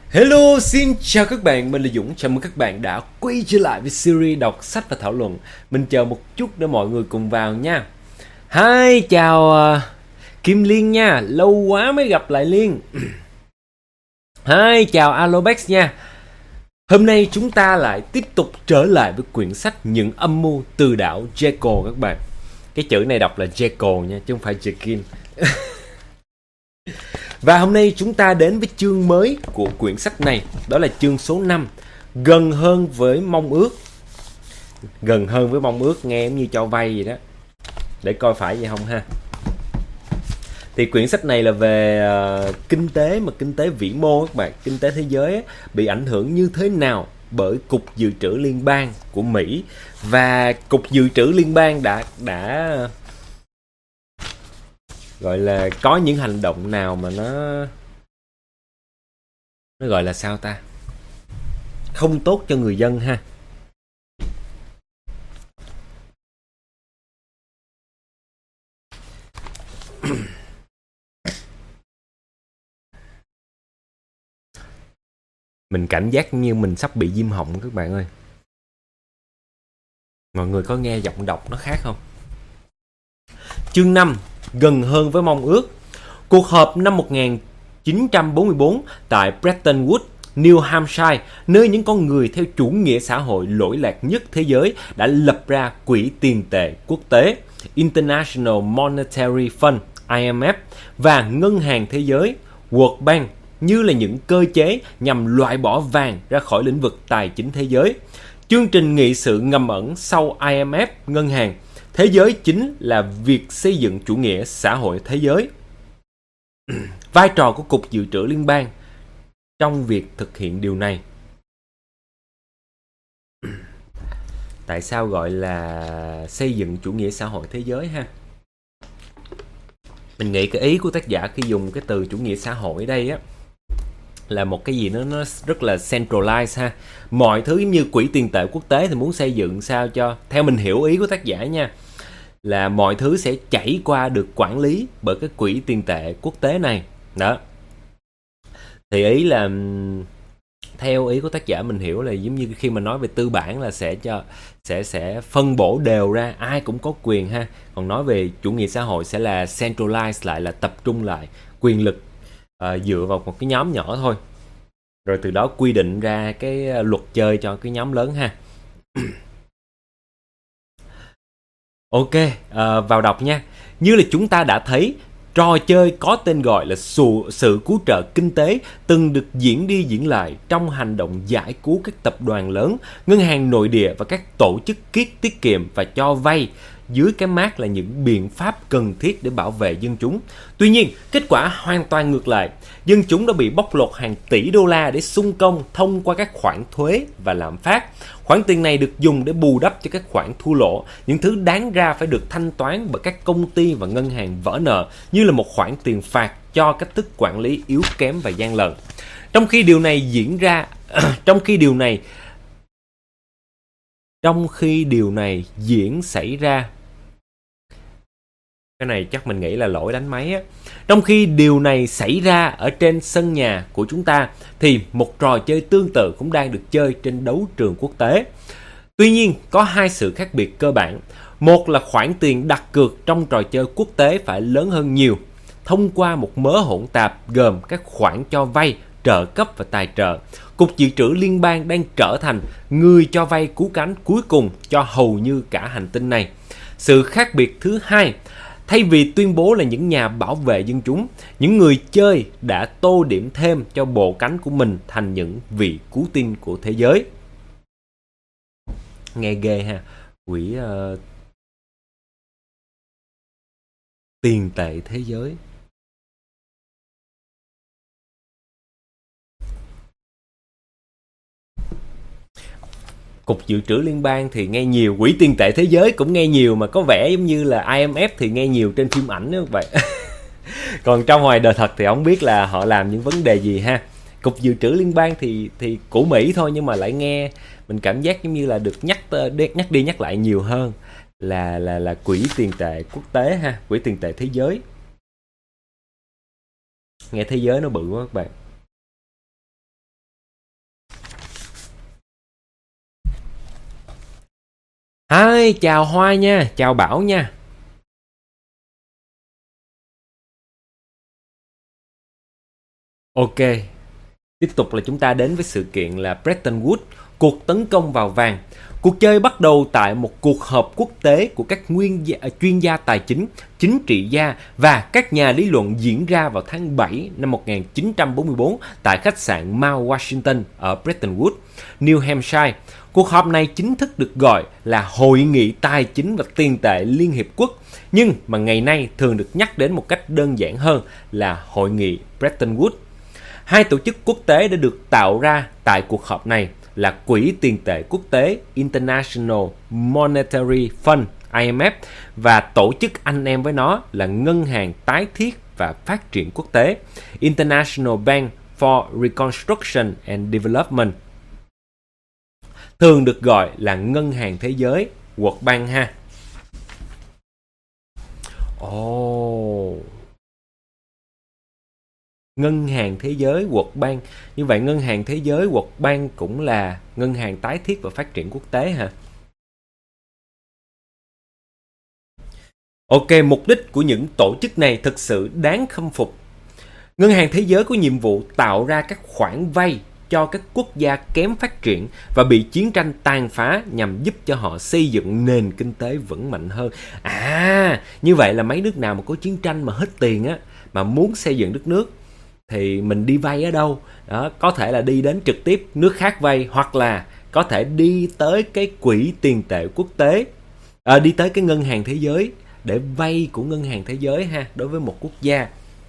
Hello, xin chào các bạn, mình là Dũng. Chào mừng các bạn đã quay trở lại với series đọc sách và thảo luận. Mình chờ một chút để mọi người cùng vào nha. Hi, chào Kim Liên nha, lâu quá mới gặp lại Liên. Hi, chào Alobex nha. Hôm nay chúng ta lại tiếp tục trở lại với quyển sách Những âm mưu từ đảo Jekyll các bạn. Cái chữ này đọc là Jekyll nha, chứ không phải Jekyll. Và hôm nay chúng ta đến với chương mới của quyển sách này. Đó là chương số 5, Gần hơn với mong ước. Gần hơn với mong ước nghe như cho vay vậy đó. Để coi phải vậy không ha. Thì quyển sách này là về kinh tế, mà kinh tế vĩ mô các bạn. Kinh tế thế giới bị ảnh hưởng như thế nào bởi Cục Dự trữ Liên bang của Mỹ. Và Cục Dự trữ Liên bang đã gọi là có những hành động nào mà nó gọi là sao ta, không tốt cho người dân ha. Mình cảm giác như mình sắp bị viêm họng các bạn ơi. Mọi người có nghe giọng đọc nó khác không? Chương 5, Gần hơn với mong ước. Cuộc họp năm 1944 tại Bretton Woods, New Hampshire, nơi những con người theo chủ nghĩa xã hội lỗi lạc nhất thế giới đã lập ra Quỹ tiền tệ quốc tế International Monetary Fund IMF và Ngân hàng Thế giới World Bank như là những cơ chế nhằm loại bỏ vàng ra khỏi lĩnh vực tài chính thế giới. Chương trình nghị sự ngầm ẩn sau IMF, ngân hàng thế giới chính là việc xây dựng chủ nghĩa xã hội thế giới. Vai trò của Cục Dự trữ Liên bang trong việc thực hiện điều này. Tại sao gọi là xây dựng chủ nghĩa xã hội thế giới ha? Mình nghĩ cái ý của tác giả khi dùng cái từ chủ nghĩa xã hội ở đây á là một cái gì nó rất là centralized ha. Mọi thứ giống như Quỹ tiền tệ quốc tế thì muốn xây dựng sao cho, theo mình hiểu ý của tác giả nha, là mọi thứ sẽ chảy qua được quản lý bởi cái Quỹ tiền tệ quốc tế này. Đó. Thì ý là theo ý của tác giả mình hiểu là giống như khi mà nói về tư bản là sẽ phân bổ đều ra, ai cũng có quyền ha. Còn nói về chủ nghĩa xã hội sẽ là centralize lại, là tập trung lại quyền lực dựa vào một cái nhóm nhỏ thôi. Rồi từ đó quy định ra cái luật chơi cho cái nhóm lớn ha. Ok, vào đọc nha. Như là chúng ta đã thấy, trò chơi có tên gọi là sự cứu trợ kinh tế từng được diễn đi diễn lại trong hành động giải cứu các tập đoàn lớn, ngân hàng nội địa và các tổ chức tiết kiệm và cho vay dưới cái mác là những biện pháp cần thiết để bảo vệ dân chúng. Tuy nhiên, kết quả hoàn toàn ngược lại. Dân chúng đã bị bóc lột hàng tỷ đô la để xung công thông qua các khoản thuế và lạm phát. Khoản tiền này được dùng để bù đắp cho các khoản thua lỗ, những thứ đáng ra phải được thanh toán bởi các công ty và ngân hàng vỡ nợ, như là một khoản tiền phạt cho cách thức quản lý yếu kém và gian lận. Trong khi điều này diễn xảy ra, cái này chắc mình nghĩ là lỗi đánh máy á. Trong khi điều này xảy ra ở trên sân nhà của chúng ta, thì một trò chơi tương tự cũng đang được chơi trên đấu trường quốc tế. Tuy nhiên, có hai sự khác biệt cơ bản. Một là khoản tiền đặt cược trong trò chơi quốc tế phải lớn hơn nhiều, thông qua một mớ hỗn tạp gồm các khoản cho vay, trợ cấp và tài trợ. Cục Dự trữ Liên bang đang trở thành người cho vay cứu cánh cuối cùng cho hầu như cả hành tinh này. Sự khác biệt thứ hai, thay vì tuyên bố là những nhà bảo vệ dân chúng, những người chơi đã tô điểm thêm cho bộ cánh của mình thành những vị cứu tinh của thế giới. Nghe ghê ha. Quỹ tiền tệ thế giới. Cục Dự trữ Liên bang thì nghe nhiều, Quỹ tiền tệ thế giới cũng nghe nhiều, mà có vẻ giống như là IMF thì nghe nhiều trên phim ảnh đó các bạn. Còn trong ngoài đời thật thì không biết là họ làm những vấn đề gì ha. Cục Dự trữ Liên bang thì của Mỹ thôi, nhưng mà lại nghe mình cảm giác giống như là được nhắc đi nhắc lại nhiều hơn là Quỹ tiền tệ quốc tế ha, Quỹ tiền tệ thế giới. Nghe thế giới nó bự quá các bạn. Hi, chào Hoa nha, chào Bảo nha. Ok, tiếp tục là chúng ta đến với sự kiện là Bretton Woods, cuộc tấn công vào vàng. Cuộc chơi bắt đầu tại một cuộc họp quốc tế của các chuyên gia tài chính, chính trị gia và các nhà lý luận diễn ra vào tháng 7 năm 1944 tại khách sạn Mount Washington ở Bretton Woods, New Hampshire. Cuộc họp này chính thức được gọi là Hội nghị Tài chính và Tiền tệ Liên Hiệp Quốc, nhưng mà ngày nay thường được nhắc đến một cách đơn giản hơn là Hội nghị Bretton Woods. Hai tổ chức quốc tế đã được tạo ra tại cuộc họp này là Quỹ tiền tệ quốc tế International Monetary Fund IMF và tổ chức anh em với nó là Ngân hàng Tái thiết và Phát triển Quốc tế International Bank for Reconstruction and Development, thường được gọi là Ngân hàng Thế giới, World Bank ha. Ngân hàng Thế giới, World Bank. Như vậy Ngân hàng Thế giới, World Bank cũng là Ngân hàng Tái thiết và Phát triển Quốc tế hả? Ok, mục đích của những tổ chức này thực sự đáng khâm phục. Ngân hàng Thế giới có nhiệm vụ tạo ra các khoản vay cho các quốc gia kém phát triển và bị chiến tranh tàn phá nhằm giúp cho họ xây dựng nền kinh tế vững mạnh hơn. Như vậy là mấy nước nào mà có chiến tranh mà hết tiền á, mà muốn xây dựng đất nước thì mình đi vay ở đâu? Đó, có thể là đi đến trực tiếp nước khác vay, hoặc là có thể đi tới cái quỹ tiền tệ quốc tế, đi tới cái ngân hàng thế giới để vay của ngân hàng thế giới ha, đối với một quốc gia.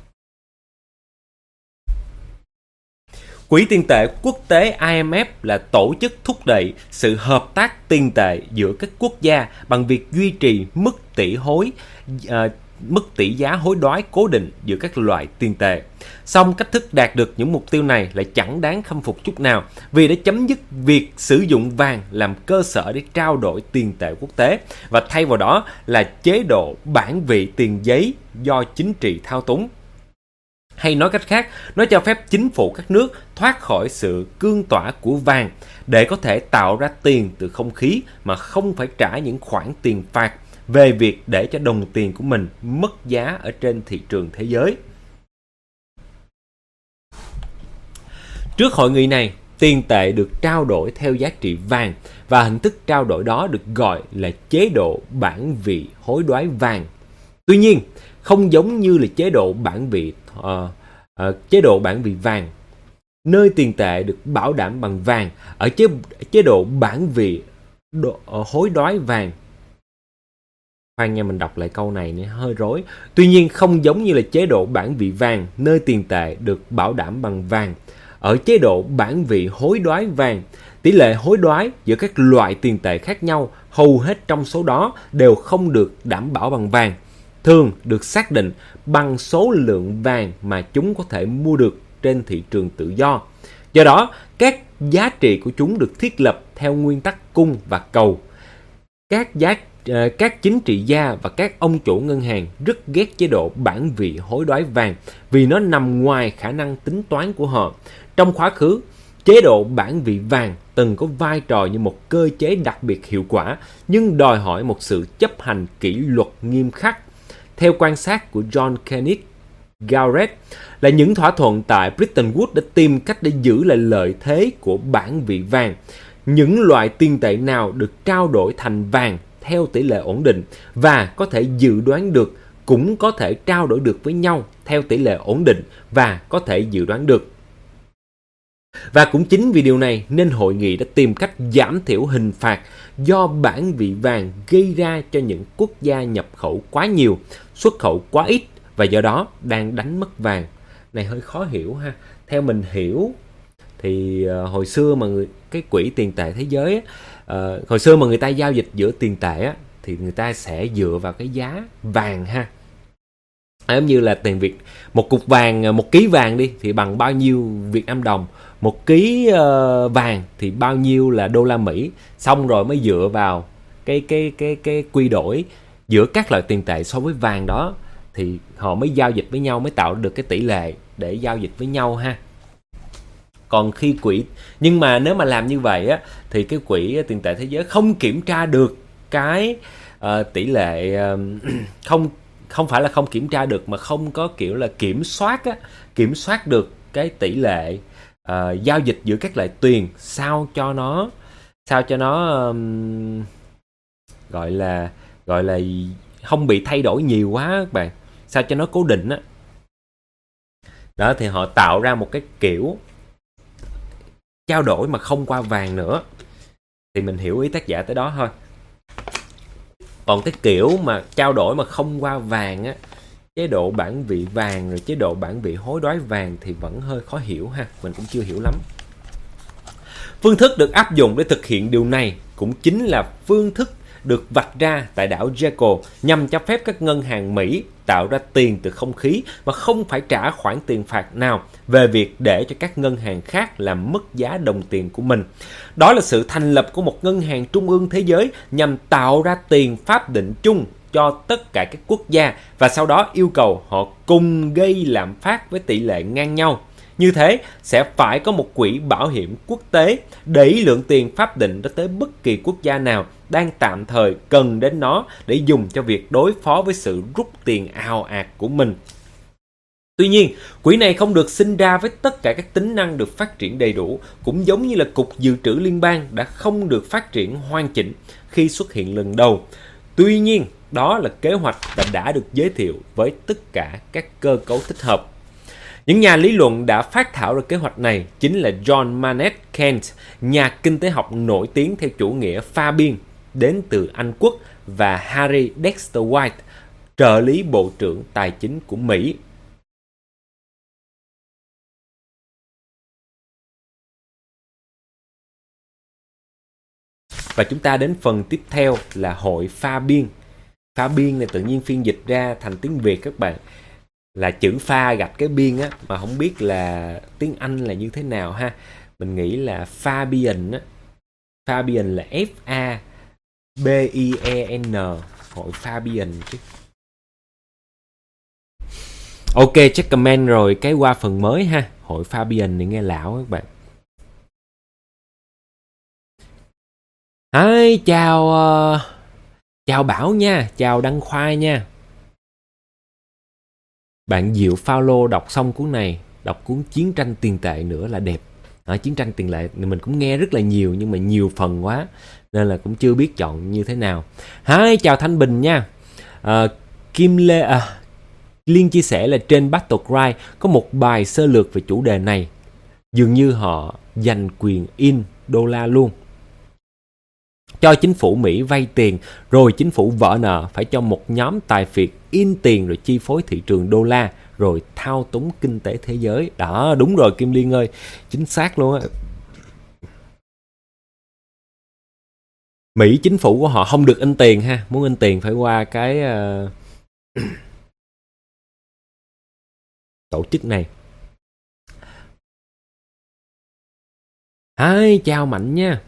Quỹ tiền tệ quốc tế IMF là tổ chức thúc đẩy sự hợp tác tiền tệ giữa các quốc gia bằng việc duy trì mức tỷ giá hối đoái cố định giữa các loại tiền tệ. Song cách thức đạt được những mục tiêu này lại chẳng đáng khâm phục chút nào, vì đã chấm dứt việc sử dụng vàng làm cơ sở để trao đổi tiền tệ quốc tế và thay vào đó là chế độ bản vị tiền giấy do chính trị thao túng. Hay nói cách khác, nó cho phép chính phủ các nước thoát khỏi sự cương tỏa của vàng để có thể tạo ra tiền từ không khí mà không phải trả những khoản tiền phạt về việc để cho đồng tiền của mình mất giá ở trên thị trường thế giới. Trước hội nghị này, tiền tệ được trao đổi theo giá trị vàng và hình thức trao đổi đó được gọi là chế độ bản vị hối đoái vàng. Tuy nhiên, không giống như là chế độ bản vị vàng, nơi tiền tệ được bảo đảm bằng vàng, ở chế độ bản vị hối đoái vàng. Khoan nha, mình đọc lại câu này nó hơi rối. Tuy nhiên, không giống như là chế độ bản vị vàng, nơi tiền tệ được bảo đảm bằng vàng. Ở chế độ bản vị hối đoái vàng, tỷ lệ hối đoái giữa các loại tiền tệ khác nhau, hầu hết trong số đó đều không được đảm bảo bằng vàng, thường được xác định bằng số lượng vàng mà chúng có thể mua được trên thị trường tự do. Do đó, các giá trị của chúng được thiết lập theo nguyên tắc cung và cầu. Các chính trị gia và các ông chủ ngân hàng rất ghét chế độ bản vị hối đoái vàng vì nó nằm ngoài khả năng tính toán của họ. Trong quá khứ, chế độ bản vị vàng từng có vai trò như một cơ chế đặc biệt hiệu quả, nhưng đòi hỏi một sự chấp hành kỷ luật nghiêm khắc. Theo quan sát của John Kenneth Galbraith, là những thỏa thuận tại Bretton Woods đã tìm cách để giữ lại lợi thế của bản vị vàng. Những loại tiền tệ nào được trao đổi thành vàng theo tỷ lệ ổn định và có thể dự đoán được cũng có thể trao đổi được với nhau theo tỷ lệ ổn định và có thể dự đoán được. Và cũng chính vì điều này nên hội nghị đã tìm cách giảm thiểu hình phạt do bản vị vàng gây ra cho những quốc gia nhập khẩu quá nhiều, xuất khẩu quá ít và do đó đang đánh mất vàng. Này hơi khó hiểu ha. Theo mình hiểu thì hồi xưa mà cái quỹ tiền tệ thế giới hồi xưa mà người ta giao dịch giữa tiền tệ thì người ta sẽ dựa vào cái giá vàng ha. Giống như là tiền Việt, một cục vàng, 1 ký vàng đi thì bằng bao nhiêu Việt Nam đồng, 1 ký vàng thì bao nhiêu là đô la Mỹ, xong rồi mới dựa vào cái quy đổi giữa các loại tiền tệ so với vàng đó thì họ mới giao dịch với nhau, mới tạo được cái tỷ lệ để giao dịch với nhau ha. Còn nhưng mà nếu mà làm như vậy thì cái quỹ tiền tệ thế giới không kiểm tra được cái tỷ lệ không không phải là không kiểm tra được, mà không có kiểu là kiểm soát được cái tỷ lệ giao dịch giữa các loại tiền sao cho nó gọi là không bị thay đổi nhiều quá các bạn, sao cho nó cố định á. Đó thì họ tạo ra một cái kiểu trao đổi mà không qua vàng nữa, thì mình hiểu ý tác giả tới đó thôi. Còn cái kiểu mà trao đổi mà không qua vàng á, chế độ bản vị vàng rồi chế độ bản vị hối đoái vàng thì vẫn hơi khó hiểu ha, mình cũng chưa hiểu lắm. Phương thức được áp dụng để thực hiện điều này cũng chính là phương thức được vạch ra tại đảo Jekyll, nhằm cho phép các ngân hàng Mỹ tạo ra tiền từ không khí mà không phải trả khoản tiền phạt nào về việc để cho các ngân hàng khác làm mất giá đồng tiền của mình. Đó là sự thành lập của một ngân hàng trung ương thế giới nhằm tạo ra tiền pháp định chung cho tất cả các quốc gia và sau đó yêu cầu họ cùng gây lạm phát với tỷ lệ ngang nhau. Như thế, sẽ phải có một quỹ bảo hiểm quốc tế đẩy lượng tiền pháp định đó tới bất kỳ quốc gia nào đang tạm thời cần đến nó để dùng cho việc đối phó với sự rút tiền ào ạt của mình. Tuy nhiên, quỹ này không được sinh ra với tất cả các tính năng được phát triển đầy đủ, cũng giống như là Cục Dự trữ Liên bang đã không được phát triển hoàn chỉnh khi xuất hiện lần đầu. Tuy nhiên, đó là kế hoạch đã được giới thiệu với tất cả các cơ cấu thích hợp. Những nhà lý luận đã phát thảo ra kế hoạch này chính là John Maynard Keynes, nhà kinh tế học nổi tiếng theo chủ nghĩa pha biên đến từ Anh Quốc, và Harry Dexter White, trợ lý Bộ trưởng Tài chính của Mỹ. Và chúng ta đến phần tiếp theo là hội pha biên. Pha biên này tự nhiên phiên dịch ra thành tiếng Việt các bạn là chữ pha gạch cái biên á, mà không biết là tiếng Anh là như thế nào ha. Mình nghĩ là Fabian á. Fabian là F-A-B-I-E-N, hội Fabian chứ. Ok, check comment rồi cái qua phần mới ha. Hội Fabian này nghe lão các bạn. Hi, chào Bảo nha, chào Đăng Khoai nha. Bạn Diệu follow đọc xong cuốn này, đọc cuốn Chiến tranh tiền tệ nữa là đẹp. Chiến tranh tiền tệ mình cũng nghe rất là nhiều nhưng mà nhiều phần quá nên là cũng chưa biết chọn như thế nào. Hi, chào Thanh Bình nha. Liên chia sẻ là trên Battlecry có một bài sơ lược về chủ đề này. Dường như họ giành quyền in đô la luôn. Cho chính phủ Mỹ vay tiền, rồi chính phủ vỡ nợ phải cho một nhóm tài phiệt in tiền rồi chi phối thị trường đô la, rồi thao túng kinh tế thế giới. Đó, đúng rồi Kim Liên ơi, chính xác luôn á. Mỹ chính phủ của họ không được in tiền ha, muốn in tiền phải qua cái tổ chức này. Hi, chào Mạnh nha.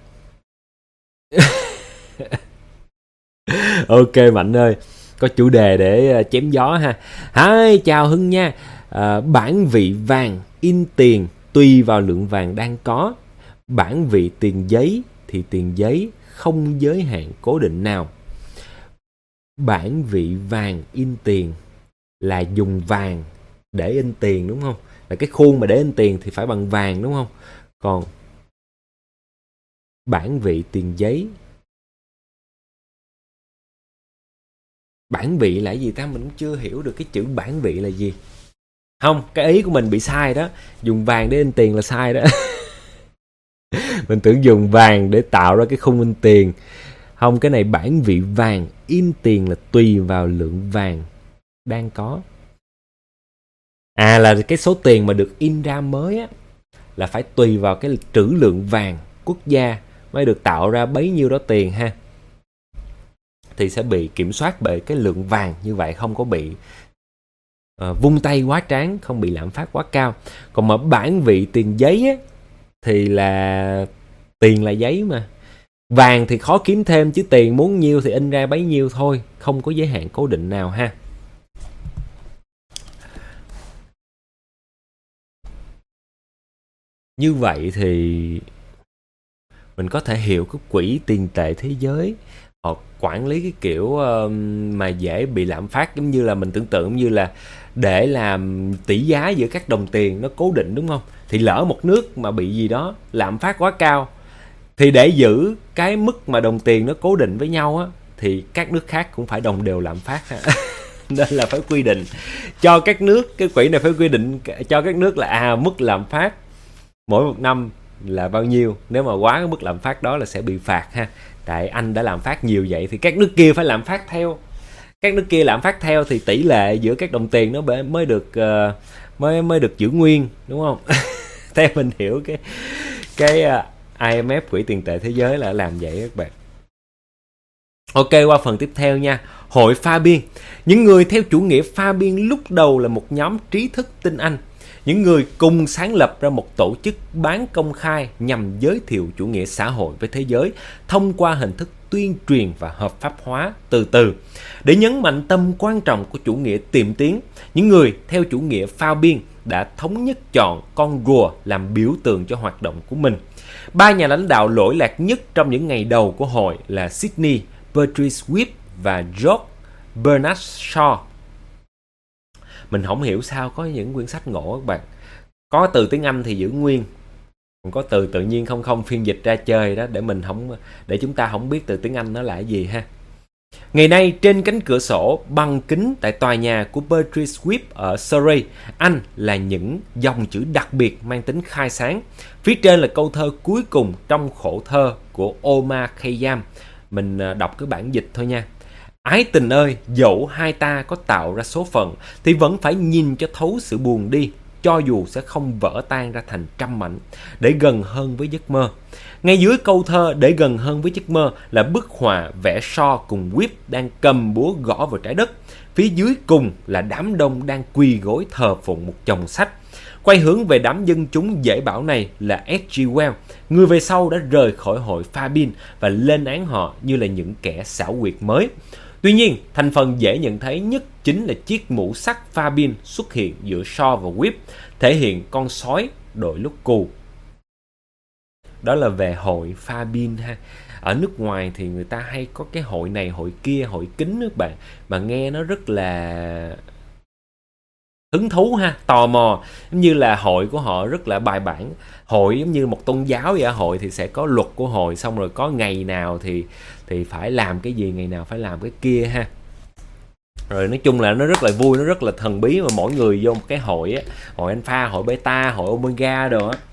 Ok Mạnh ơi, có chủ đề để chém gió ha. Hi, chào Hưng nha. Bản vị vàng in tiền tùy vào lượng vàng đang có. Bản vị tiền giấy thì tiền giấy không giới hạn cố định nào. Bản vị vàng in tiền là dùng vàng để in tiền đúng không? Là cái khuôn mà để in tiền thì phải bằng vàng đúng không? Còn bản vị tiền giấy, bản vị là gì ta? Mình cũng chưa hiểu được cái chữ bản vị là gì. Không, cái ý của mình bị sai đó. Dùng vàng để in tiền là sai đó. Mình tưởng dùng vàng để tạo ra cái khung in tiền. Không, cái này bản vị vàng in tiền là tùy vào lượng vàng đang có. Là cái số tiền mà được in ra mới á, là phải tùy vào cái trữ lượng vàng quốc gia mới được tạo ra bấy nhiêu đó tiền ha. Thì sẽ bị kiểm soát bởi cái lượng vàng như vậy, không có bị vung tay quá tráng, không bị lạm phát quá cao. Còn mà bản vị tiền giấy á, thì là tiền là giấy mà. Vàng thì khó kiếm thêm, chứ tiền muốn nhiêu thì in ra bấy nhiêu thôi, không có giới hạn cố định nào ha. Như vậy thì mình có thể hiểu cái quỹ tiền tệ thế giới họ quản lý cái kiểu mà dễ bị lạm phát, giống như là mình tưởng tượng như là để làm tỷ giá giữa các đồng tiền nó cố định, đúng không? Thì lỡ một nước mà bị gì đó lạm phát quá cao, thì để giữ cái mức mà đồng tiền nó cố định với nhau á, thì các nước khác cũng phải đồng đều lạm phát ha. Nên là phải quy định cho các nước, cái quỹ này phải quy định cho các nước là mức lạm phát mỗi một năm là bao nhiêu, nếu mà quá cái mức lạm phát đó là sẽ bị phạt ha. Tại Anh đã lạm phát nhiều vậy thì các nước kia phải lạm phát theo, các nước kia lạm phát theo thì tỷ lệ giữa các đồng tiền nó mới được mới được giữ nguyên, đúng không? Theo mình hiểu cái IMF, quỹ tiền tệ thế giới là làm vậy các bạn. Ok, qua phần tiếp theo nha. Hội pha biên. Những người theo chủ nghĩa pha biên lúc đầu là một nhóm trí thức tinh Anh. Những người cùng sáng lập ra một tổ chức bán công khai nhằm giới thiệu chủ nghĩa xã hội với thế giới thông qua hình thức tuyên truyền và hợp pháp hóa từ từ. Để nhấn mạnh tầm quan trọng của chủ nghĩa tiệm tiến, những người theo chủ nghĩa pha biên đã thống nhất chọn con rùa làm biểu tượng cho hoạt động của mình. Ba nhà lãnh đạo lỗi lạc nhất trong những ngày đầu của hội là Sidney Beatrice Webb và George Bernard Shaw. Mình không hiểu sao có những quyển sách ngộ các bạn. Có từ tiếng Anh thì giữ nguyên, còn có từ tự nhiên không phiên dịch ra chơi đó, để chúng ta không biết từ tiếng Anh nó là cái gì ha. Ngày nay trên cánh cửa sổ bằng kính tại tòa nhà của Beatrice Webb ở Surrey, Anh là những dòng chữ đặc biệt mang tính khai sáng. Phía trên là câu thơ cuối cùng trong khổ thơ của Omar Khayyam. Mình đọc cái bản dịch thôi nha. Ái tình ơi, dẫu hai ta có tạo ra số phận thì vẫn phải nhìn cho thấu sự buồn đi, cho dù sẽ không vỡ tan ra thành trăm mảnh, để gần hơn với giấc mơ. Ngay dưới câu thơ để gần hơn với giấc mơ là bức họa vẽ Shaw cùng Webb đang cầm búa gõ vào trái đất. Phía dưới cùng là đám đông đang quỳ gối thờ phụng một chồng sách. Quay hướng về đám dân chúng dễ bảo này là S.G. Wells, người về sau đã rời khỏi hội pha biên và lên án họ như là những kẻ xảo quyệt mới. Tuy nhiên, thành phần dễ nhận thấy nhất chính là chiếc mũ sắt pha biên xuất hiện giữa Shaw và Webb, thể hiện con sói đội lúc cù. Đó là về hội pha biên ha. Ở nước ngoài thì người ta hay có cái hội này, hội kia, hội kính các bạn, mà nghe nó rất là hứng thú ha, tò mò. Giống như là hội của họ rất là bài bản. Hội giống như một tôn giáo vậy, hội thì sẽ có luật của hội, xong rồi có ngày nào thì phải làm cái gì, ngày nào phải làm cái kia ha. Rồi nói chung là nó rất là vui, nó rất là thần bí, mà mỗi người vô một cái hội á, hội alpha, hội beta, hội omega đồ á,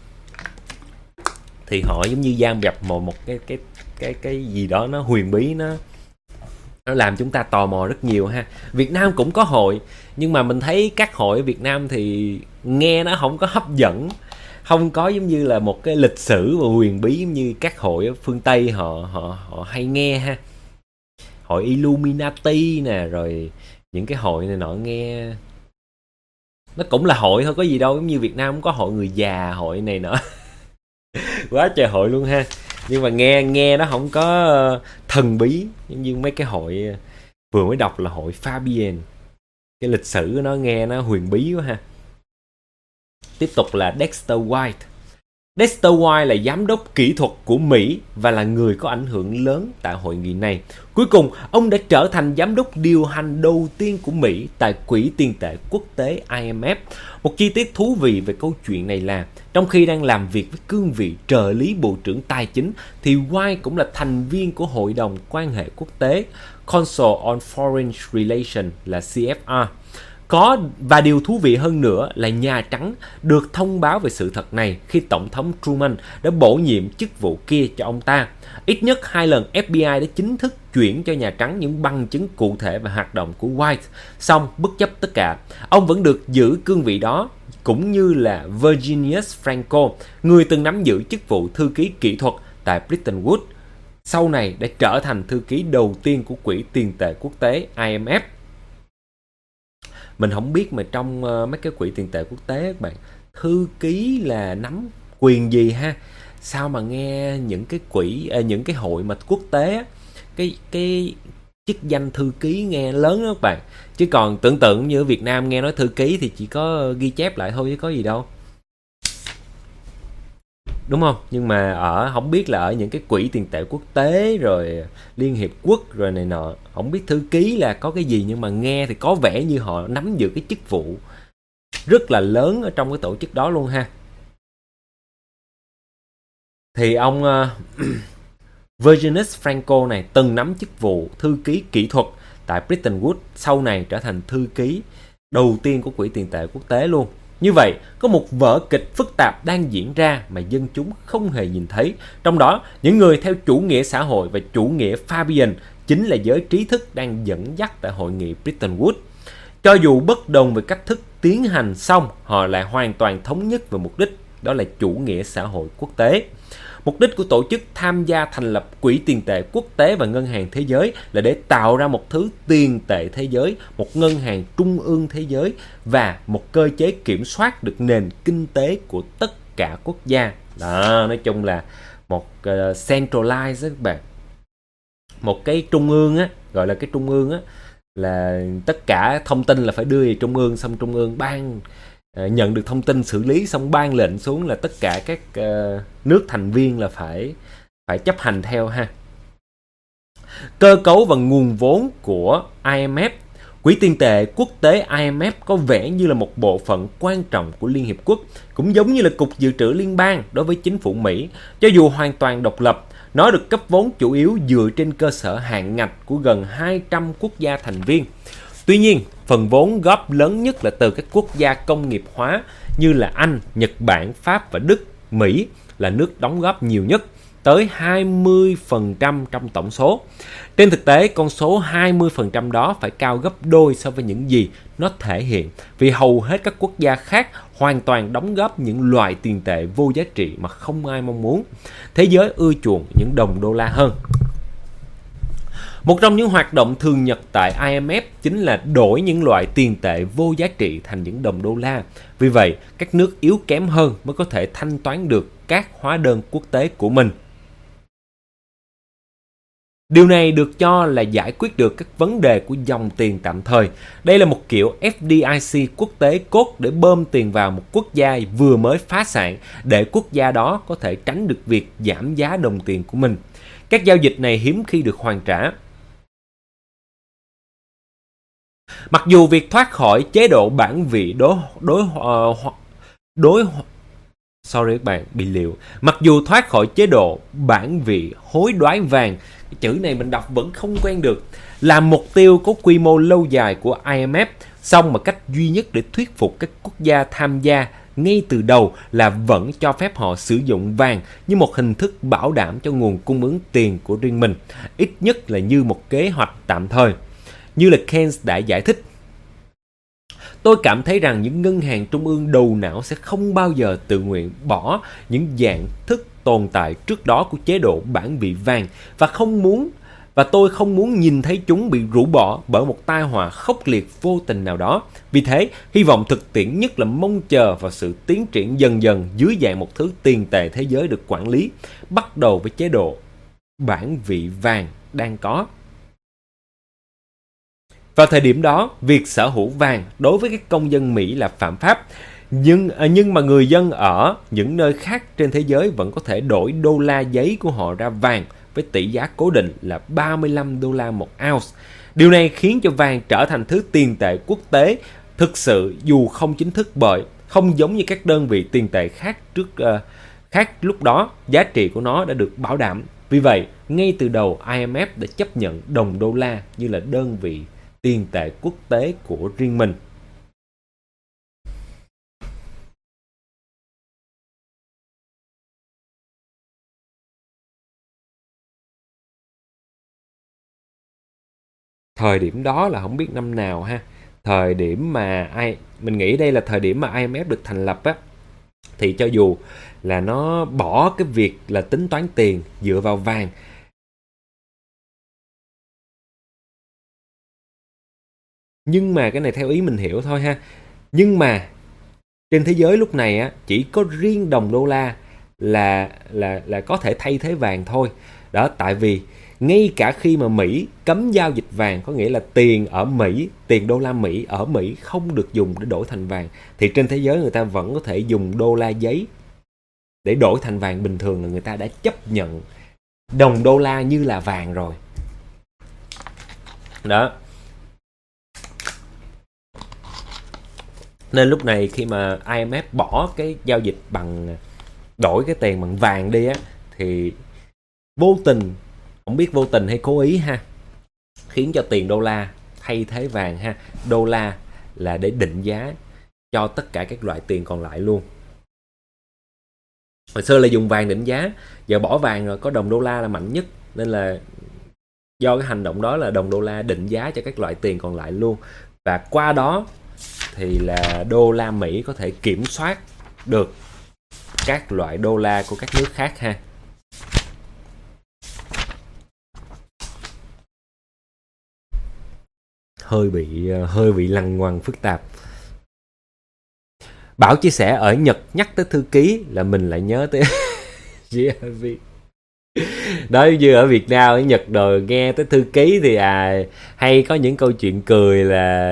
thì họ giống như giam gặp một cái gì đó nó huyền bí, nó làm chúng ta tò mò rất nhiều ha. Việt Nam cũng có hội, nhưng mà mình thấy các hội ở Việt Nam thì nghe nó không có hấp dẫn, không có giống như là một cái lịch sử và huyền bí giống như các hội ở phương Tây họ hay nghe ha. Hội Illuminati nè, rồi những cái hội này nọ nghe nó cũng là hội thôi, có gì đâu. Giống như Việt Nam cũng có hội người già, hội này nọ quá trời hội luôn ha. Nhưng mà nghe nó không có thần bí giống như mấy cái hội vừa mới đọc là hội Fabian. Cái lịch sử của nó nghe nó huyền bí quá ha. Tiếp tục là Dexter White. Dexter White là giám đốc kỹ thuật của Mỹ và là người có ảnh hưởng lớn tại hội nghị này. Cuối cùng, ông đã trở thành giám đốc điều hành đầu tiên của Mỹ tại Quỹ tiền tệ quốc tế IMF. Một chi tiết thú vị về câu chuyện này là, trong khi đang làm việc với cương vị trợ lý Bộ trưởng Tài chính, thì White cũng là thành viên của Hội đồng quan hệ quốc tế Council on Foreign Relations là CFR. Và điều thú vị hơn nữa là Nhà Trắng được thông báo về sự thật này khi Tổng thống Truman đã bổ nhiệm chức vụ kia cho ông ta. Ít nhất 2 lần FBI đã chính thức chuyển cho Nhà Trắng những bằng chứng cụ thể về hoạt động của White. Song bất chấp tất cả, ông vẫn được giữ cương vị đó, cũng như là Virginius Franco, người từng nắm giữ chức vụ thư ký kỹ thuật tại Bretton Woods, sau này đã trở thành thư ký đầu tiên của Quỹ tiền tệ quốc tế IMF. Mình không biết mà trong mấy cái quỹ tiền tệ quốc tế các bạn, thư ký là nắm quyền gì ha? Sao mà nghe những cái quỹ những cái hội mà quốc tế cái chức danh thư ký nghe lớn đó các bạn. Chứ còn tưởng tượng như ở Việt Nam nghe nói thư ký thì chỉ có ghi chép lại thôi chứ có gì đâu. đúng không? Nhưng mà không biết là ở những cái quỹ tiền tệ quốc tế rồi Liên Hiệp Quốc rồi này nọ, không biết thư ký là có cái gì, nhưng mà nghe thì có vẻ như họ nắm giữ cái chức vụ rất là lớn ở trong cái tổ chức đó luôn ha. Thì ông Virginus Franco này từng nắm chức vụ thư ký kỹ thuật tại Bretton Woods, sau này trở thành thư ký đầu tiên của Quỹ tiền tệ quốc tế luôn. Như vậy, có một vở kịch phức tạp đang diễn ra mà dân chúng không hề nhìn thấy. Trong đó, những người theo chủ nghĩa xã hội và chủ nghĩa Fabian chính là giới trí thức đang dẫn dắt tại hội nghị Bretton Woods. Cho dù bất đồng về cách thức tiến hành, xong họ lại hoàn toàn thống nhất về mục đích, đó là chủ nghĩa xã hội quốc tế. Mục đích của tổ chức tham gia thành lập Quỹ tiền tệ quốc tế và Ngân hàng Thế giới là để tạo ra một thứ tiền tệ thế giới, một ngân hàng trung ương thế giới và một cơ chế kiểm soát được nền kinh tế của tất cả quốc gia. Đó, nói chung là một centralized các bạn. Một cái trung ương á, gọi là cái trung ương á, là tất cả thông tin là phải đưa về trung ương, xong trung ương ban nhận được thông tin xử lý, xong ban lệnh xuống là tất cả các nước thành viên là phải chấp hành theo ha. Cơ cấu và nguồn vốn của IMF. Quỹ tiền tệ quốc tế IMF có vẻ như là một bộ phận quan trọng của Liên Hiệp Quốc, cũng giống như là Cục Dự trữ Liên bang đối với chính phủ Mỹ. Cho dù hoàn toàn độc lập, nó được cấp vốn chủ yếu dựa trên cơ sở hạn ngạch của gần 200 quốc gia thành viên. Tuy nhiên, phần vốn góp lớn nhất là từ các quốc gia công nghiệp hóa như là Anh, Nhật Bản, Pháp và Đức. Mỹ là nước đóng góp nhiều nhất, tới 20% trong tổng số. Trên thực tế, con số 20% đó phải cao gấp đôi so với những gì nó thể hiện, vì hầu hết các quốc gia khác hoàn toàn đóng góp những loại tiền tệ vô giá trị mà không ai mong muốn. Thế giới ưa chuộng những đồng đô la hơn. Một trong những hoạt động thường nhật tại IMF chính là đổi những loại tiền tệ vô giá trị thành những đồng đô la. Vì vậy, các nước yếu kém hơn mới có thể thanh toán được các hóa đơn quốc tế của mình. Điều này được cho là giải quyết được các vấn đề của dòng tiền tạm thời. Đây là một kiểu FDIC quốc tế cốt để bơm tiền vào một quốc gia vừa mới phá sản, để quốc gia đó có thể tránh được việc giảm giá đồng tiền của mình. Các giao dịch này hiếm khi được hoàn trả. Mặc dù việc thoát khỏi chế độ bản vị Mặc dù thoát khỏi chế độ bản vị hối đoái vàng, cái chữ này mình đọc vẫn không quen được, là mục tiêu có quy mô lâu dài của IMF, song mà cách duy nhất để thuyết phục các quốc gia tham gia ngay từ đầu là vẫn cho phép họ sử dụng vàng như một hình thức bảo đảm cho nguồn cung ứng tiền của riêng mình, ít nhất là như một kế hoạch tạm thời. Như là Keynes đã giải thích, tôi cảm thấy rằng những ngân hàng trung ương đầu não sẽ không bao giờ tự nguyện bỏ những dạng thức tồn tại trước đó của chế độ bản vị vàng, và tôi không muốn nhìn thấy chúng bị rũ bỏ bởi một tai họa khốc liệt vô tình nào đó. Vì thế, hy vọng thực tiễn nhất là mong chờ vào sự tiến triển dần dần dưới dạng một thứ tiền tệ thế giới được quản lý, bắt đầu với chế độ bản vị vàng đang có. Vào thời điểm đó, việc sở hữu vàng đối với các công dân Mỹ là phạm pháp, nhưng mà người dân ở những nơi khác trên thế giới vẫn có thể đổi đô la giấy của họ ra vàng với tỷ giá cố định là 35 đô la một ounce. Điều này khiến cho vàng trở thành thứ tiền tệ quốc tế thực sự dù không chính thức, bởi không giống như các đơn vị tiền tệ khác lúc đó, giá trị của nó đã được bảo đảm. Vì vậy, ngay từ đầu IMF đã chấp nhận đồng đô la như là đơn vị tiền tệ quốc tế của riêng mình. Thời điểm đó là không biết năm nào ha. Thời điểm mà mình nghĩ đây là thời điểm mà IMF được thành lập á, thì cho dù là nó bỏ cái việc là tính toán tiền dựa vào vàng, nhưng mà cái này theo ý mình hiểu thôi ha. Nhưng mà trên thế giới lúc này á, chỉ có riêng đồng đô la là có thể thay thế vàng thôi. Đó, tại vì ngay cả khi mà Mỹ cấm giao dịch vàng, có nghĩa là tiền ở Mỹ, tiền đô la Mỹ ở Mỹ không được dùng để đổi thành vàng, thì trên thế giới người ta vẫn có thể dùng đô la giấy để đổi thành vàng bình thường là người ta đã chấp nhận đồng đô la như là vàng rồi. Đó. Nên lúc này khi mà IMF bỏ cái giao dịch bằng đổi cái tiền bằng vàng đi á, thì vô tình, không biết vô tình hay cố ý ha, khiến cho tiền đô la thay thế vàng ha. Đô la là để định giá cho tất cả các loại tiền còn lại luôn. Hồi xưa là dùng vàng định giá, giờ bỏ vàng rồi, có đồng đô la là mạnh nhất, nên là do cái hành động đó là đồng đô la định giá cho các loại tiền còn lại luôn. Và qua đó thì là đô la Mỹ có thể kiểm soát được các loại đô la của các nước khác ha. Hơi bị lằng ngoằng phức tạp. Bảo chia sẻ ở Nhật nhắc tới thư ký là mình lại nhớ tới GRV. Đó, như ở Việt Nam, ở Nhật rồi nghe tới thư ký thì hay có những câu chuyện cười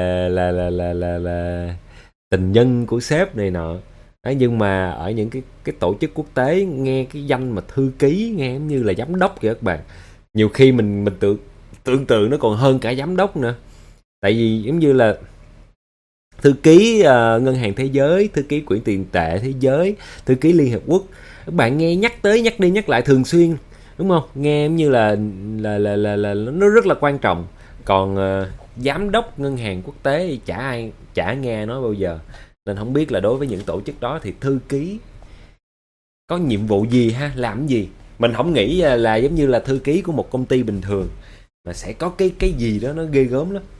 là tình nhân của sếp này nọ. Đấy, nhưng mà ở những cái tổ chức quốc tế nghe cái danh mà thư ký nghe giống như là giám đốc kìa các bạn. Nhiều khi mình tưởng tượng nó còn hơn cả giám đốc nữa. Tại vì giống như là thư ký Ngân hàng Thế giới, thư ký Quỹ tiền tệ thế giới, thư ký Liên Hợp Quốc. Các bạn nghe nhắc đi nhắc lại thường xuyên, đúng không? Nghe giống như là nó rất là quan trọng. Còn giám đốc ngân hàng quốc tế thì chả nghe nói bao giờ. Nên không biết là đối với những tổ chức đó thì thư ký có nhiệm vụ gì ha, làm gì? Mình không nghĩ là giống như là thư ký của một công ty bình thường, mà sẽ có cái gì đó nó ghê gớm lắm.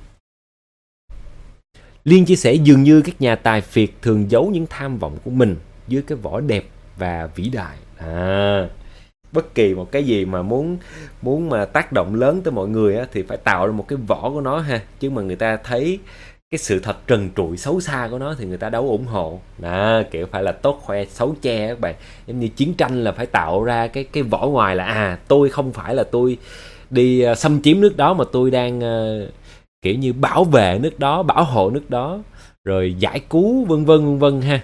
Liên chia sẻ dường như các nhà tài phiệt thường giấu những tham vọng của mình dưới cái vỏ đẹp và vĩ đại. Bất kỳ một cái gì mà muốn mà tác động lớn tới mọi người á, thì phải tạo ra một cái vỏ của nó ha. Chứ mà người ta thấy cái sự thật trần trụi xấu xa của nó thì người ta đâu ủng hộ. Đó, kiểu phải là tốt khoe xấu che các bạn. Giống như chiến tranh là phải tạo ra cái vỏ ngoài là tôi không phải là tôi đi xâm chiếm nước đó, mà tôi đang kiểu như bảo vệ nước đó, bảo hộ nước đó, rồi giải cứu vân vân ha.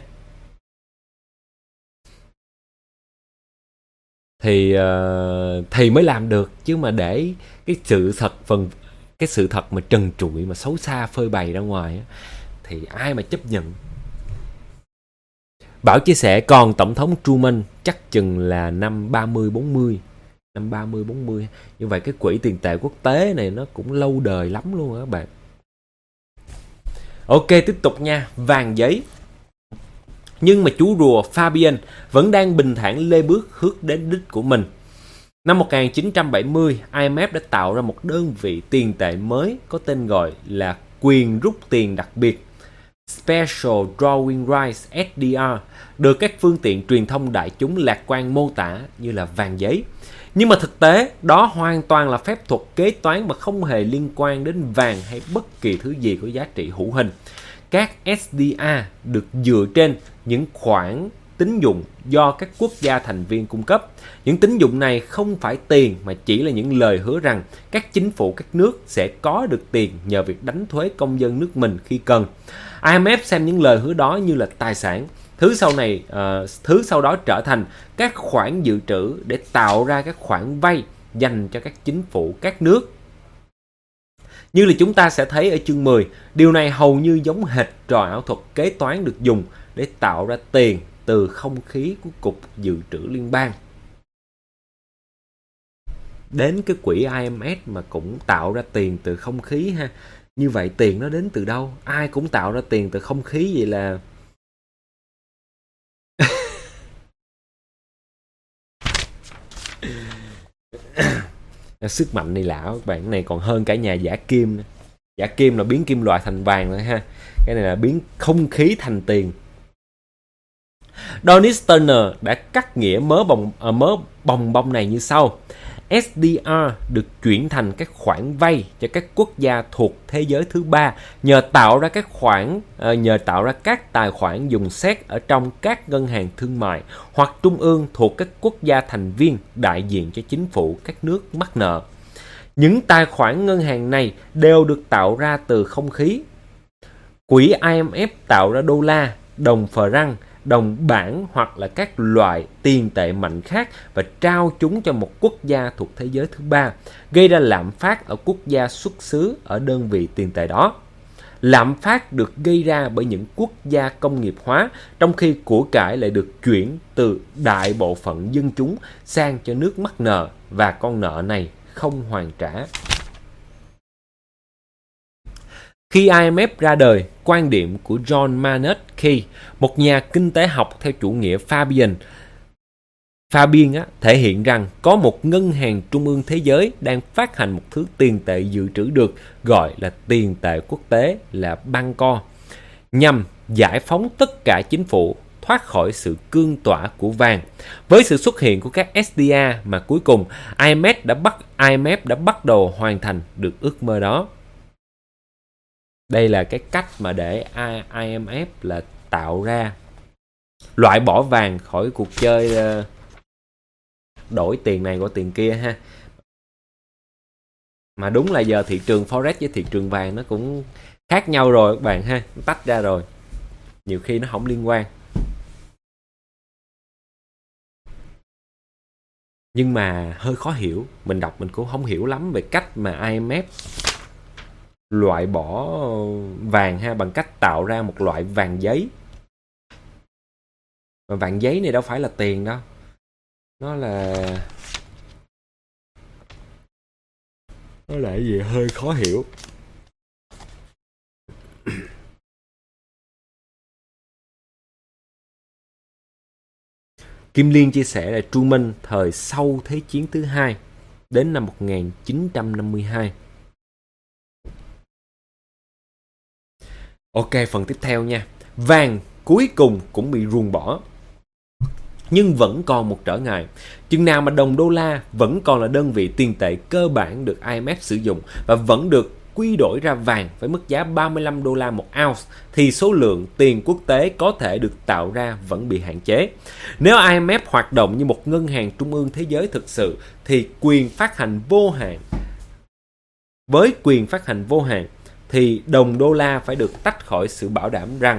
Thì mới làm được, chứ mà để cái sự thật mà trần trụi mà xấu xa phơi bày ra ngoài á, thì ai mà chấp nhận. Bảo chia sẻ còn tổng thống Truman chắc chừng là năm 30-40. Năm 30-40. Như vậy cái quỹ tiền tệ quốc tế này nó cũng lâu đời lắm luôn á các bạn. Ok, tiếp tục nha. Vàng giấy. Nhưng mà chú rùa Fabian vẫn đang bình thản lê bước hướng đến đích của mình. Năm 1970, IMF đã tạo ra một đơn vị tiền tệ mới có tên gọi là quyền rút tiền đặc biệt Special Drawing Rights SDR, được các phương tiện truyền thông đại chúng lạc quan mô tả như là vàng giấy. Nhưng mà thực tế, đó hoàn toàn là phép thuật kế toán mà không hề liên quan đến vàng hay bất kỳ thứ gì có giá trị hữu hình. Các SDR được dựa trên những khoản tín dụng do các quốc gia thành viên cung cấp. Những tín dụng này không phải tiền mà chỉ là những lời hứa rằng các chính phủ các nước sẽ có được tiền nhờ việc đánh thuế công dân nước mình khi cần. IMF xem những lời hứa đó như là tài sản. Thứ sau đó trở thành các khoản dự trữ để tạo ra các khoản vay dành cho các chính phủ các nước. Như là chúng ta sẽ thấy ở chương 10, điều này hầu như giống hệt trò ảo thuật kế toán được dùng để tạo ra tiền từ không khí của Cục Dự trữ Liên bang. Đến cái quỹ IMF mà cũng tạo ra tiền từ không khí ha. Như vậy tiền nó đến từ đâu? Ai cũng tạo ra tiền từ không khí, vậy là sức mạnh này lão các bạn. Cái này còn hơn cả nhà giả kim nữa. Giả kim là biến kim loại thành vàng rồi ha. Cái này là biến không khí thành tiền. Donis Turner đã cắt nghĩa mớ bồng bông này như sau. SDR được chuyển thành các khoản vay cho các quốc gia thuộc thế giới thứ ba nhờ tạo ra các tài khoản dùng xét ở trong các ngân hàng thương mại hoặc trung ương thuộc các quốc gia thành viên đại diện cho chính phủ các nước mắc nợ. Những tài khoản ngân hàng này đều được tạo ra từ không khí. Quỹ IMF tạo ra đô la, đồng franc đồng bảng hoặc là các loại tiền tệ mạnh khác và trao chúng cho một quốc gia thuộc thế giới thứ ba, gây ra lạm phát ở quốc gia xuất xứ ở đơn vị tiền tệ đó. Lạm phát được gây ra bởi những quốc gia công nghiệp hóa, trong khi của cải lại được chuyển từ đại bộ phận dân chúng sang cho nước mắc nợ và con nợ này không hoàn trả. Khi IMF ra đời, quan điểm của John Maynard Keynes, một nhà kinh tế học theo chủ nghĩa Fabian thể hiện rằng có một ngân hàng trung ương thế giới đang phát hành một thứ tiền tệ dự trữ được gọi là tiền tệ quốc tế là Bangkok, nhằm giải phóng tất cả chính phủ thoát khỏi sự cương tỏa của vàng. Với sự xuất hiện của các SDR mà cuối cùng IMF đã bắt đầu hoàn thành được ước mơ đó. Đây là cái cách mà để IMF là tạo ra, loại bỏ vàng khỏi cuộc chơi đổi tiền này qua tiền kia ha. Mà đúng là giờ thị trường Forex với thị trường vàng nó cũng khác nhau rồi các bạn ha, nó tách ra rồi. Nhiều khi nó không liên quan. Nhưng mà hơi khó hiểu, mình đọc mình cũng không hiểu lắm về cách mà IMF loại bỏ vàng ha, bằng cách tạo ra một loại vàng giấy. Mà vàng giấy này đâu phải là tiền đâu. Nó là cái gì hơi khó hiểu. Kim Liên chia sẻ là Truman thời sau Thế chiến thứ hai đến năm 1952. Ok, phần tiếp theo nha. Vàng cuối cùng cũng bị ruồng bỏ. Nhưng vẫn còn một trở ngại. Chừng nào mà đồng đô la vẫn còn là đơn vị tiền tệ cơ bản được IMF sử dụng và vẫn được quy đổi ra vàng với mức giá 35 đô la một ounce, thì số lượng tiền quốc tế có thể được tạo ra vẫn bị hạn chế. Nếu IMF hoạt động như một ngân hàng trung ương thế giới thực sự, thì quyền phát hành vô hạn. Với quyền phát hành vô hạn, thì đồng đô la phải được tách khỏi sự bảo đảm rằng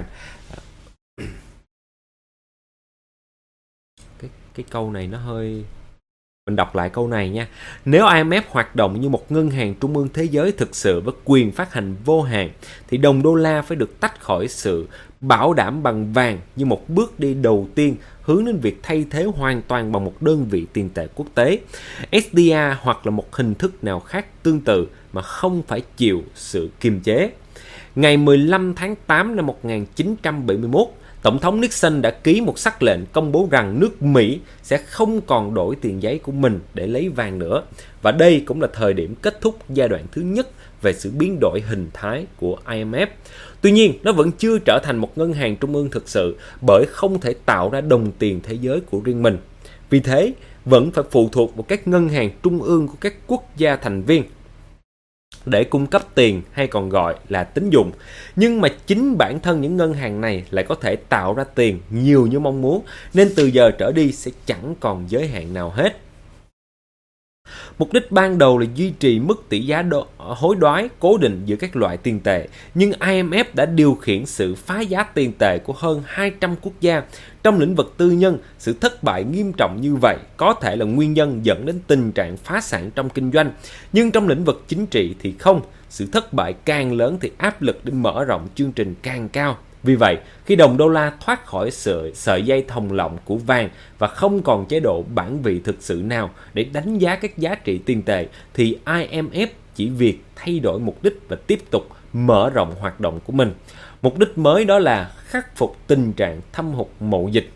cái câu này nó hơi... Mình đọc lại câu này nha. Nếu IMF hoạt động như một ngân hàng trung ương thế giới thực sự với quyền phát hành vô hạn, thì đồng đô la phải được tách khỏi sự bảo đảm bằng vàng như một bước đi đầu tiên hướng đến việc thay thế hoàn toàn bằng một đơn vị tiền tệ quốc tế, SDR hoặc là một hình thức nào khác tương tự mà không phải chịu sự kiềm chế. Ngày 15 tháng 8 năm 1971, Tổng thống Nixon đã ký một sắc lệnh công bố rằng nước Mỹ sẽ không còn đổi tiền giấy của mình để lấy vàng nữa. Và đây cũng là thời điểm kết thúc giai đoạn thứ nhất về sự biến đổi hình thái của IMF. Tuy nhiên, nó vẫn chưa trở thành một ngân hàng trung ương thực sự bởi không thể tạo ra đồng tiền thế giới của riêng mình. Vì thế, vẫn phải phụ thuộc vào các ngân hàng trung ương của các quốc gia thành viên để cung cấp tiền, hay còn gọi là tín dụng. Nhưng mà chính bản thân những ngân hàng này lại có thể tạo ra tiền nhiều như mong muốn, nên từ giờ trở đi sẽ chẳng còn giới hạn nào hết. Mục đích ban đầu là duy trì mức tỷ giá hối đoái cố định giữa các loại tiền tệ, nhưng IMF đã điều khiển sự phá giá tiền tệ của hơn 200 quốc gia. Trong lĩnh vực tư nhân, sự thất bại nghiêm trọng như vậy có thể là nguyên nhân dẫn đến tình trạng phá sản trong kinh doanh, nhưng trong lĩnh vực chính trị thì không. Sự thất bại càng lớn thì áp lực để mở rộng chương trình càng cao. Vì vậy, khi đồng đô la thoát khỏi sợi dây thòng lọng của vàng và không còn chế độ bản vị thực sự nào để đánh giá các giá trị tiền tệ, thì IMF chỉ việc thay đổi mục đích và tiếp tục mở rộng hoạt động của mình. Mục đích mới đó là khắc phục tình trạng thâm hụt mậu dịch.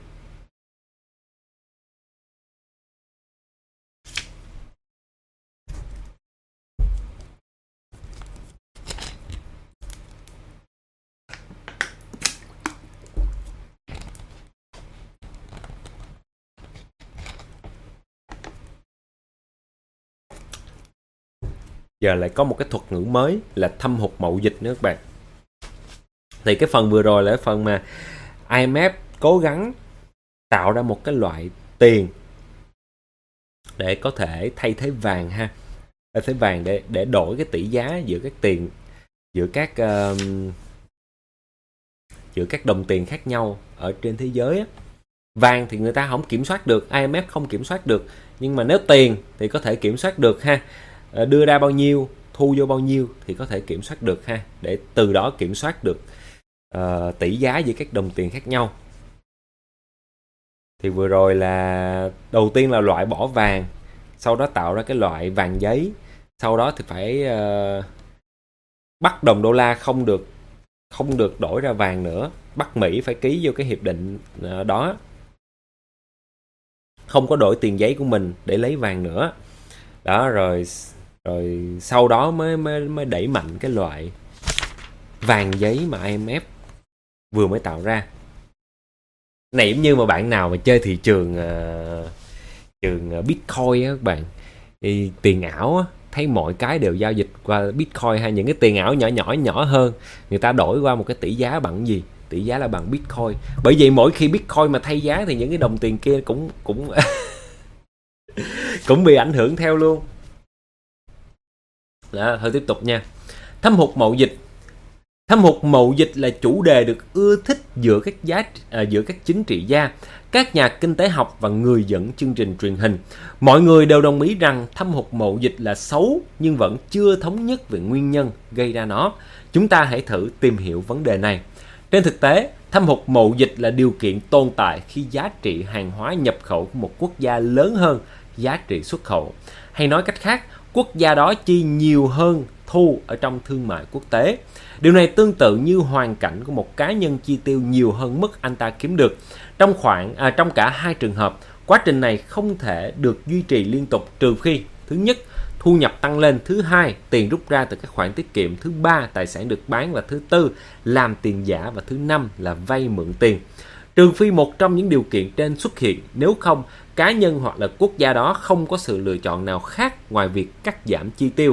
Giờ lại có một cái thuật ngữ mới là thâm hụt mậu dịch nữa các bạn. Thì cái phần vừa rồi là cái phần mà IMF cố gắng tạo ra một cái loại tiền để có thể thay thế vàng ha. Thay thế vàng để đổi cái tỷ giá giữa các tiền, giữa giữa các đồng tiền khác nhau ở trên thế giới á. Vàng thì người ta không kiểm soát được, IMF không kiểm soát được, nhưng mà nếu tiền thì có thể kiểm soát được ha. Đưa ra bao nhiêu, thu vô bao nhiêu thì có thể kiểm soát được ha, để từ đó kiểm soát được tỷ giá giữa các đồng tiền khác nhau. Thì vừa rồi là đầu tiên là loại bỏ vàng, sau đó tạo ra cái loại vàng giấy, sau đó thì phải bắt đồng đô la không được đổi ra vàng nữa, bắt Mỹ phải ký vô cái hiệp định đó, không có đổi tiền giấy của mình để lấy vàng nữa. Đó, rồi sau đó mới đẩy mạnh cái loại vàng giấy mà IMF vừa mới tạo ra. Này giống như mà bạn nào mà chơi thị trường Bitcoin á các bạn, thì tiền ảo á, thấy mọi cái đều giao dịch qua Bitcoin, hay những cái tiền ảo nhỏ hơn, người ta đổi qua một cái tỷ giá bằng gì? Tỷ giá là bằng Bitcoin. Bởi vậy mỗi khi Bitcoin mà thay giá thì những cái đồng tiền kia cũng cũng bị ảnh hưởng theo luôn. Đó, thôi tiếp tục nha. Thâm hụt mậu dịch. Thâm hụt mậu dịch là chủ đề được ưa thích giữa các chính trị gia, các nhà kinh tế học và người dẫn chương trình truyền hình. Mọi người đều đồng ý rằng thâm hụt mậu dịch là xấu, nhưng vẫn chưa thống nhất về nguyên nhân gây ra nó. Chúng ta hãy thử tìm hiểu vấn đề này. Trên thực tế, thâm hụt mậu dịch là điều kiện tồn tại khi giá trị hàng hóa nhập khẩu của một quốc gia lớn hơn giá trị xuất khẩu. Hay nói cách khác, quốc gia đó chi nhiều hơn thu ở trong thương mại quốc tế. Điều này tương tự như hoàn cảnh của một cá nhân chi tiêu nhiều hơn mức anh ta kiếm được. Trong cả hai trường hợp, quá trình này không thể được duy trì liên tục, trừ khi thứ nhất, thu nhập tăng lên, thứ hai, tiền rút ra từ các khoản tiết kiệm, thứ ba, tài sản được bán, và thứ tư, làm tiền giả, và thứ năm là vay mượn tiền. Trừ phi một trong những điều kiện trên xuất hiện, nếu không, cá nhân hoặc là quốc gia đó không có sự lựa chọn nào khác ngoài việc cắt giảm chi tiêu.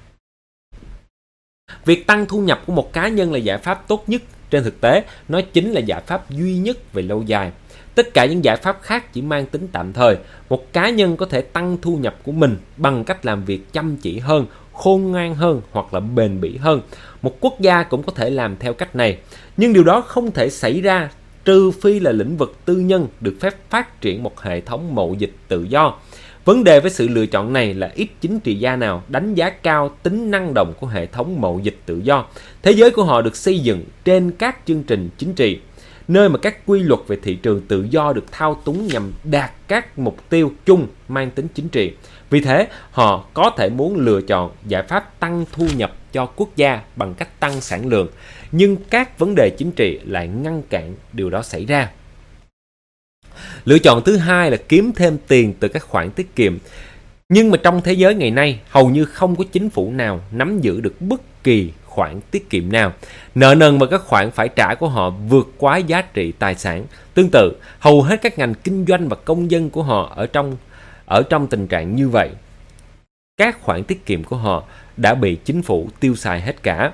Việc tăng thu nhập của một cá nhân là giải pháp tốt nhất. Trên thực tế, nó chính là giải pháp duy nhất về lâu dài. Tất cả những giải pháp khác chỉ mang tính tạm thời. Một cá nhân có thể tăng thu nhập của mình bằng cách làm việc chăm chỉ hơn, khôn ngoan hơn hoặc là bền bỉ hơn. Một quốc gia cũng có thể làm theo cách này. Nhưng điều đó không thể xảy ra trừ phi là lĩnh vực tư nhân được phép phát triển một hệ thống mậu dịch tự do. Vấn đề với sự lựa chọn này là ít chính trị gia nào đánh giá cao tính năng động của hệ thống mậu dịch tự do. Thế giới của họ được xây dựng trên các chương trình chính trị, nơi mà các quy luật về thị trường tự do được thao túng nhằm đạt các mục tiêu chung mang tính chính trị. Vì thế, họ có thể muốn lựa chọn giải pháp tăng thu nhập cho quốc gia bằng cách tăng sản lượng, nhưng các vấn đề chính trị lại ngăn cản điều đó xảy ra. Lựa chọn thứ hai là kiếm thêm tiền từ các khoản tiết kiệm. Nhưng mà trong thế giới ngày nay, hầu như không có chính phủ nào nắm giữ được bất kỳ khoản tiết kiệm nào. Nợ nần và các khoản phải trả của họ vượt quá giá trị tài sản. Tương tự, hầu hết các ngành kinh doanh và công dân của họ ở trong tình trạng như vậy. Các khoản tiết kiệm của họ đã bị chính phủ tiêu xài hết cả.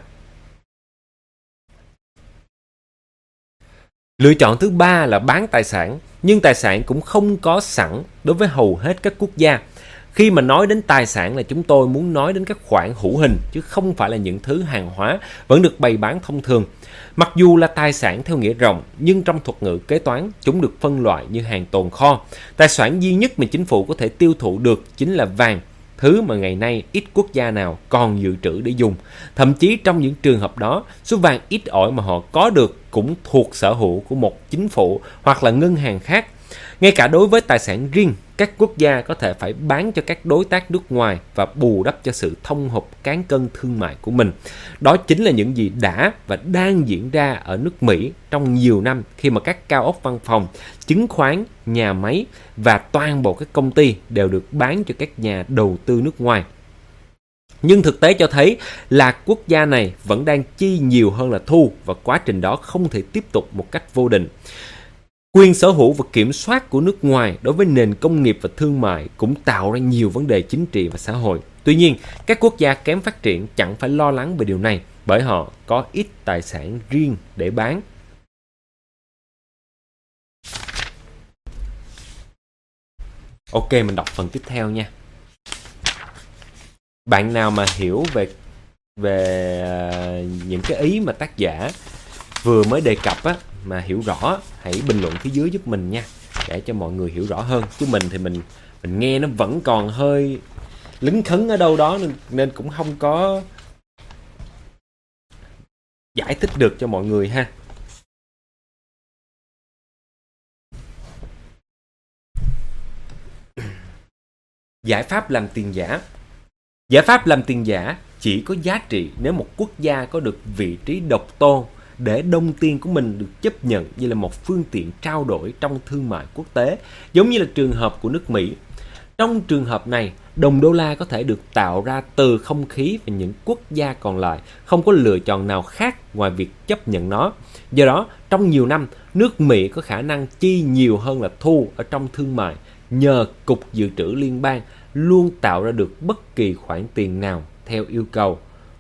Lựa chọn thứ ba là bán tài sản, nhưng tài sản cũng không có sẵn đối với hầu hết các quốc gia. Khi mà nói đến tài sản là chúng tôi muốn nói đến các khoản hữu hình, chứ không phải là những thứ hàng hóa vẫn được bày bán thông thường. Mặc dù là tài sản theo nghĩa rộng, nhưng trong thuật ngữ kế toán, chúng được phân loại như hàng tồn kho. Tài sản duy nhất mà chính phủ có thể tiêu thụ được chính là vàng, thứ mà ngày nay ít quốc gia nào còn dự trữ để dùng. Thậm chí trong những trường hợp đó, số vàng ít ỏi mà họ có được cũng thuộc sở hữu của một chính phủ hoặc là ngân hàng khác. Ngay cả đối với tài sản riêng, các quốc gia có thể phải bán cho các đối tác nước ngoài và bù đắp cho sự thâm hụt cán cân thương mại của mình. Đó chính là những gì đã và đang diễn ra ở nước Mỹ trong nhiều năm, khi mà các cao ốc văn phòng, chứng khoán, nhà máy và toàn bộ các công ty đều được bán cho các nhà đầu tư nước ngoài. Nhưng thực tế cho thấy là quốc gia này vẫn đang chi nhiều hơn là thu, và quá trình đó không thể tiếp tục một cách vô định. Quyền sở hữu và kiểm soát của nước ngoài đối với nền công nghiệp và thương mại cũng tạo ra nhiều vấn đề chính trị và xã hội. Tuy nhiên, các quốc gia kém phát triển chẳng phải lo lắng về điều này, bởi họ có ít tài sản riêng để bán. Ok, mình đọc phần tiếp theo nha. Bạn nào mà hiểu về những cái ý mà tác giả vừa mới đề cập á mà hiểu rõ, hãy bình luận phía dưới giúp mình nha, để cho mọi người hiểu rõ hơn. Chứ mình thì mình nghe nó vẫn còn hơi lấn khấn ở đâu đó, nên cũng không có giải thích được cho mọi người ha. Giải pháp làm tiền giả. Giải pháp làm tiền giả chỉ có giá trị nếu một quốc gia có được vị trí độc tôn để đồng tiền của mình được chấp nhận như là một phương tiện trao đổi trong thương mại quốc tế, giống như là trường hợp của nước Mỹ. Trong trường hợp này, đồng đô la có thể được tạo ra từ không khí và những quốc gia còn lại không có lựa chọn nào khác ngoài việc chấp nhận nó. Do đó, trong nhiều năm, nước Mỹ có khả năng chi nhiều hơn là thu ở trong thương mại nhờ Cục Dự trữ Liên bang luôn tạo ra được bất kỳ khoản tiền nào theo yêu cầu.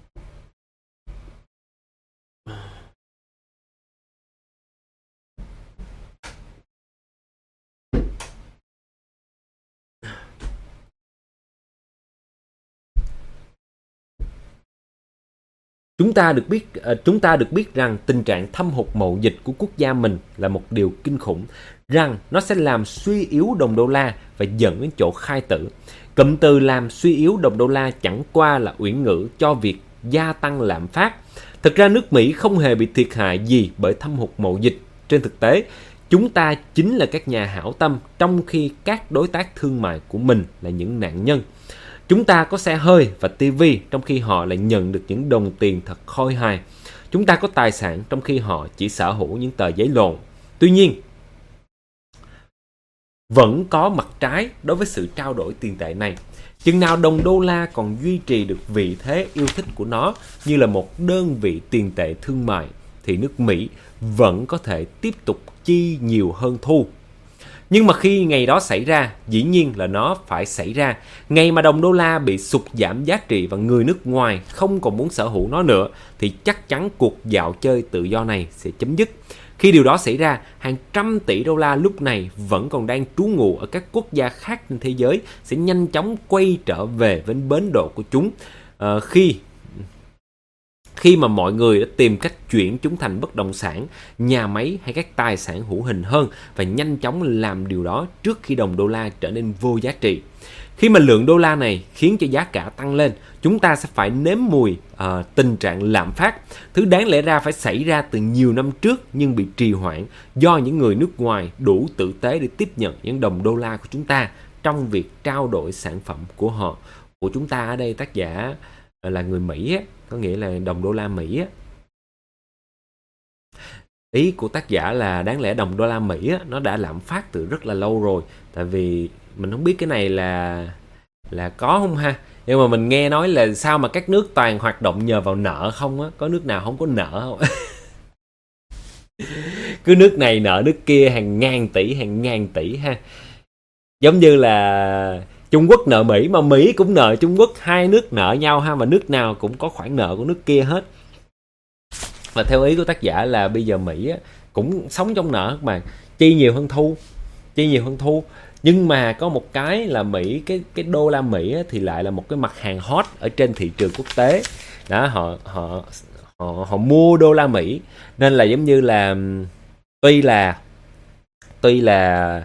Chúng ta được biết rằng tình trạng thâm hụt mậu dịch của quốc gia mình là một điều kinh khủng, rằng nó sẽ làm suy yếu đồng đô la và dẫn đến chỗ khai tử. Cụm từ làm suy yếu đồng đô la chẳng qua là uyển ngữ cho việc gia tăng lạm phát. Thực ra nước Mỹ không hề bị thiệt hại gì bởi thâm hụt mậu dịch. Trên thực tế, chúng ta chính là các nhà hảo tâm, trong khi các đối tác thương mại của mình là những nạn nhân. Chúng ta có xe hơi và tivi trong khi họ lại nhận được những đồng tiền thật khôi hài. Chúng ta có tài sản trong khi họ chỉ sở hữu những tờ giấy lộn. Tuy nhiên, vẫn có mặt trái đối với sự trao đổi tiền tệ này. Chừng nào đồng đô la còn duy trì được vị thế yêu thích của nó như là một đơn vị tiền tệ thương mại, thì nước Mỹ vẫn có thể tiếp tục chi nhiều hơn thu. Nhưng mà khi ngày đó xảy ra, dĩ nhiên là nó phải xảy ra. Ngày mà đồng đô la bị sụt giảm giá trị và người nước ngoài không còn muốn sở hữu nó nữa, thì chắc chắn cuộc dạo chơi tự do này sẽ chấm dứt. Khi điều đó xảy ra, hàng trăm tỷ đô la lúc này vẫn còn đang trú ngụ ở các quốc gia khác trên thế giới sẽ nhanh chóng quay trở về với bến đỗ của chúng khi mà mọi người đã tìm cách chuyển chúng thành bất động sản, nhà máy hay các tài sản hữu hình hơn, và nhanh chóng làm điều đó trước khi đồng đô la trở nên vô giá trị. Khi mà lượng đô la này khiến cho giá cả tăng lên, chúng ta sẽ phải nếm mùi tình trạng lạm phát, thứ đáng lẽ ra phải xảy ra từ nhiều năm trước nhưng bị trì hoãn do những người nước ngoài đủ tử tế để tiếp nhận những đồng đô la của chúng ta trong việc trao đổi sản phẩm của họ. Của chúng ta ở đây tác giả là người Mỹ á, có nghĩa là đồng đô la Mỹ á. Ý của tác giả là đáng lẽ đồng đô la Mỹ á, nó đã lạm phát từ rất là lâu rồi. Tại vì mình không biết cái này là có không ha. Nhưng mà mình nghe nói là sao mà các nước toàn hoạt động nhờ vào nợ không á. Có nước nào không có nợ không? Cứ nước này nợ nước kia hàng ngàn tỷ ha. Giống như là Trung Quốc nợ Mỹ mà Mỹ cũng nợ Trung Quốc, hai nước nợ nhau ha, mà nước nào cũng có khoản nợ của nước kia hết. Và theo ý của tác giả là bây giờ Mỹ á, cũng sống trong nợ các bạn, chi nhiều hơn thu. Nhưng mà có một cái là Mỹ, cái đô la Mỹ á, thì lại là một cái mặt hàng hot ở trên thị trường quốc tế. Đó, họ mua đô la Mỹ, nên là giống như là tuy là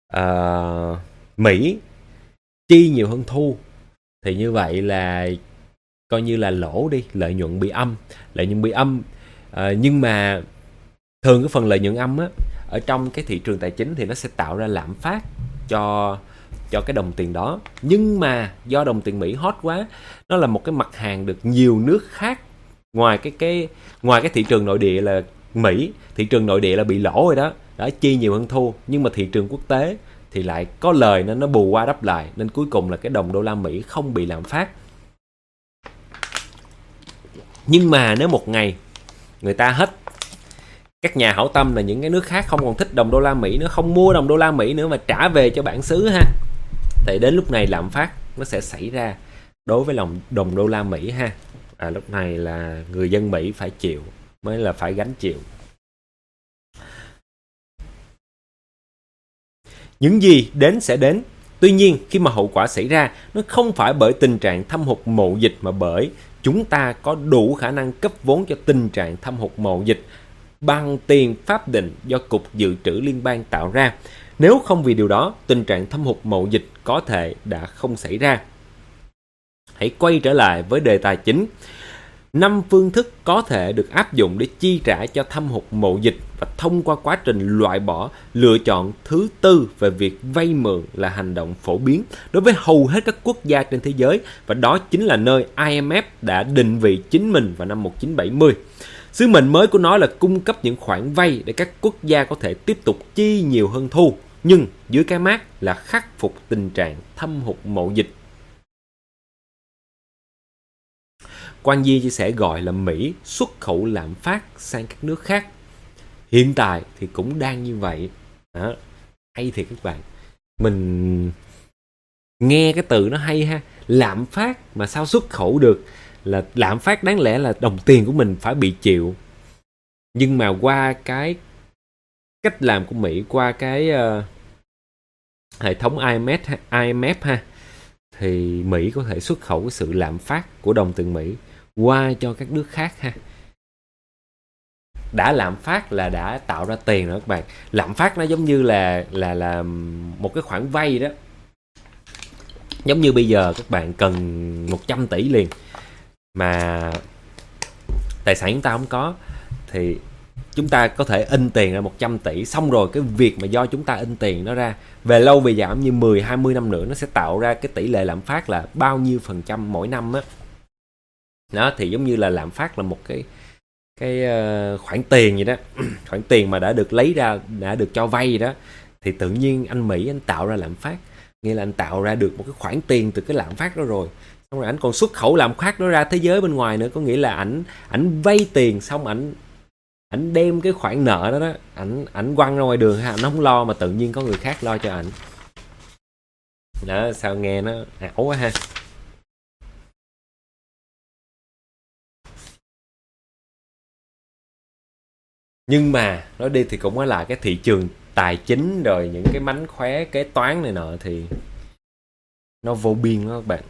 Mỹ chi nhiều hơn thu, thì như vậy là coi như là lỗ đi, lợi nhuận bị âm. Nhưng mà thường cái phần lợi nhuận âm á, ở trong cái thị trường tài chính thì nó sẽ tạo ra lạm phát cho cái đồng tiền đó. Nhưng mà do đồng tiền Mỹ hot quá, nó là một cái mặt hàng được nhiều nước khác ngoài cái thị trường nội địa là Mỹ, thị trường nội địa là bị lỗ rồi đó, đã chi nhiều hơn thu. Nhưng mà thị trường quốc tế thì lại có lời nên nó bù qua đắp lại, nên cuối cùng là cái đồng đô la Mỹ không bị lạm phát. Nhưng mà nếu một ngày người ta hết, các nhà hảo tâm là những cái nước khác không còn thích đồng đô la Mỹ nữa, không mua đồng đô la Mỹ nữa mà trả về cho bản xứ ha, thì đến lúc này lạm phát nó sẽ xảy ra đối với đồng đô la Mỹ ha. Lúc này là người dân Mỹ phải chịu, mới là phải gánh chịu. Những gì đến sẽ đến. Tuy nhiên, khi mà hậu quả xảy ra, nó không phải bởi tình trạng thâm hụt mậu dịch, mà bởi chúng ta có đủ khả năng cấp vốn cho tình trạng thâm hụt mậu dịch bằng tiền pháp định do Cục Dự trữ Liên bang tạo ra. Nếu không vì điều đó, tình trạng thâm hụt mậu dịch có thể đã không xảy ra. Hãy quay trở lại với đề tài chính. 5 phương thức có thể được áp dụng để chi trả cho thâm hụt mậu dịch và thông qua quá trình loại bỏ, lựa chọn thứ tư về việc vay mượn là hành động phổ biến đối với hầu hết các quốc gia trên thế giới, và đó chính là nơi IMF đã định vị chính mình vào năm 1970. Sứ mệnh mới của nó là cung cấp những khoản vay để các quốc gia có thể tiếp tục chi nhiều hơn thu, nhưng dưới cái mác là khắc phục tình trạng thâm hụt mậu dịch. Quan Di chia sẻ gọi là Mỹ xuất khẩu lạm phát sang các nước khác. Hiện tại thì cũng đang như vậy. Đó. Hay thiệt các bạn. Mình nghe cái từ nó hay ha. Lạm phát mà sao xuất khẩu được? Là lạm phát đáng lẽ là đồng tiền của mình phải bị chịu. Nhưng mà qua cái cách làm của Mỹ, qua cái hệ thống IMF ha, thì Mỹ có thể xuất khẩu cái sự lạm phát của đồng tiền Mỹ qua cho các nước khác ha. Đã lạm phát là đã tạo ra tiền rồi các bạn. Lạm phát nó giống như là một cái khoản vay đó. Giống như bây giờ các bạn cần 100 tỷ liền, mà tài sản chúng ta không có, thì chúng ta có thể in tiền ra 100 tỷ. Xong rồi cái việc mà do chúng ta in tiền nó ra, về lâu về giảm như 10-20 năm nữa, nó sẽ tạo ra cái tỷ lệ lạm phát là bao nhiêu % mỗi năm á. Đó, thì giống như là lạm phát là một cái khoản tiền vậy đó. Khoản tiền mà đã được lấy ra, đã được cho vay đó, thì tự nhiên anh Mỹ anh tạo ra lạm phát, nghĩa là anh tạo ra được một cái khoản tiền từ cái lạm phát đó rồi. Xong rồi anh còn xuất khẩu lạm phát đó ra thế giới bên ngoài nữa, có nghĩa là ảnh vay tiền xong ảnh đem cái khoản nợ đó ảnh quăng ra ngoài đường ha, ảnh không lo mà tự nhiên có người khác lo cho ảnh. Đó, sao nghe nó ảo quá ha. Nhưng mà nói đi thì cũng nói lại, cái thị trường tài chính rồi những cái mánh khóe kế toán này nọ thì nó vô biên đó các bạn.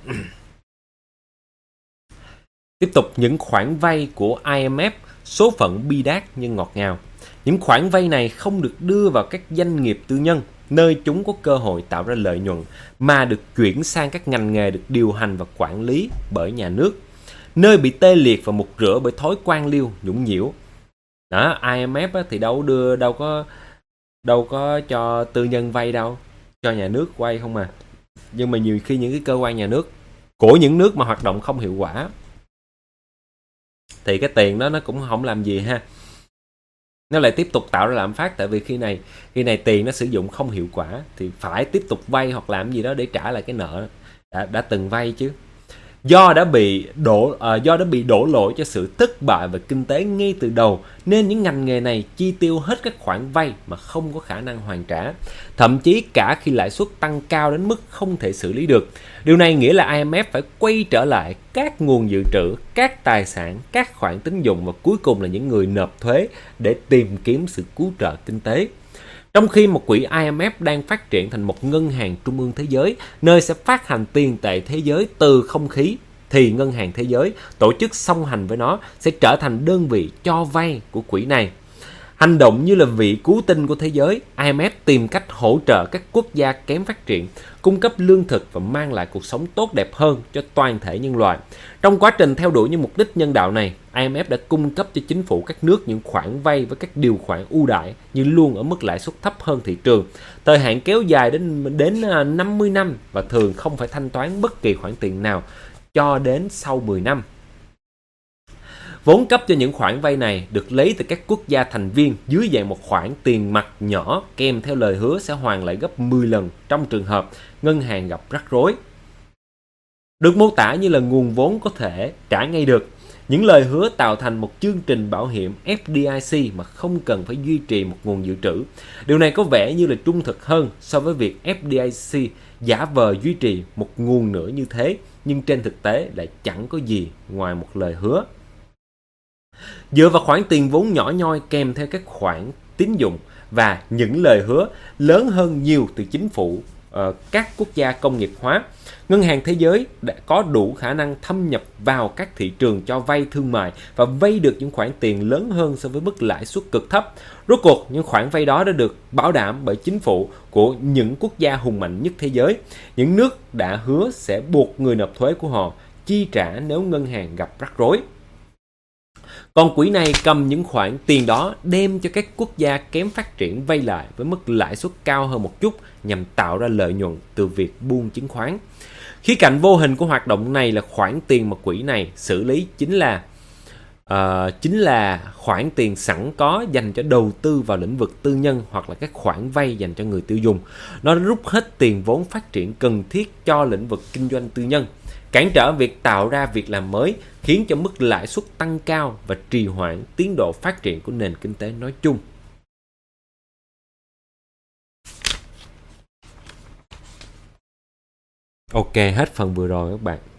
Tiếp tục những khoản vay của IMF, số phận bi đát nhưng ngọt ngào. Những khoản vay này không được đưa vào các doanh nghiệp tư nhân, nơi chúng có cơ hội tạo ra lợi nhuận, mà được chuyển sang các ngành nghề được điều hành và quản lý bởi nhà nước, nơi bị tê liệt và mục rửa bởi thói quan liêu nhũng nhiễu. Đó, IMF thì đâu có cho tư nhân vay đâu, cho nhà nước vay không à. Nhưng mà nhiều khi những cái cơ quan nhà nước của những nước mà hoạt động không hiệu quả thì cái tiền đó nó cũng không làm gì ha, nó lại tiếp tục tạo ra lạm phát. Tại vì khi này tiền nó sử dụng không hiệu quả thì phải tiếp tục vay hoặc làm gì đó để trả lại cái nợ đã từng vay chứ. Do đã bị đổ lỗi cho sự thất bại về kinh tế ngay từ đầu, nên những ngành nghề này chi tiêu hết các khoản vay mà không có khả năng hoàn trả, thậm chí cả khi lãi suất tăng cao đến mức không thể xử lý được. Điều này nghĩa là IMF phải quay trở lại các nguồn dự trữ, các tài sản, các khoản tín dụng và cuối cùng là những người nộp thuế để tìm kiếm sự cứu trợ kinh tế. Trong khi một quỹ IMF đang phát triển thành một ngân hàng trung ương thế giới, nơi sẽ phát hành tiền tệ thế giới từ không khí, thì Ngân hàng Thế giới, tổ chức song hành với nó, sẽ trở thành đơn vị cho vay của quỹ này. Hành động như là vị cứu tinh của thế giới, IMF tìm cách hỗ trợ các quốc gia kém phát triển, cung cấp lương thực và mang lại cuộc sống tốt đẹp hơn cho toàn thể nhân loại. Trong quá trình theo đuổi những mục đích nhân đạo này, IMF đã cung cấp cho chính phủ các nước những khoản vay với các điều khoản ưu đãi như luôn ở mức lãi suất thấp hơn thị trường, thời hạn kéo dài đến 50 năm và thường không phải thanh toán bất kỳ khoản tiền nào cho đến sau 10 năm. Vốn cấp cho những khoản vay này được lấy từ các quốc gia thành viên dưới dạng một khoản tiền mặt nhỏ kèm theo lời hứa sẽ hoàn lại gấp 10 lần trong trường hợp ngân hàng gặp rắc rối. Được mô tả như là nguồn vốn có thể trả ngay được. Những lời hứa tạo thành một chương trình bảo hiểm FDIC mà không cần phải duy trì một nguồn dự trữ. Điều này có vẻ như là trung thực hơn so với việc FDIC giả vờ duy trì một nguồn nữa như thế, nhưng trên thực tế lại chẳng có gì ngoài một lời hứa. Dựa vào khoản tiền vốn nhỏ nhoi kèm theo các khoản tín dụng và những lời hứa lớn hơn nhiều từ chính phủ các quốc gia công nghiệp hóa. Ngân hàng Thế giới đã có đủ khả năng thâm nhập vào các thị trường cho vay thương mại và vay được những khoản tiền lớn hơn so với mức lãi suất cực thấp. Rốt cuộc, những khoản vay đó đã được bảo đảm bởi chính phủ của những quốc gia hùng mạnh nhất thế giới. Những nước đã hứa sẽ buộc người nộp thuế của họ chi trả nếu ngân hàng gặp rắc rối. Còn quỹ này cầm những khoản tiền đó đem cho các quốc gia kém phát triển vay lại với mức lãi suất cao hơn một chút nhằm tạo ra lợi nhuận từ việc buôn chứng khoán. Khía cạnh vô hình của hoạt động này là khoản tiền mà quỹ này xử lý chính là khoản tiền sẵn có dành cho đầu tư vào lĩnh vực tư nhân hoặc là các khoản vay dành cho người tiêu dùng. Nó rút hết tiền vốn phát triển cần thiết cho lĩnh vực kinh doanh tư nhân, cản trở việc tạo ra việc làm mới, khiến cho mức lãi suất tăng cao và trì hoãn tiến độ phát triển của nền kinh tế nói chung. Ok, hết phần vừa rồi các bạn.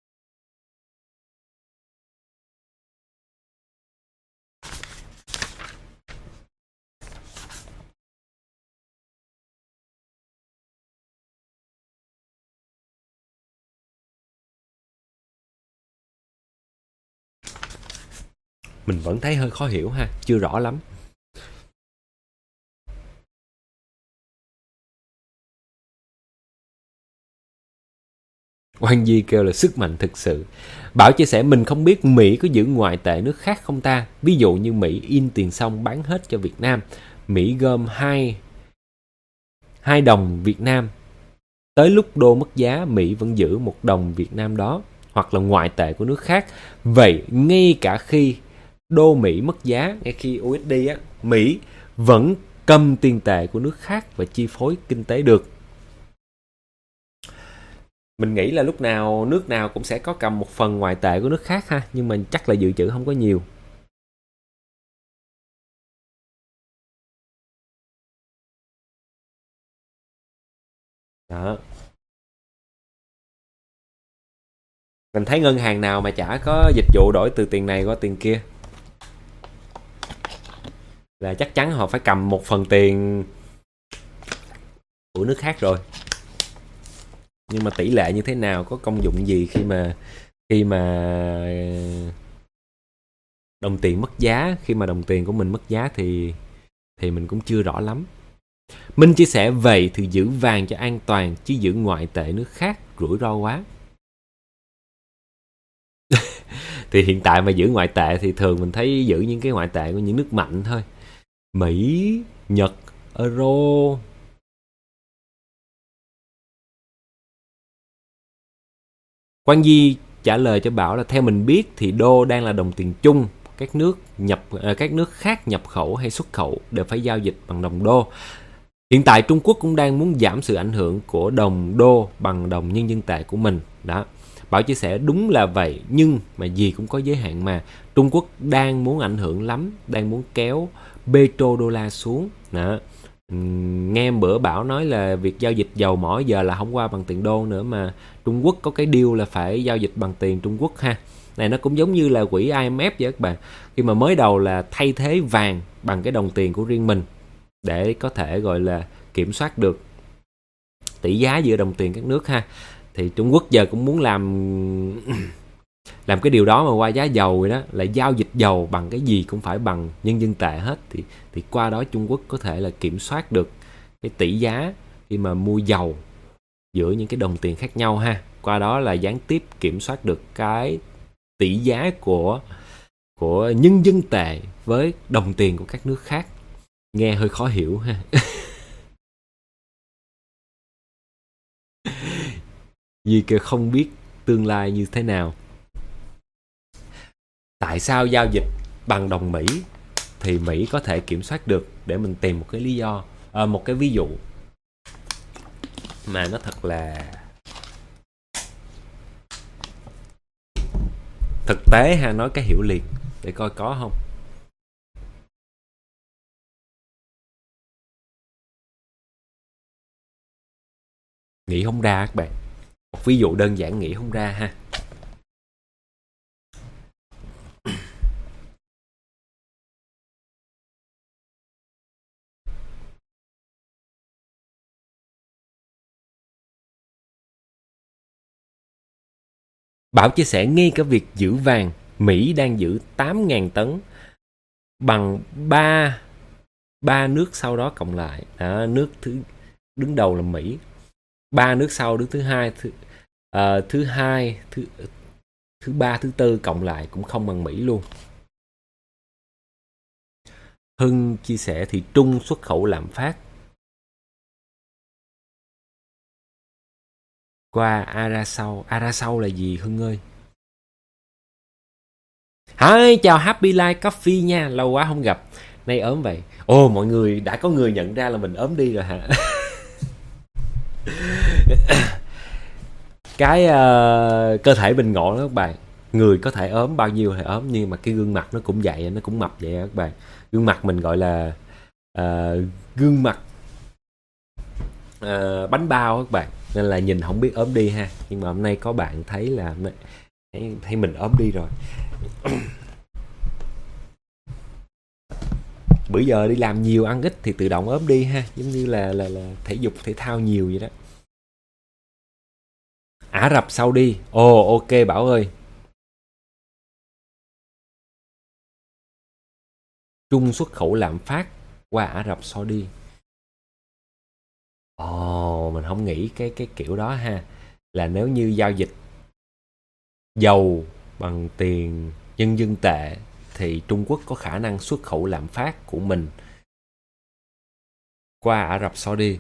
Mình vẫn thấy hơi khó hiểu ha, chưa rõ lắm. Quang Di kêu là sức mạnh thực sự. Bảo chia sẻ mình không biết Mỹ có giữ ngoại tệ nước khác không ta. Ví dụ như Mỹ in tiền xong bán hết cho Việt Nam. Mỹ gom 2 đồng Việt Nam. Tới lúc đô mất giá, Mỹ vẫn giữ 1 đồng Việt Nam đó. Hoặc là ngoại tệ của nước khác. Vậy ngay cả khi đô Mỹ mất giá, ngay khi USD á, Mỹ vẫn cầm tiền tệ của nước khác và chi phối kinh tế được. Mình nghĩ là lúc nào nước nào cũng sẽ có cầm một phần ngoại tệ của nước khác ha, nhưng mà chắc là dự trữ không có nhiều. Đó. Mình thấy ngân hàng nào mà chả có dịch vụ đổi từ tiền này qua tiền kia là chắc chắn họ phải cầm một phần tiền của nước khác rồi. Nhưng mà tỷ lệ như thế nào, có công dụng gì khi mà đồng tiền mất giá, khi mà đồng tiền của mình mất giá thì mình cũng chưa rõ lắm. Minh chia sẻ vậy thì giữ vàng cho an toàn, chứ giữ ngoại tệ nước khác rủi ro quá. Thì hiện tại mà giữ ngoại tệ thì thường mình thấy giữ những cái ngoại tệ của những nước mạnh thôi. Mỹ, Nhật, Euro. Quang Di trả lời cho Bảo là theo mình biết thì đô đang là đồng tiền chung. Các nước khác nhập khẩu hay xuất khẩu đều phải giao dịch bằng đồng đô. Hiện tại Trung Quốc cũng đang muốn giảm sự ảnh hưởng của đồng đô bằng đồng nhân dân tệ của mình. Đó. Bảo chia sẻ đúng là vậy, nhưng mà gì cũng có giới hạn mà. Trung Quốc đang muốn ảnh hưởng lắm, đang muốn kéo petro đô la xuống. Đó. Nghe bữa Bảo nói là việc giao dịch dầu mỏ giờ là không qua bằng tiền đô nữa, mà Trung Quốc có cái deal là phải giao dịch bằng tiền Trung Quốc ha. Này nó cũng giống như là quỹ IMF vậy các bạn. Khi mà mới đầu là thay thế vàng bằng cái đồng tiền của riêng mình để có thể gọi là kiểm soát được tỷ giá giữa đồng tiền các nước ha. Thì Trung Quốc giờ cũng muốn làm cái điều đó mà qua giá dầu rồi đó, là giao dịch dầu bằng cái gì cũng phải bằng nhân dân tệ hết, thì qua đó Trung Quốc có thể là kiểm soát được cái tỷ giá khi mà mua dầu giữa những cái đồng tiền khác nhau ha. Qua đó là gián tiếp kiểm soát được cái tỷ giá của nhân dân tệ với đồng tiền của các nước khác. Nghe hơi khó hiểu ha. Vì kêu không biết tương lai như thế nào. Tại sao giao dịch bằng đồng Mỹ thì Mỹ có thể kiểm soát được, để mình tìm một cái lý do, một cái ví dụ mà nó thật là thực tế ha, nói cái hiểu liền để coi có không. Nghĩ không ra các bạn. Một ví dụ đơn giản nghĩ không ra ha. Bảo chia sẻ ngay cả việc giữ vàng, Mỹ đang giữ 8.000 tấn bằng ba nước sau đó cộng lại. Đó, nước đứng đầu là Mỹ, 3 nước sau đứng thứ hai, thứ ba, thứ tư cộng lại cũng không bằng Mỹ luôn. Hưng chia sẻ thì Trung xuất khẩu lạm phát qua Arasau là gì Hưng ơi? Hi, chào Happy Life Coffee nha, lâu quá không gặp. Nay ốm vậy. Ồ, mọi người đã có người nhận ra là mình ốm đi rồi hả? Cái cơ thể bình ngộ đó các bạn. Người có thể ốm bao nhiêu thì ốm, nhưng mà cái gương mặt nó cũng vậy, nó cũng mập vậy các bạn. Gương mặt mình gọi là gương mặt bánh bao các bạn, nên là nhìn không biết ốm đi ha. Nhưng mà hôm nay có bạn thấy là thấy mình ốm đi rồi. Bữa giờ đi làm nhiều ăn ít thì tự động ốm đi ha, giống như là thể dục thể thao nhiều vậy đó. Ả Rập Saudi. Ồ, ok Bảo ơi. Trung xuất khẩu lạm phát qua Ả Rập Saudi. Ồ, mình không nghĩ cái kiểu đó ha. Là nếu như giao dịch dầu bằng tiền nhân dân tệ thì Trung Quốc có khả năng xuất khẩu lạm phát của mình qua Ả Rập Saudi.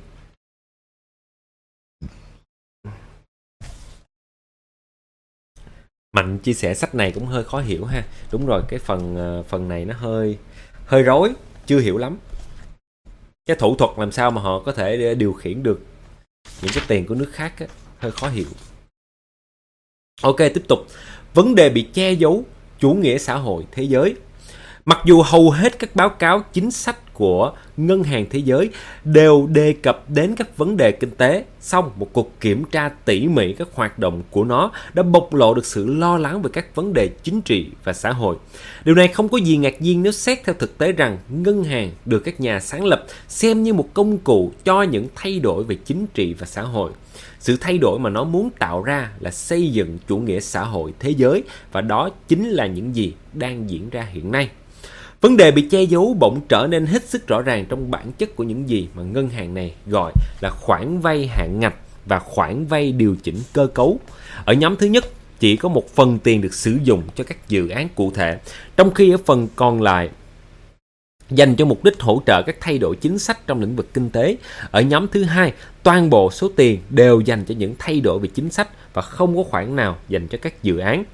Mạnh chia sẻ sách này cũng hơi khó hiểu ha. Đúng rồi, cái phần này nó hơi rối, chưa hiểu lắm. Cái thủ thuật làm sao mà họ có thể điều khiển được những cái tiền của nước khác á, hơi khó hiểu. Ok, tiếp tục. Vấn đề bị che giấu chủ nghĩa xã hội thế giới. Mặc dù hầu hết các báo cáo chính sách của Ngân hàng Thế giới đều đề cập đến các vấn đề kinh tế, song một cuộc kiểm tra tỉ mỉ các hoạt động của nó đã bộc lộ được sự lo lắng về các vấn đề chính trị và xã hội. Điều này không có gì ngạc nhiên nếu xét theo thực tế rằng ngân hàng được các nhà sáng lập xem như một công cụ cho những thay đổi về chính trị và xã hội. Sự thay đổi mà nó muốn tạo ra là xây dựng chủ nghĩa xã hội thế giới, và đó chính là những gì đang diễn ra hiện nay. Vấn đề bị che giấu bỗng trở nên hết sức rõ ràng trong bản chất của những gì mà ngân hàng này gọi là khoản vay hạn ngạch và khoản vay điều chỉnh cơ cấu. Ở nhóm thứ nhất, chỉ có một phần tiền được sử dụng cho các dự án cụ thể, trong khi ở phần còn lại dành cho mục đích hỗ trợ các thay đổi chính sách trong lĩnh vực kinh tế. Ở nhóm thứ hai, toàn bộ số tiền đều dành cho những thay đổi về chính sách và không có khoản nào dành cho các dự án.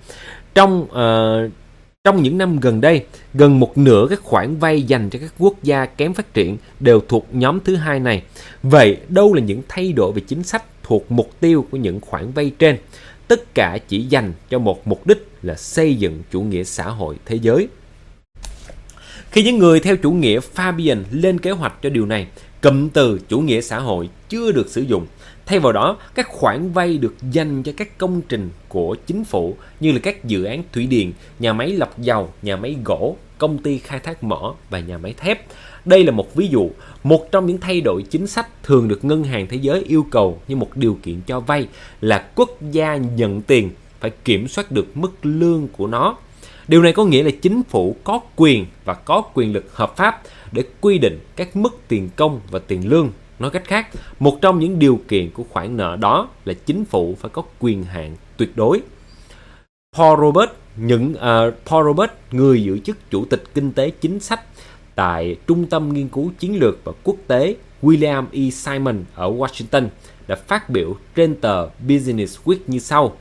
Trong những năm gần đây, gần một nửa các khoản vay dành cho các quốc gia kém phát triển đều thuộc nhóm thứ hai này. Vậy đâu là những thay đổi về chính sách thuộc mục tiêu của những khoản vay trên? Tất cả chỉ dành cho một mục đích là xây dựng chủ nghĩa xã hội thế giới. Khi những người theo chủ nghĩa Fabian lên kế hoạch cho điều này, cụm từ chủ nghĩa xã hội chưa được sử dụng. Thay vào đó, các khoản vay được dành cho các công trình của chính phủ như là các dự án thủy điện, nhà máy lọc dầu, nhà máy gỗ, công ty khai thác mỏ và nhà máy thép. Đây là một ví dụ, một trong những thay đổi chính sách thường được Ngân hàng Thế giới yêu cầu như một điều kiện cho vay là quốc gia nhận tiền phải kiểm soát được mức lương của nó. Điều này có nghĩa là chính phủ có quyền và có quyền lực hợp pháp để quy định các mức tiền công và tiền lương. Nói cách khác, một trong những điều kiện của khoản nợ đó là chính phủ phải có quyền hạn tuyệt đối. Paul Robert, người giữ chức Chủ tịch Kinh tế Chính sách tại Trung tâm Nghiên cứu Chiến lược và Quốc tế William E. Simon ở Washington, đã phát biểu trên tờ Business Week như sau.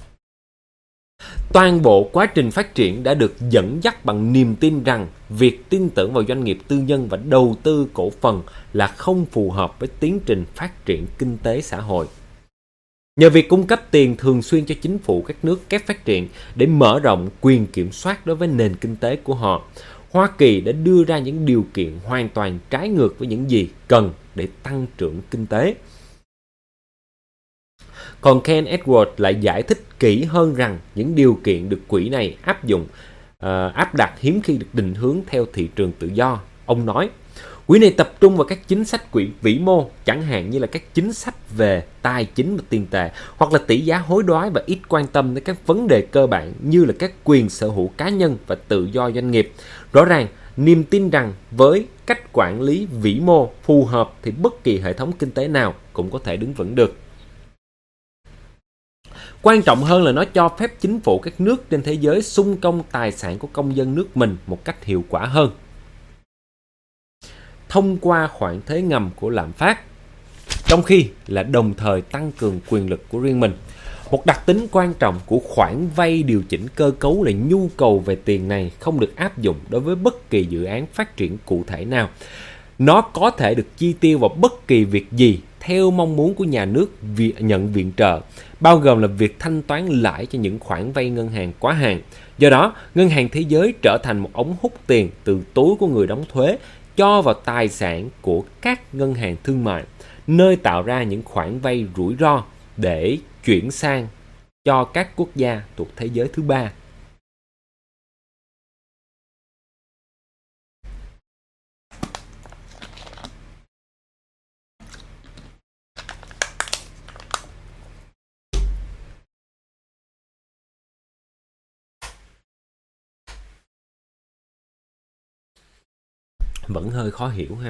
Toàn bộ quá trình phát triển đã được dẫn dắt bằng niềm tin rằng việc tin tưởng vào doanh nghiệp tư nhân và đầu tư cổ phần là không phù hợp với tiến trình phát triển kinh tế xã hội. Nhờ việc cung cấp tiền thường xuyên cho chính phủ các nước kém phát triển để mở rộng quyền kiểm soát đối với nền kinh tế của họ, Hoa Kỳ đã đưa ra những điều kiện hoàn toàn trái ngược với những gì cần để tăng trưởng kinh tế. Còn Ken Edwards lại giải thích kỹ hơn rằng những điều kiện được quỹ này áp đặt hiếm khi được định hướng theo thị trường tự do. Ông nói, Quỹ này tập trung vào các chính sách quỹ vĩ mô, chẳng hạn như là các chính sách về tài chính và tiền tệ, hoặc là tỷ giá hối đoái, và ít quan tâm đến các vấn đề cơ bản như là các quyền sở hữu cá nhân và tự do doanh nghiệp. Rõ ràng, niềm tin rằng với cách quản lý vĩ mô phù hợp thì bất kỳ hệ thống kinh tế nào cũng có thể đứng vững được. Quan trọng hơn là nó cho phép chính phủ các nước trên thế giới xung công tài sản của công dân nước mình một cách hiệu quả hơn, thông qua khoản thuế ngầm của lạm phát, trong khi là đồng thời tăng cường quyền lực của riêng mình. Một đặc tính quan trọng của khoản vay điều chỉnh cơ cấu là nhu cầu về tiền này không được áp dụng đối với bất kỳ dự án phát triển cụ thể nào. Nó có thể được chi tiêu vào bất kỳ việc gì theo mong muốn của nhà nước nhận viện trợ, bao gồm là việc thanh toán lãi cho những khoản vay ngân hàng quá hạn. Do đó, Ngân hàng Thế giới trở thành một ống hút tiền từ túi của người đóng thuế cho vào tài sản của các ngân hàng thương mại, nơi tạo ra những khoản vay rủi ro để chuyển sang cho các quốc gia thuộc thế giới thứ ba. Vẫn hơi khó hiểu ha.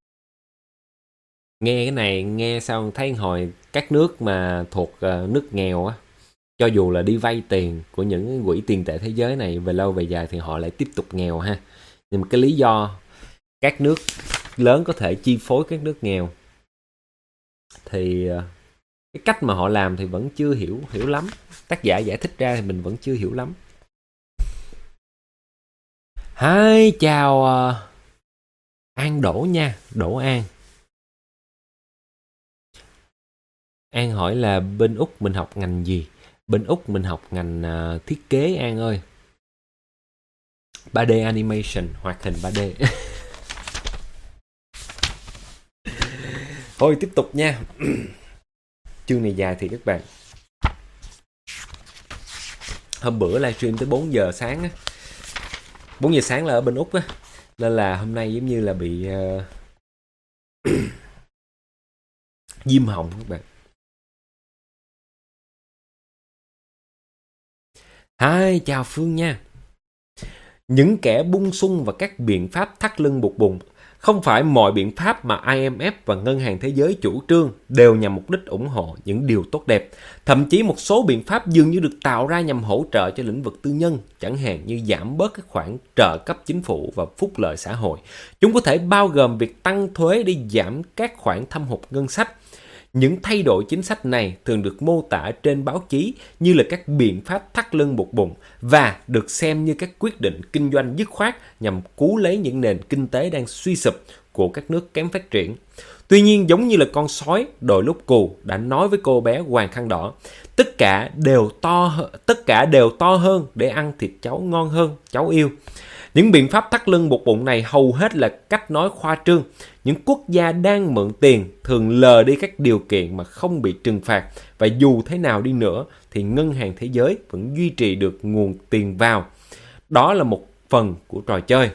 Nghe cái này nghe sao thấy hồi các nước mà thuộc nước nghèo á, cho dù là đi vay tiền của những quỹ tiền tệ thế giới này, về lâu về dài thì họ lại tiếp tục nghèo ha. Nhưng mà cái lý do các nước lớn có thể chi phối các nước nghèo thì cái cách mà họ làm thì vẫn chưa hiểu lắm. Tác giả giải thích ra thì mình vẫn chưa hiểu lắm. Hi, chào An Đỗ nha, Đỗ An. An hỏi là bên Úc mình học ngành gì? Bên Úc mình học ngành thiết kế An ơi. 3D animation, hoạt hình 3D. Thôi tiếp tục nha. Chương này dài thì các bạn. Hôm bữa livestream tới 4 giờ sáng á. 4 giờ sáng là ở bên Úc á. Nên là hôm nay giống như là bị viêm họng các bạn. Hi, chào Phương nha. Những kẻ bung xung và các biện pháp thắt lưng buộc bụng. Không phải mọi biện pháp mà IMF và Ngân hàng Thế giới chủ trương đều nhằm mục đích ủng hộ những điều tốt đẹp. Thậm chí một số biện pháp dường như được tạo ra nhằm hỗ trợ cho lĩnh vực tư nhân, chẳng hạn như giảm bớt các khoản trợ cấp chính phủ và phúc lợi xã hội. Chúng có thể bao gồm việc tăng thuế để giảm các khoản thâm hụt ngân sách. Những thay đổi chính sách này thường được mô tả trên báo chí như là các biện pháp thắt lưng buộc bụng và được xem như các quyết định kinh doanh dứt khoát nhằm cứu lấy những nền kinh tế đang suy sụp của các nước kém phát triển. Tuy nhiên, giống như là con sói đội lốt cù đã nói với cô bé Hoàng Khăn Đỏ, tất cả đều to hơn để ăn thịt cháu ngon hơn, cháu yêu. Những biện pháp thắt lưng buộc bụng này hầu hết là cách nói khoa trương. Những quốc gia đang mượn tiền thường lờ đi các điều kiện mà không bị trừng phạt, và dù thế nào đi nữa thì Ngân hàng Thế giới vẫn duy trì được nguồn tiền vào. Đó là một phần của trò chơi.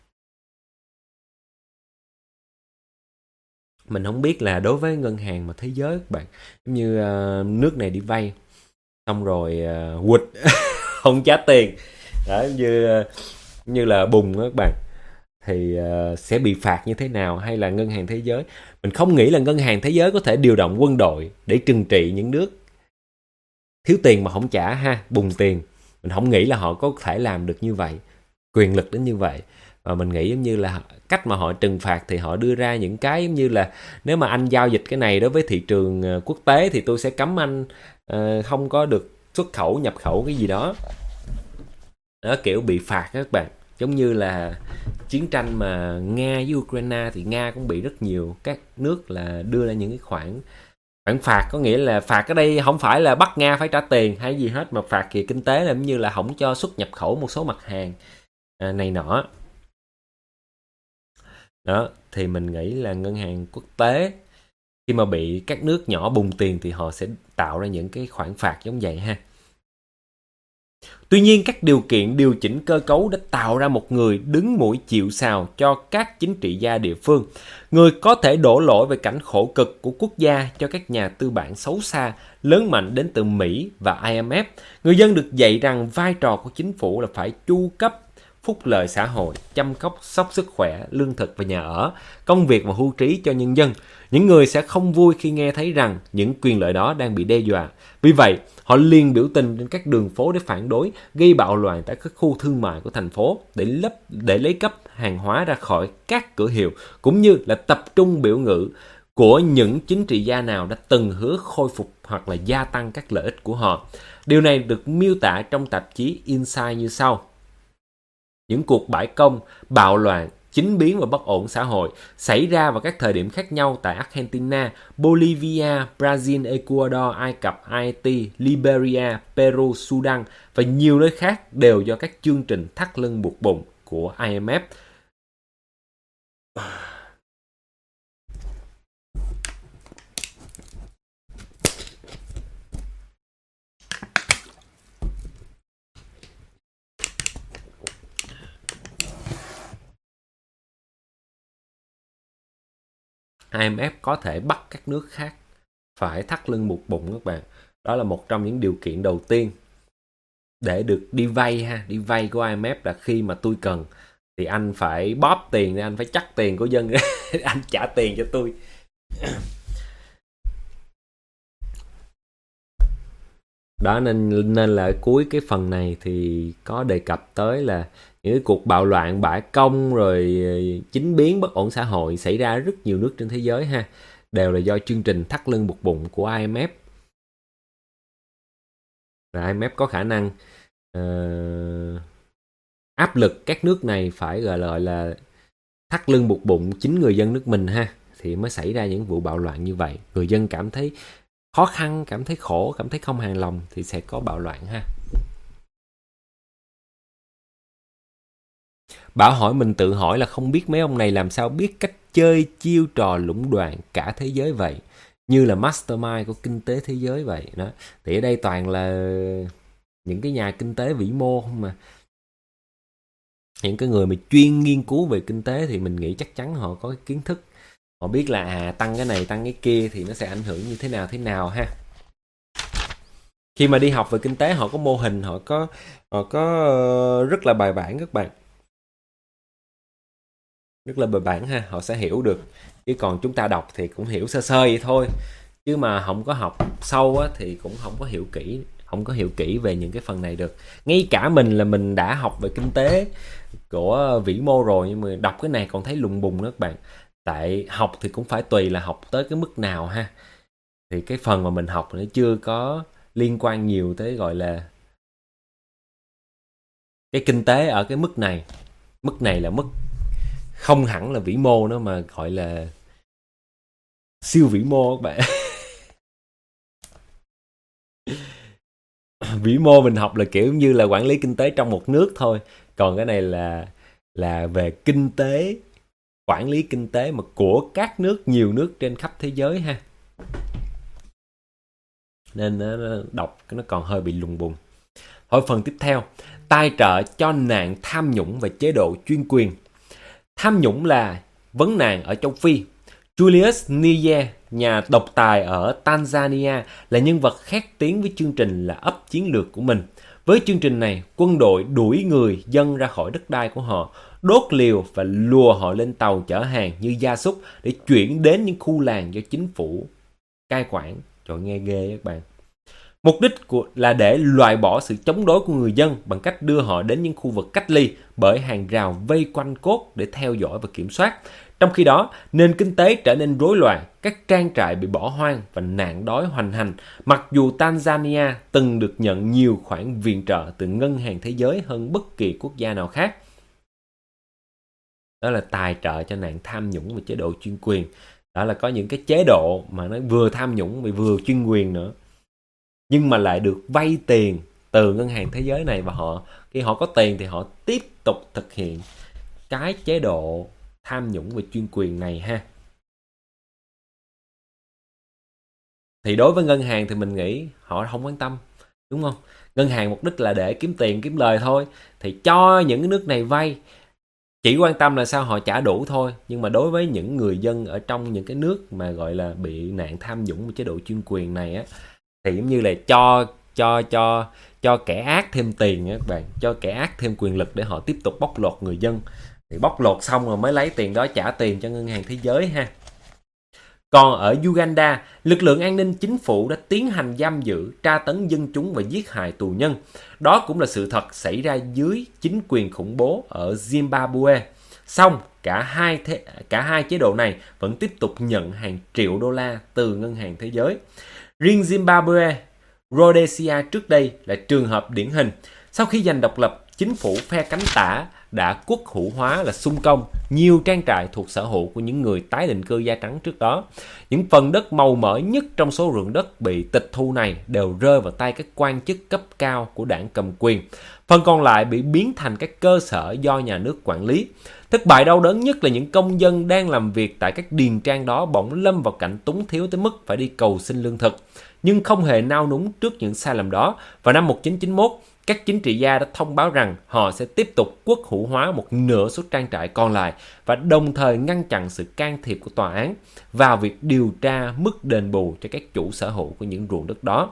Mình không biết là đối với ngân hàng mà thế giới các bạn, giống như nước này đi vay xong rồi quỵt không trả tiền đó, như là bùng đó các bạn, thì sẽ bị phạt như thế nào, hay là Ngân hàng Thế giới, mình không nghĩ là Ngân hàng Thế giới có thể điều động quân đội để trừng trị những nước thiếu tiền mà không trả ha, bùng tiền. Mình không nghĩ là họ có thể làm được như vậy, quyền lực đến như vậy. Và mình nghĩ giống như là cách mà họ trừng phạt thì họ đưa ra những cái giống như là nếu mà anh giao dịch cái này đối với thị trường quốc tế thì tôi sẽ cấm anh không có được xuất khẩu, nhập khẩu cái gì đó. Đó, kiểu bị phạt các bạn. Giống như là chiến tranh mà Nga với Ukraine thì Nga cũng bị rất nhiều các nước là đưa ra những cái khoản phạt, có nghĩa là phạt ở đây không phải là bắt Nga phải trả tiền hay gì hết, mà phạt về kinh tế là giống như là không cho xuất nhập khẩu một số mặt hàng này nọ. Đó, thì mình nghĩ là ngân hàng quốc tế khi mà bị các nước nhỏ bùng tiền thì họ sẽ tạo ra những cái khoản phạt giống vậy ha. Tuy nhiên, các điều kiện điều chỉnh cơ cấu đã tạo ra một người đứng mũi chịu sào cho các chính trị gia địa phương. Người có thể đổ lỗi về cảnh khổ cực của quốc gia cho các nhà tư bản xấu xa, lớn mạnh đến từ Mỹ và IMF. Người dân được dạy rằng vai trò của chính phủ là phải chu cấp phúc lợi xã hội, chăm sóc sức khỏe, lương thực và nhà ở, công việc và hưu trí cho nhân dân. Những người sẽ không vui khi nghe thấy rằng những quyền lợi đó đang bị đe dọa. Vì vậy, họ liền biểu tình trên các đường phố để phản đối, gây bạo loạn tại các khu thương mại của thành phố để lấy cắp hàng hóa ra khỏi các cửa hiệu, cũng như là tập trung biểu ngữ của những chính trị gia nào đã từng hứa khôi phục hoặc là gia tăng các lợi ích của họ. Điều này được miêu tả trong tạp chí Insight như sau. Những cuộc bãi công, bạo loạn, chính biến và bất ổn xã hội xảy ra vào các thời điểm khác nhau tại Argentina, Bolivia, Brazil, Ecuador, Ai Cập, Haiti, Liberia, Peru, Sudan và nhiều nơi khác đều do các chương trình thắt lưng buộc bụng của IMF. IMF có thể bắt các nước khác phải thắt lưng buộc bụng các bạn. Đó là một trong những điều kiện đầu tiên để được đi vay ha. Đi vay của IMF là khi mà tôi cần thì anh phải bóp tiền, anh phải chắc tiền của dân để anh trả tiền cho tôi. Đó nên là cuối cái phần này thì có đề cập tới là những cái cuộc bạo loạn, bãi công rồi chính biến bất ổn xã hội xảy ra rất nhiều nước trên thế giới ha, đều là do chương trình thắt lưng buộc bụng của IMF. Và IMF có khả năng áp lực các nước này phải gọi là thắt lưng buộc bụng chính người dân nước mình ha, thì mới xảy ra những vụ bạo loạn như vậy. Người dân cảm thấy khó khăn, cảm thấy khổ, cảm thấy không hài lòng thì sẽ có bạo loạn ha. Bảo hỏi mình tự hỏi là không biết mấy ông này làm sao biết cách chơi chiêu trò lũng đoạn cả thế giới vậy, như là mastermind của kinh tế thế giới vậy đó. Thì ở đây toàn là những cái nhà kinh tế vĩ mô không mà. Những cái người mà chuyên nghiên cứu về kinh tế thì mình nghĩ chắc chắn họ có cái kiến thức. Họ biết là tăng cái này, tăng cái kia thì nó sẽ ảnh hưởng như thế nào ha. Khi mà đi học về kinh tế họ có mô hình, họ có rất là bài bản các bạn. Rất là bài bản ha, họ sẽ hiểu được. Chứ còn chúng ta đọc thì cũng hiểu sơ sơ vậy thôi. Chứ mà không có học sâu á, thì cũng không có hiểu kỹ về những cái phần này được. Ngay cả mình là mình đã học về kinh tế của vĩ mô rồi, nhưng mà đọc cái này còn thấy lùng bùng đó các bạn. Tại học thì cũng phải tùy là học tới cái mức nào ha. Thì cái phần mà mình học nó chưa có liên quan nhiều tới gọi là cái kinh tế ở cái mức này. Mức này là mức không hẳn là vĩ mô nữa mà gọi là siêu vĩ mô các bạn. Vĩ mô mình học là kiểu như là quản lý kinh tế trong một nước thôi. Còn cái này là về kinh tế, quản lý kinh tế mà của các nước, nhiều nước trên khắp thế giới ha. Nên nó đọc nó còn hơi bị lùng bùng. Hỏi phần tiếp theo, tài trợ cho nạn tham nhũng và chế độ chuyên quyền. Tham nhũng là vấn nạn ở châu Phi. Julius Nyerere, nhà độc tài ở Tanzania, là nhân vật khét tiếng với chương trình là ấp chiến lược của mình. Với chương trình này, quân đội đuổi người dân ra khỏi đất đai của họ, đốt liều và lùa họ lên tàu chở hàng như gia súc để chuyển đến những khu làng do chính phủ cai quản. Trời, nghe ghê các bạn. Mục đích là để loại bỏ sự chống đối của người dân bằng cách đưa họ đến những khu vực cách ly bởi hàng rào vây quanh cốt để theo dõi và kiểm soát. Trong khi đó, nền kinh tế trở nên rối loạn, các trang trại bị bỏ hoang và nạn đói hoành hành, mặc dù Tanzania từng được nhận nhiều khoản viện trợ từ Ngân hàng Thế giới hơn bất kỳ quốc gia nào khác. Đó là tài trợ cho nạn tham nhũng và chế độ chuyên quyền. Đó là có những cái chế độ mà nó vừa tham nhũng mà vừa chuyên quyền nữa. Nhưng mà lại được vay tiền từ Ngân hàng Thế giới này, và khi họ có tiền thì họ tiếp tục thực hiện cái chế độ tham nhũng và chuyên quyền này ha. Thì đối với ngân hàng thì mình nghĩ họ không quan tâm. đúng không? Ngân hàng mục đích là để kiếm tiền, kiếm lời thôi, thì cho những cái nước này vay, chỉ quan tâm là sao họ trả đủ thôi. Nhưng mà đối với những người dân ở trong những cái nước mà gọi là bị nạn tham nhũng của chế độ chuyên quyền này á, thì giống như là cho kẻ ác thêm tiền á các bạn, cho kẻ ác thêm quyền lực để họ tiếp tục bóc lột người dân. Thì bóc lột xong rồi mới lấy tiền đó trả tiền cho ngân hàng thế giới ha. Còn ở Uganda, lực lượng an ninh chính phủ đã tiến hành giam giữ, tra tấn dân chúng và giết hại tù nhân. Đó cũng là sự thật xảy ra dưới chính quyền khủng bố ở Zimbabwe. Song cả hai chế độ này vẫn tiếp tục nhận hàng triệu đô la từ ngân hàng thế giới. Riêng Zimbabwe, Rhodesia trước đây là trường hợp điển hình. Sau khi giành độc lập, chính phủ phe cánh tả đã quốc hữu hóa là xung công nhiều trang trại thuộc sở hữu của những người tái định cư da trắng trước đó. Những phần đất màu mỡ nhất trong số ruộng đất bị tịch thu này đều rơi vào tay các quan chức cấp cao của đảng cầm quyền. Phần còn lại bị biến thành các cơ sở do nhà nước quản lý. Thất bại đau đớn nhất là những công dân đang làm việc tại các điền trang đó bỗng lâm vào cảnh túng thiếu tới mức phải đi cầu xin lương thực. Nhưng không hề nao núng trước những sai lầm đó. Vào năm 1991, các chính trị gia đã thông báo rằng họ sẽ tiếp tục quốc hữu hóa một nửa số trang trại còn lại và đồng thời ngăn chặn sự can thiệp của tòa án vào việc điều tra mức đền bù cho các chủ sở hữu của những ruộng đất đó.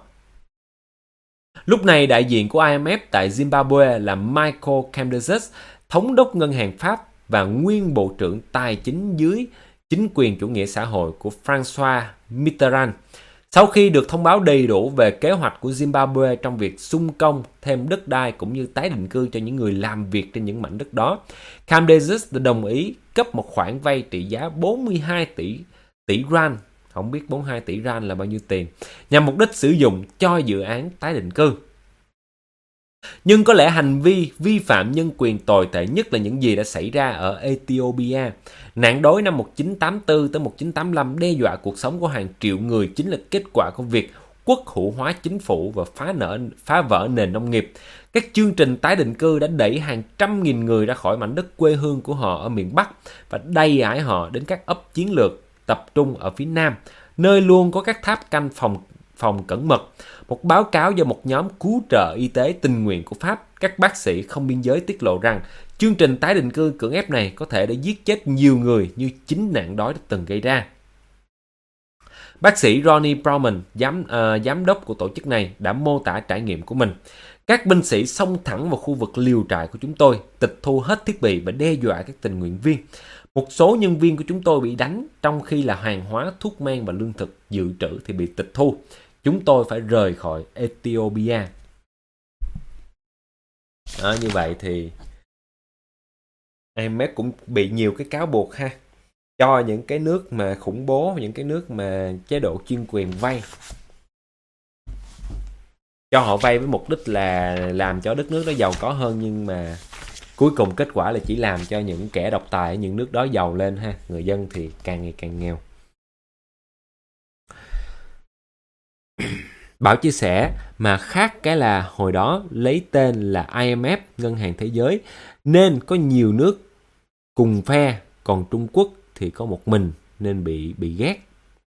Lúc này, đại diện của IMF tại Zimbabwe là Michael Camdeses, thống đốc ngân hàng Pháp và nguyên bộ trưởng tài chính dưới chính quyền chủ nghĩa xã hội của François Mitterrand. Sau khi được thông báo đầy đủ về kế hoạch của Zimbabwe trong việc xung công thêm đất đai cũng như tái định cư cho những người làm việc trên những mảnh đất đó, Camdeses đã đồng ý cấp một khoản vay trị giá 42 tỷ rand, không biết 42 tỷ rand là bao nhiêu tiền, nhằm mục đích sử dụng cho dự án tái định cư. Nhưng có lẽ hành vi vi phạm nhân quyền tồi tệ nhất là những gì đã xảy ra ở Ethiopia. Nạn đói năm 1984 tới 1985 đe dọa cuộc sống của hàng triệu người chính là kết quả của việc quốc hữu hóa chính phủ và phá vỡ nền nông nghiệp. Các chương trình tái định cư đã đẩy hàng trăm nghìn người ra khỏi mảnh đất quê hương của họ ở miền Bắc và đẩy ải họ đến các ấp chiến lược tập trung ở phía Nam, nơi luôn có các tháp canh phòng cẩn mật. Một báo cáo do một nhóm cứu trợ y tế tình nguyện của Pháp, các bác sĩ không biên giới tiết lộ rằng chương trình tái định cư cưỡng ép này có thể đã giết chết nhiều người như chính nạn đói đã từng gây ra. Bác sĩ Ronnie Brauman, giám đốc của tổ chức này, đã mô tả trải nghiệm của mình. Các binh sĩ xông thẳng vào khu vực liều trại của chúng tôi, tịch thu hết thiết bị và đe dọa các tình nguyện viên. Một số nhân viên của chúng tôi bị đánh, trong khi là hàng hóa, thuốc men và lương thực dự trữ thì bị tịch thu. Chúng tôi phải rời khỏi Ethiopia. Như vậy thì IMF cũng bị nhiều cái cáo buộc ha, cho những cái nước mà khủng bố, những cái nước mà chế độ chuyên quyền vay, cho họ vay với mục đích là làm cho đất nước đó giàu có hơn, nhưng mà cuối cùng kết quả là chỉ làm cho những kẻ độc tài ở những nước đó giàu lên ha, người dân thì càng ngày càng nghèo. Bảo chia sẻ mà khác cái là hồi đó lấy tên là IMF, Ngân hàng Thế giới, nên có nhiều nước cùng phe, còn Trung Quốc thì có một mình nên bị ghét.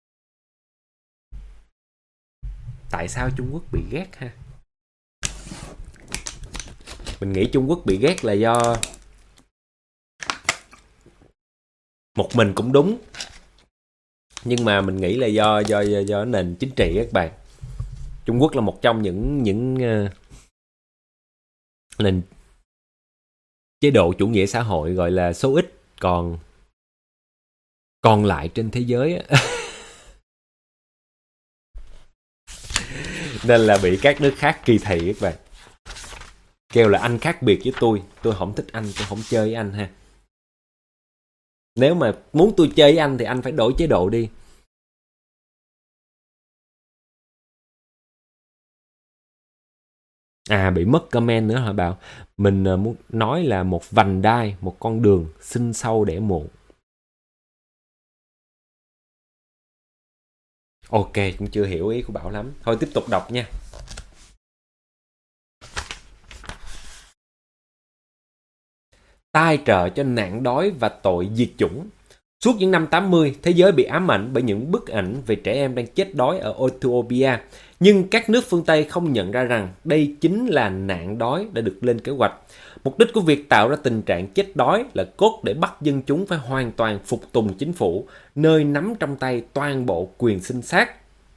Tại sao Trung Quốc bị ghét ha? Mình nghĩ Trung Quốc bị ghét là do một mình cũng đúng, nhưng mà mình nghĩ là do nền chính trị các bạn. Trung Quốc là một trong những nền chế độ chủ nghĩa xã hội gọi là số ít còn lại trên thế giới nên là bị các nước khác kỳ thị các bạn, kêu là anh khác biệt với tôi không thích anh, tôi không chơi với anh ha. Nếu mà muốn tôi chơi với anh thì anh phải đổi chế độ đi. Bị mất comment nữa hả Bảo? Mình muốn nói là một vành đai, một con đường sinh sâu đẻ muộn. Ok, cũng chưa hiểu ý của Bảo lắm. Thôi tiếp tục đọc nha. Tài trợ cho nạn đói và tội diệt chủng. Suốt những năm 80, thế giới bị ám ảnh bởi những bức ảnh về trẻ em đang chết đói ở Ethiopia. Nhưng các nước phương Tây không nhận ra rằng đây chính là nạn đói đã được lên kế hoạch. Mục đích của việc tạo ra tình trạng chết đói là cốt để bắt dân chúng phải hoàn toàn phục tùng chính phủ, nơi nắm trong tay toàn bộ quyền sinh sát.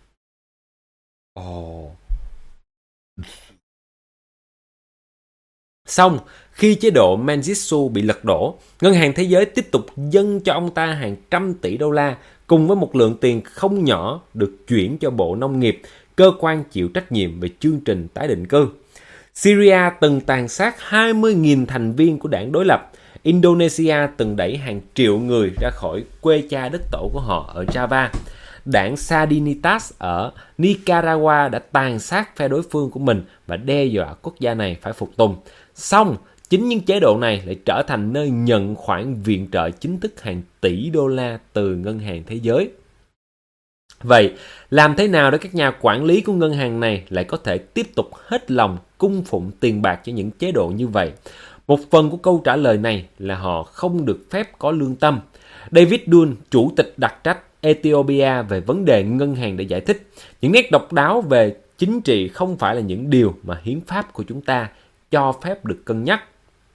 Xong, khi chế độ Mengistu bị lật đổ, Ngân hàng Thế giới tiếp tục dâng cho ông ta hàng trăm tỷ đô la cùng với một lượng tiền không nhỏ được chuyển cho Bộ Nông nghiệp, cơ quan chịu trách nhiệm về chương trình tái định cư. Syria từng tàn sát 20.000 thành viên của đảng đối lập. Indonesia từng đẩy hàng triệu người ra khỏi quê cha đất tổ của họ ở Java. Đảng Sandinitas ở Nicaragua đã tàn sát phe đối phương của mình và đe dọa quốc gia này phải phục tùng. Song, chính những chế độ này lại trở thành nơi nhận khoản viện trợ chính thức hàng tỷ đô la từ Ngân hàng Thế giới. Vậy, làm thế nào để các nhà quản lý của ngân hàng này lại có thể tiếp tục hết lòng cung phụng tiền bạc cho những chế độ như vậy? Một phần của câu trả lời này là họ không được phép có lương tâm. David Dunn, chủ tịch đặc trách Ethiopia về vấn đề ngân hàng đã giải thích, những nét độc đáo về chính trị không phải là những điều mà hiến pháp của chúng ta cho phép được cân nhắc.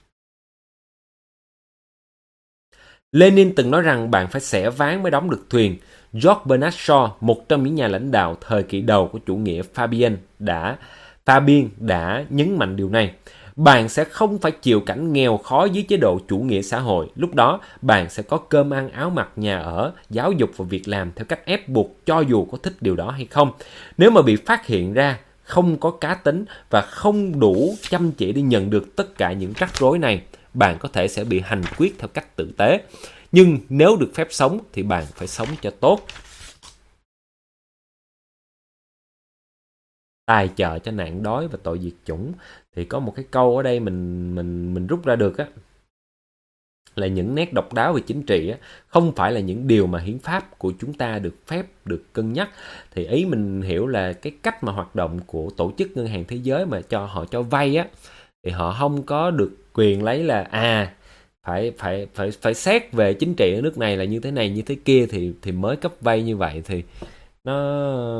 Lenin từng nói rằng bạn phải xẻ ván mới đóng được thuyền. George Bernard Shaw, một trong những nhà lãnh đạo thời kỳ đầu của chủ nghĩa Fabian đã nhấn mạnh điều này. Bạn sẽ không phải chịu cảnh nghèo khó dưới chế độ chủ nghĩa xã hội. Lúc đó, bạn sẽ có cơm ăn, áo mặc, nhà ở, giáo dục và việc làm theo cách ép buộc cho dù có thích điều đó hay không. Nếu mà bị phát hiện ra không có cá tính và không đủ chăm chỉ để nhận được tất cả những rắc rối này, bạn có thể sẽ bị hành quyết theo cách tử tế. Nhưng nếu được phép sống thì bạn phải sống cho tốt. Tài trợ cho nạn đói và tội diệt chủng. Thì có một cái câu ở đây mình rút ra được á, là những nét độc đáo về chính trị á, không phải là những điều mà hiến pháp của chúng ta được phép được cân nhắc. Thì ý mình hiểu là cái cách mà hoạt động của tổ chức Ngân hàng Thế giới mà họ cho vay á, thì họ không có được quyền lấy là phải xét về chính trị ở nước này là như thế này như thế kia thì mới cấp vay như vậy. Thì nó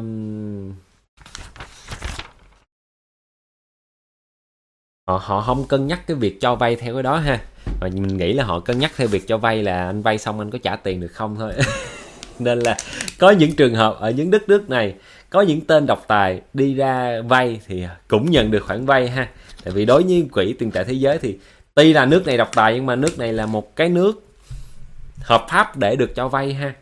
họ không cân nhắc cái việc cho vay theo cái đó ha, mà mình nghĩ là họ cân nhắc theo việc cho vay là anh vay xong anh có trả tiền được không thôi. Nên là có những trường hợp ở những đất nước này có những tên độc tài đi ra vay thì cũng nhận được khoản vay ha. Tại vì đối với Quỹ tiền tệ thế giới thì tuy là nước này độc tài nhưng mà nước này là một cái nước hợp pháp để được cho vay ha.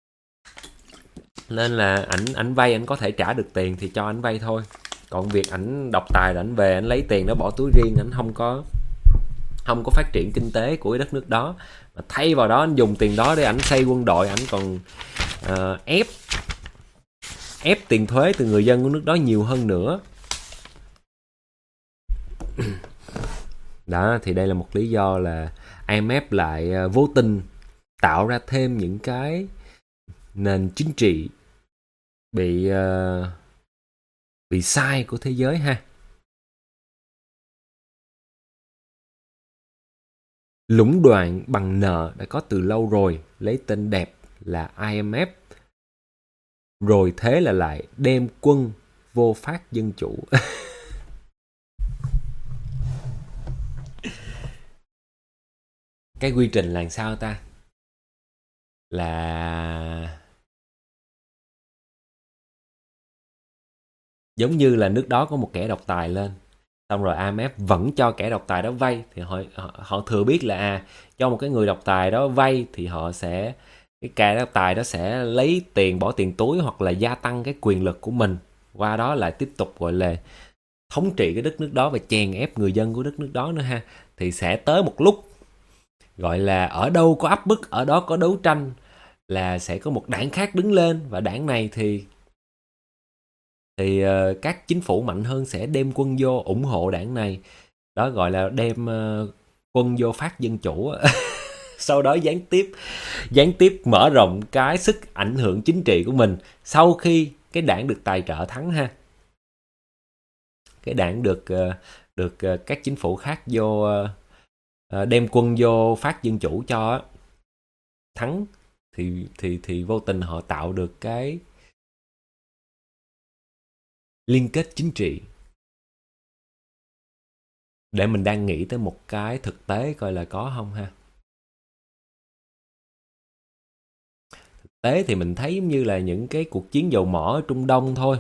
Nên là ảnh vay ảnh có thể trả được tiền thì cho ảnh vay thôi. Còn việc ảnh độc tài là ảnh về ảnh lấy tiền đó bỏ túi riêng, ảnh không có phát triển kinh tế của cái đất nước đó, mà thay vào đó anh dùng tiền đó để ảnh xây quân đội, ảnh còn ép tiền thuế từ người dân của nước đó nhiều hơn nữa. Đó, thì đây là một lý do là IMF lại vô tình tạo ra thêm những cái nền chính trị bị sai của thế giới ha. Lũng đoạn bằng nợ đã có từ lâu rồi, lấy tên đẹp là IMF. Rồi thế là lại đem quân vô phát dân chủ. Cái quy trình là sao ta? Là giống như là nước đó có một kẻ độc tài lên, xong rồi IMF vẫn cho kẻ độc tài đó vay. Thì họ thừa biết là cho một cái người độc tài đó vay thì cái kẻ độc tài đó sẽ lấy tiền bỏ tiền túi hoặc là gia tăng cái quyền lực của mình, qua đó lại tiếp tục gọi là thống trị cái đất nước đó và chèn ép người dân của đất nước đó nữa ha. Thì sẽ tới một lúc gọi là ở đâu có áp bức ở đó có đấu tranh, là sẽ có một đảng khác đứng lên, và đảng này thì các chính phủ mạnh hơn sẽ đem quân vô ủng hộ đảng này. Đó gọi là đem quân vô phát dân chủ. Sau đó gián tiếp mở rộng cái sức ảnh hưởng chính trị của mình sau khi cái đảng được tài trợ thắng ha. Cái đảng được các chính phủ khác vô đem quân vô phát dân chủ cho thắng, thì vô tình họ tạo được cái liên kết chính trị. Để mình đang nghĩ tới một cái thực tế coi là có không ha. Thực tế thì mình thấy giống như là những cái cuộc chiến dầu mỏ ở Trung Đông thôi.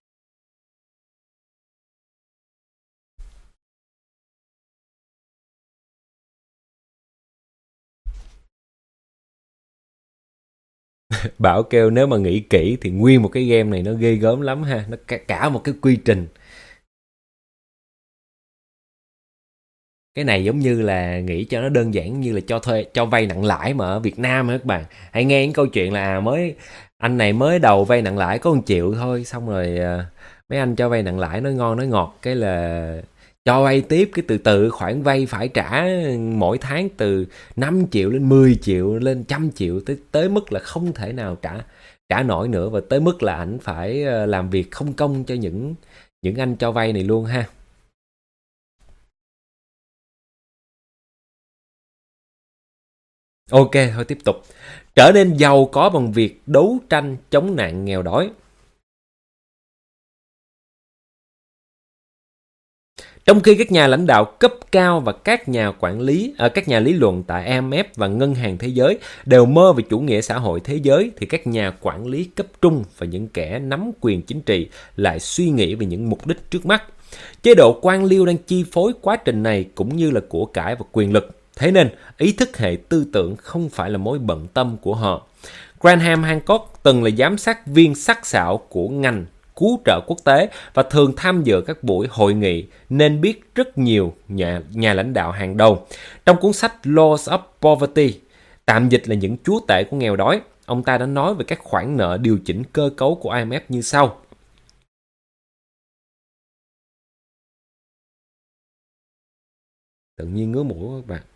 Bảo kêu nếu mà nghĩ kỹ thì nguyên một cái game này nó ghê gớm lắm ha. Nó cả một cái quy trình. Cái này giống như là nghĩ cho nó đơn giản như là cho vay nặng lãi mà ở Việt Nam á các bạn. Hãy nghe những câu chuyện là anh này mới đầu vay nặng lãi có 1 triệu thôi, xong rồi mấy anh cho vay nặng lãi nói ngon nói ngọt cái là cho vay tiếp, cái từ từ khoản vay phải trả mỗi tháng từ 5 triệu lên 10 triệu lên 100 triệu tới mức là không thể nào trả nổi nữa, và tới mức là ảnh phải làm việc không công cho những anh cho vay này luôn ha. Ok, thôi tiếp tục. Trở nên giàu có bằng việc đấu tranh chống nạn nghèo đói. Trong khi các nhà lãnh đạo cấp cao và các nhà lý luận tại IMF và Ngân hàng Thế giới đều mơ về chủ nghĩa xã hội thế giới, thì các nhà quản lý cấp trung và những kẻ nắm quyền chính trị lại suy nghĩ về những mục đích trước mắt. Chế độ quan liêu đang chi phối quá trình này cũng như là của cải và quyền lực. Thế nên, ý thức hệ tư tưởng không phải là mối bận tâm của họ. Graham Hancock từng là giám sát viên sắc sảo của ngành cứu trợ quốc tế và thường tham dự các buổi hội nghị, nên biết rất nhiều nhà lãnh đạo hàng đầu. Trong cuốn sách Laws of Poverty, tạm dịch là những chúa tể của nghèo đói, ông ta đã nói về các khoản nợ điều chỉnh cơ cấu của IMF như sau. Tự nhiên ngứa mũi các bạn.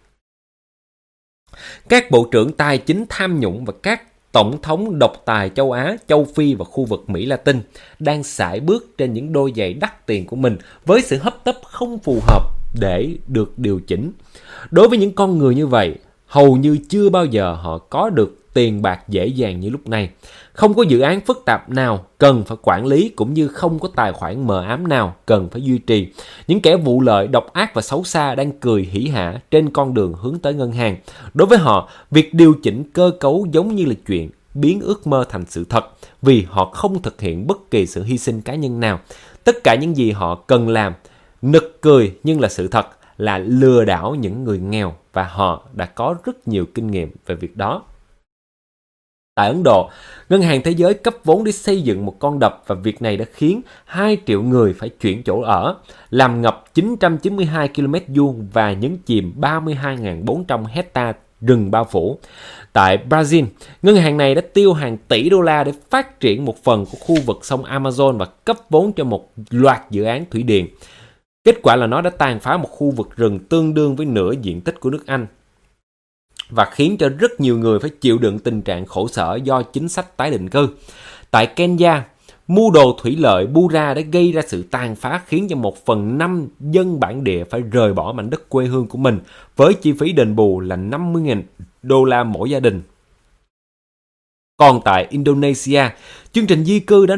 Các bộ trưởng tài chính tham nhũng và các tổng thống độc tài châu Á, châu Phi và khu vực Mỹ Latin đang sải bước trên những đôi giày đắt tiền của mình với sự hấp tấp không phù hợp để được điều chỉnh. Đối với những con người như vậy, hầu như chưa bao giờ họ có được tiền bạc dễ dàng như lúc này. Không có dự án phức tạp nào cần phải quản lý, cũng như không có tài khoản mờ ám nào cần phải duy trì. Những kẻ vụ lợi, độc ác và xấu xa đang cười hỉ hả trên con đường hướng tới ngân hàng. Đối với họ, việc điều chỉnh cơ cấu giống như là chuyện biến ước mơ thành sự thật, vì họ không thực hiện bất kỳ sự hy sinh cá nhân nào. Tất cả những gì họ cần làm, nực cười nhưng là sự thật, là lừa đảo những người nghèo, và họ đã có rất nhiều kinh nghiệm về việc đó. Tại Ấn Độ, Ngân hàng Thế giới cấp vốn để xây dựng một con đập, và việc này đã khiến 2 triệu người phải chuyển chỗ ở, làm ngập 992 km vuông và nhấn chìm 32.400 hecta rừng bao phủ. Tại Brazil, ngân hàng này đã tiêu hàng tỷ đô la để phát triển một phần của khu vực sông Amazon và cấp vốn cho một loạt dự án thủy điện. Kết quả là nó đã tàn phá một khu vực rừng tương đương với nửa diện tích của nước Anh, và khiến cho rất nhiều người phải chịu đựng tình trạng khổ sở do chính sách tái định cư. Tại Kenya, mưu đồ thủy lợi Bura đã gây ra sự tàn phá, khiến cho 1/5 dân bản địa phải rời bỏ mảnh đất quê hương của mình, với chi phí đền bù là 50.000 đô la mỗi gia đình. Còn tại Indonesia, chương trình di cư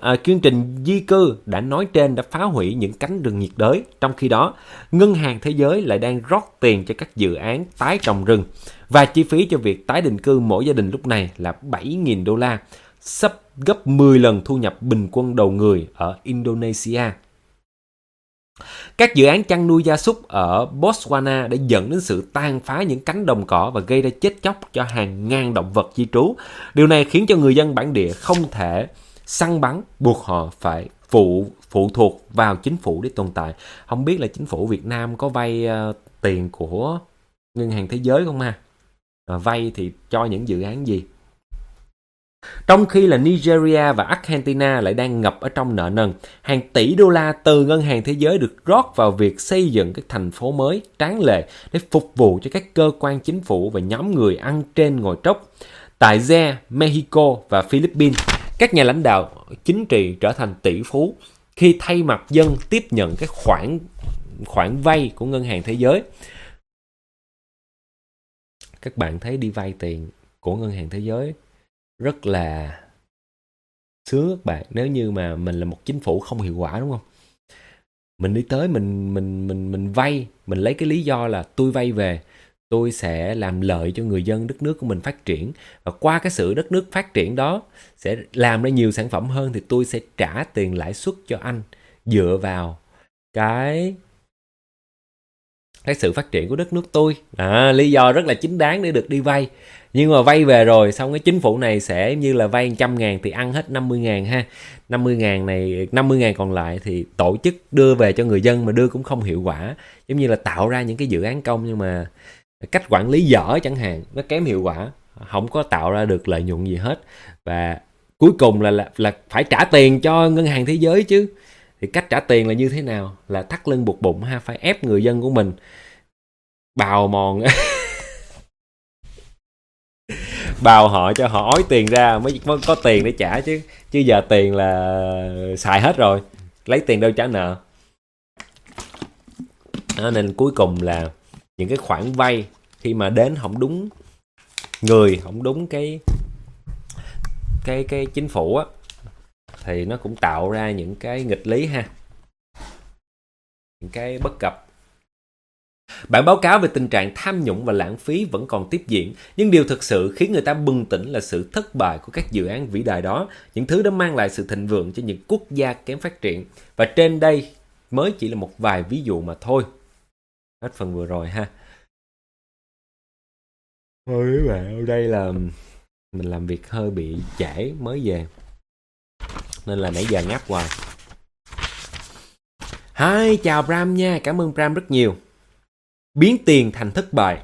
đã nói trên đã phá hủy những cánh rừng nhiệt đới. Trong khi đó, Ngân hàng Thế giới lại đang rót tiền cho các dự án tái trồng rừng, và chi phí cho việc tái định cư mỗi gia đình lúc này là 7.000 đô la, sắp gấp 10 lần thu nhập bình quân đầu người ở Indonesia. Các dự án chăn nuôi gia súc ở Botswana đã dẫn đến sự tàn phá những cánh đồng cỏ và gây ra chết chóc cho hàng ngàn động vật di trú. Điều này khiến cho người dân bản địa không thể săn bắn, buộc họ phải phụ thuộc vào chính phủ để tồn tại. Không biết là chính phủ Việt Nam có vay tiền của Ngân hàng Thế giới không ha? Vay thì cho những dự án gì? Trong khi là Nigeria và Argentina lại đang ngập ở trong nợ nần, hàng tỷ đô la từ Ngân hàng Thế giới được rót vào việc xây dựng các thành phố mới tráng lệ để phục vụ cho các cơ quan chính phủ và nhóm người ăn trên ngồi trốc. Tại Ze, Mexico và Philippines, các nhà lãnh đạo chính trị trở thành tỷ phú khi thay mặt dân tiếp nhận các khoản vay của Ngân hàng Thế giới. Các bạn thấy đi vay tiền của Ngân hàng Thế giới rất là sướng các bạn. Nếu như mà mình là một chính phủ không hiệu quả, đúng không? Mình đi tới mình vay, mình lấy cái lý do là tôi vay về, tôi sẽ làm lợi cho người dân đất nước của mình phát triển, và qua cái sự đất nước phát triển đó sẽ làm ra nhiều sản phẩm hơn, thì tôi sẽ trả tiền lãi suất cho anh dựa vào cái sự phát triển của đất nước tôi. Lý do rất là chính đáng để được đi vay. Nhưng mà vay về rồi xong cái chính phủ này sẽ như là vay 100.000 thì ăn hết 50.000 ha. 50.000 này, 50.000 còn lại thì tổ chức đưa về cho người dân mà đưa cũng không hiệu quả. Giống như là tạo ra những cái dự án công nhưng mà cách quản lý dở chẳng hạn, nó kém hiệu quả, không có tạo ra được lợi nhuận gì hết. Và cuối cùng là phải trả tiền cho Ngân hàng Thế giới chứ. Thì cách trả tiền là như thế nào? Là thắt lưng buộc bụng ha, phải ép người dân của mình bào mòn bào họ cho họ ói tiền ra mới có tiền để trả chứ. Chứ giờ tiền là xài hết rồi, lấy tiền đâu trả nợ. Nên cuối cùng là những cái khoản vay khi mà đến không đúng người, không đúng cái chính phủ á, thì nó cũng tạo ra những cái nghịch lý ha, những cái bất cập. Bản báo cáo về tình trạng tham nhũng và lãng phí vẫn còn tiếp diễn, nhưng điều thực sự khiến người ta bừng tỉnh là sự thất bại của các dự án vĩ đại đó, những thứ đã mang lại sự thịnh vượng cho những quốc gia kém phát triển. Và trên đây mới chỉ là một vài ví dụ mà thôi. Hết phần vừa rồi ha. Thôi các bạn, ở đây là mình làm việc hơi bị trễ mới về, nên là nãy giờ ngáp hoài. Hi, chào Bram nha, cảm ơn Bram rất nhiều. Biến tiền thành thất bại.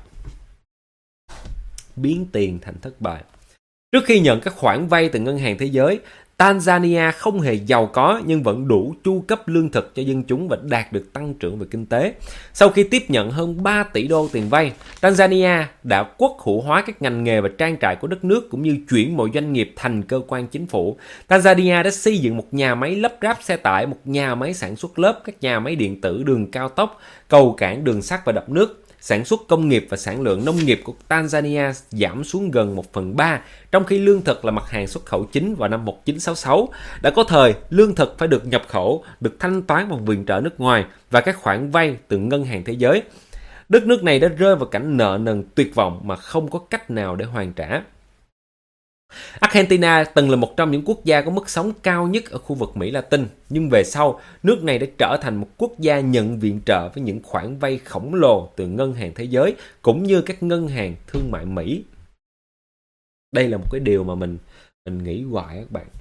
Biến tiền thành thất bại. Trước khi nhận các khoản vay từ Ngân hàng Thế giới, Tanzania không hề giàu có nhưng vẫn đủ chu cấp lương thực cho dân chúng và đạt được tăng trưởng về kinh tế. Sau khi tiếp nhận hơn 3 tỷ đô tiền vay, Tanzania đã quốc hữu hóa các ngành nghề và trang trại của đất nước cũng như chuyển mọi doanh nghiệp thành cơ quan chính phủ. Tanzania đã xây dựng một nhà máy lắp ráp xe tải, một nhà máy sản xuất lớp, các nhà máy điện tử, đường cao tốc, cầu cảng, đường sắt và đập nước. Sản xuất công nghiệp và sản lượng nông nghiệp của Tanzania giảm xuống gần 1/3, trong khi lương thực là mặt hàng xuất khẩu chính vào năm 1966. Đã có thời, lương thực phải được nhập khẩu, được thanh toán bằng viện trợ nước ngoài và các khoản vay từ Ngân hàng Thế giới. Đất nước này đã rơi vào cảnh nợ nần tuyệt vọng mà không có cách nào để hoàn trả. Argentina từng là một trong những quốc gia có mức sống cao nhất ở khu vực Mỹ Latin, nhưng về sau, nước này đã trở thành một quốc gia nhận viện trợ với những khoản vay khổng lồ từ Ngân hàng Thế giới cũng như các ngân hàng thương mại Mỹ. Đây là một cái điều mà mình nghĩ hoài các bạn.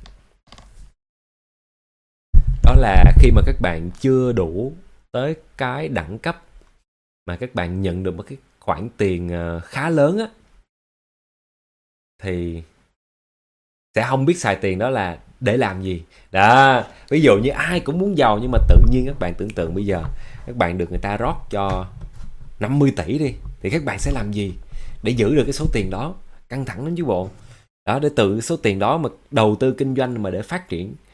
Đó là khi mà các bạn chưa đủ tới cái đẳng cấp mà các bạn nhận được một cái khoản tiền khá lớn á, thì sẽ không biết xài tiền đó là để làm gì. Đó, ví dụ như ai cũng muốn giàu, nhưng mà tự nhiên các bạn tưởng tượng bây giờ các bạn được người ta rót cho 50 tỷ đi, thì các bạn sẽ làm gì để giữ được cái số tiền đó? Căng thẳng lắm chứ bộ. Đó, để từ số tiền đó mà đầu tư kinh doanh mà để phát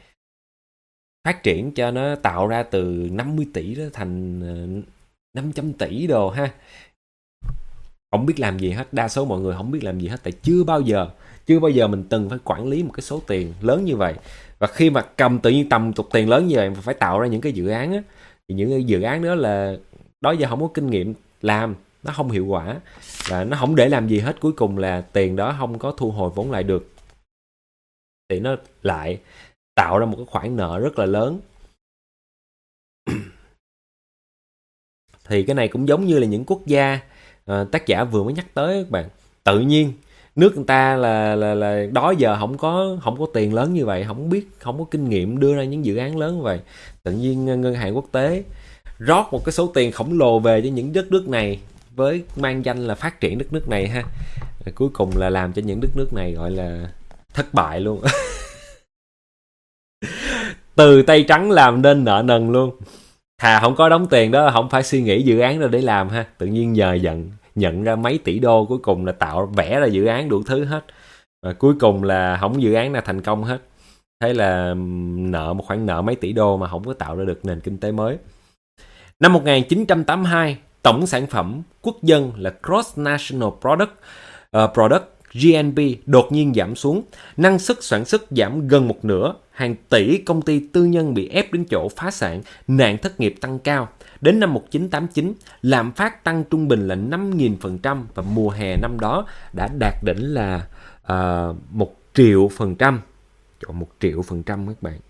triển cho nó tạo ra từ 50 tỷ đó thành 500 tỷ đồ ha. Không biết làm gì hết, đa số mọi người không biết làm gì hết, tại chưa bao giờ mình từng phải quản lý một cái số tiền lớn như vậy. Và khi mà cầm tự nhiên tầm tục tiền lớn như vậy mà phải tạo ra những cái dự án á, thì những cái dự án đó là đó giờ không có kinh nghiệm làm, nó không hiệu quả và nó không để làm gì hết. Cuối cùng là tiền đó không có thu hồi vốn lại được, thì nó lại tạo ra một cái khoản nợ rất là lớn. Thì cái này cũng giống như là những quốc gia tác giả vừa mới nhắc tới các bạn. Tự nhiên nước người ta là đó giờ không có tiền lớn như vậy, không có kinh nghiệm đưa ra những dự án lớn như vậy. Tự nhiên ngân hàng quốc tế rót một cái số tiền khổng lồ về cho những đất nước này với mang danh là phát triển đất nước này ha. Cuối cùng là làm cho những đất nước này gọi là thất bại luôn. Từ tay trắng làm nên nợ nần luôn. Thà không có đóng tiền đó, không phải suy nghĩ dự án ra để làm ha. Tự nhiên nhờ nhận ra mấy tỷ đô, cuối cùng là vẽ ra dự án đủ thứ hết. Và cuối cùng là không dự án nào thành công hết. Thế là một khoản nợ mấy tỷ đô mà không có tạo ra được nền kinh tế mới. Năm 1982, tổng sản phẩm quốc dân là Gross National Product GNP đột nhiên giảm xuống, năng suất sản xuất giảm gần một nửa, hàng tỷ công ty tư nhân bị ép đến chỗ phá sản, nạn thất nghiệp tăng cao. Đến năm 1989, lạm phát tăng trung bình là 5.000% và mùa hè năm đó đã đạt đỉnh là 1 triệu%. Trời, 1 triệu% các bạn.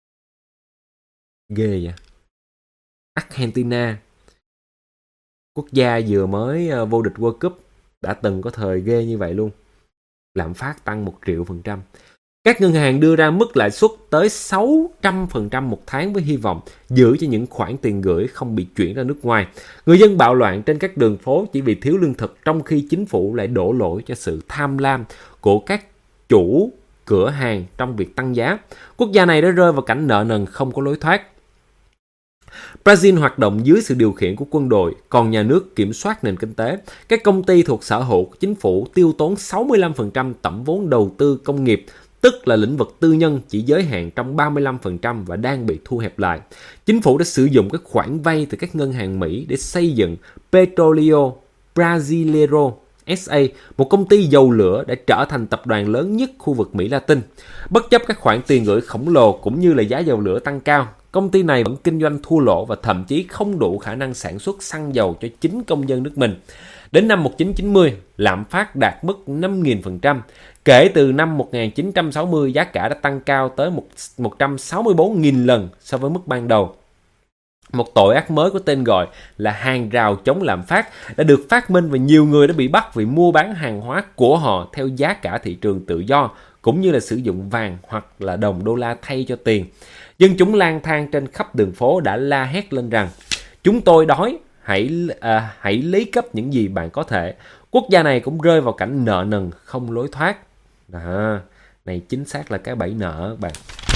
Ghê vậy. Argentina, quốc gia vừa mới vô địch World Cup, đã từng có thời ghê như vậy luôn. Lạm phát tăng 1 triệu%. Các ngân hàng đưa ra mức lãi suất tới 600% một tháng với hy vọng giữ cho những khoản tiền gửi không bị chuyển ra nước ngoài. Người dân bạo loạn trên các đường phố chỉ vì thiếu lương thực, trong khi chính phủ lại đổ lỗi cho sự tham lam của các chủ cửa hàng trong việc tăng giá. Quốc gia này đã rơi vào cảnh nợ nần không có lối thoát. Brazil hoạt động dưới sự điều khiển của quân đội, còn nhà nước kiểm soát nền kinh tế. Các công ty thuộc sở hữu của chính phủ tiêu tốn 65% tổng vốn đầu tư công nghiệp, tức là lĩnh vực tư nhân chỉ giới hạn trong 35% và đang bị thu hẹp lại. Chính phủ đã sử dụng các khoản vay từ các ngân hàng Mỹ để xây dựng Petróleo Brasileiro SA, một công ty dầu lửa đã trở thành tập đoàn lớn nhất khu vực Mỹ Latin. Bất chấp các khoản tiền gửi khổng lồ cũng như là giá dầu lửa tăng cao, công ty này vẫn kinh doanh thua lỗ và thậm chí không đủ khả năng sản xuất xăng dầu cho chính công dân nước mình. Đến năm 1990, lạm phát đạt mức 5.000%. Kể từ năm 1960, giá cả đã tăng cao tới 164.000 lần so với mức ban đầu. Một tội ác mới có tên gọi là hàng rào chống lạm phát đã được phát minh và nhiều người đã bị bắt vì mua bán hàng hóa của họ theo giá cả thị trường tự do, cũng như là sử dụng vàng hoặc là đồng đô la thay cho tiền. Dân chúng lang thang trên khắp đường phố đã la hét lên rằng: "Chúng tôi đói, hãy lấy cắp những gì bạn có thể." Quốc gia này cũng rơi vào cảnh nợ nần không lối thoát. Này chính xác là cái bẫy nợ các bạn.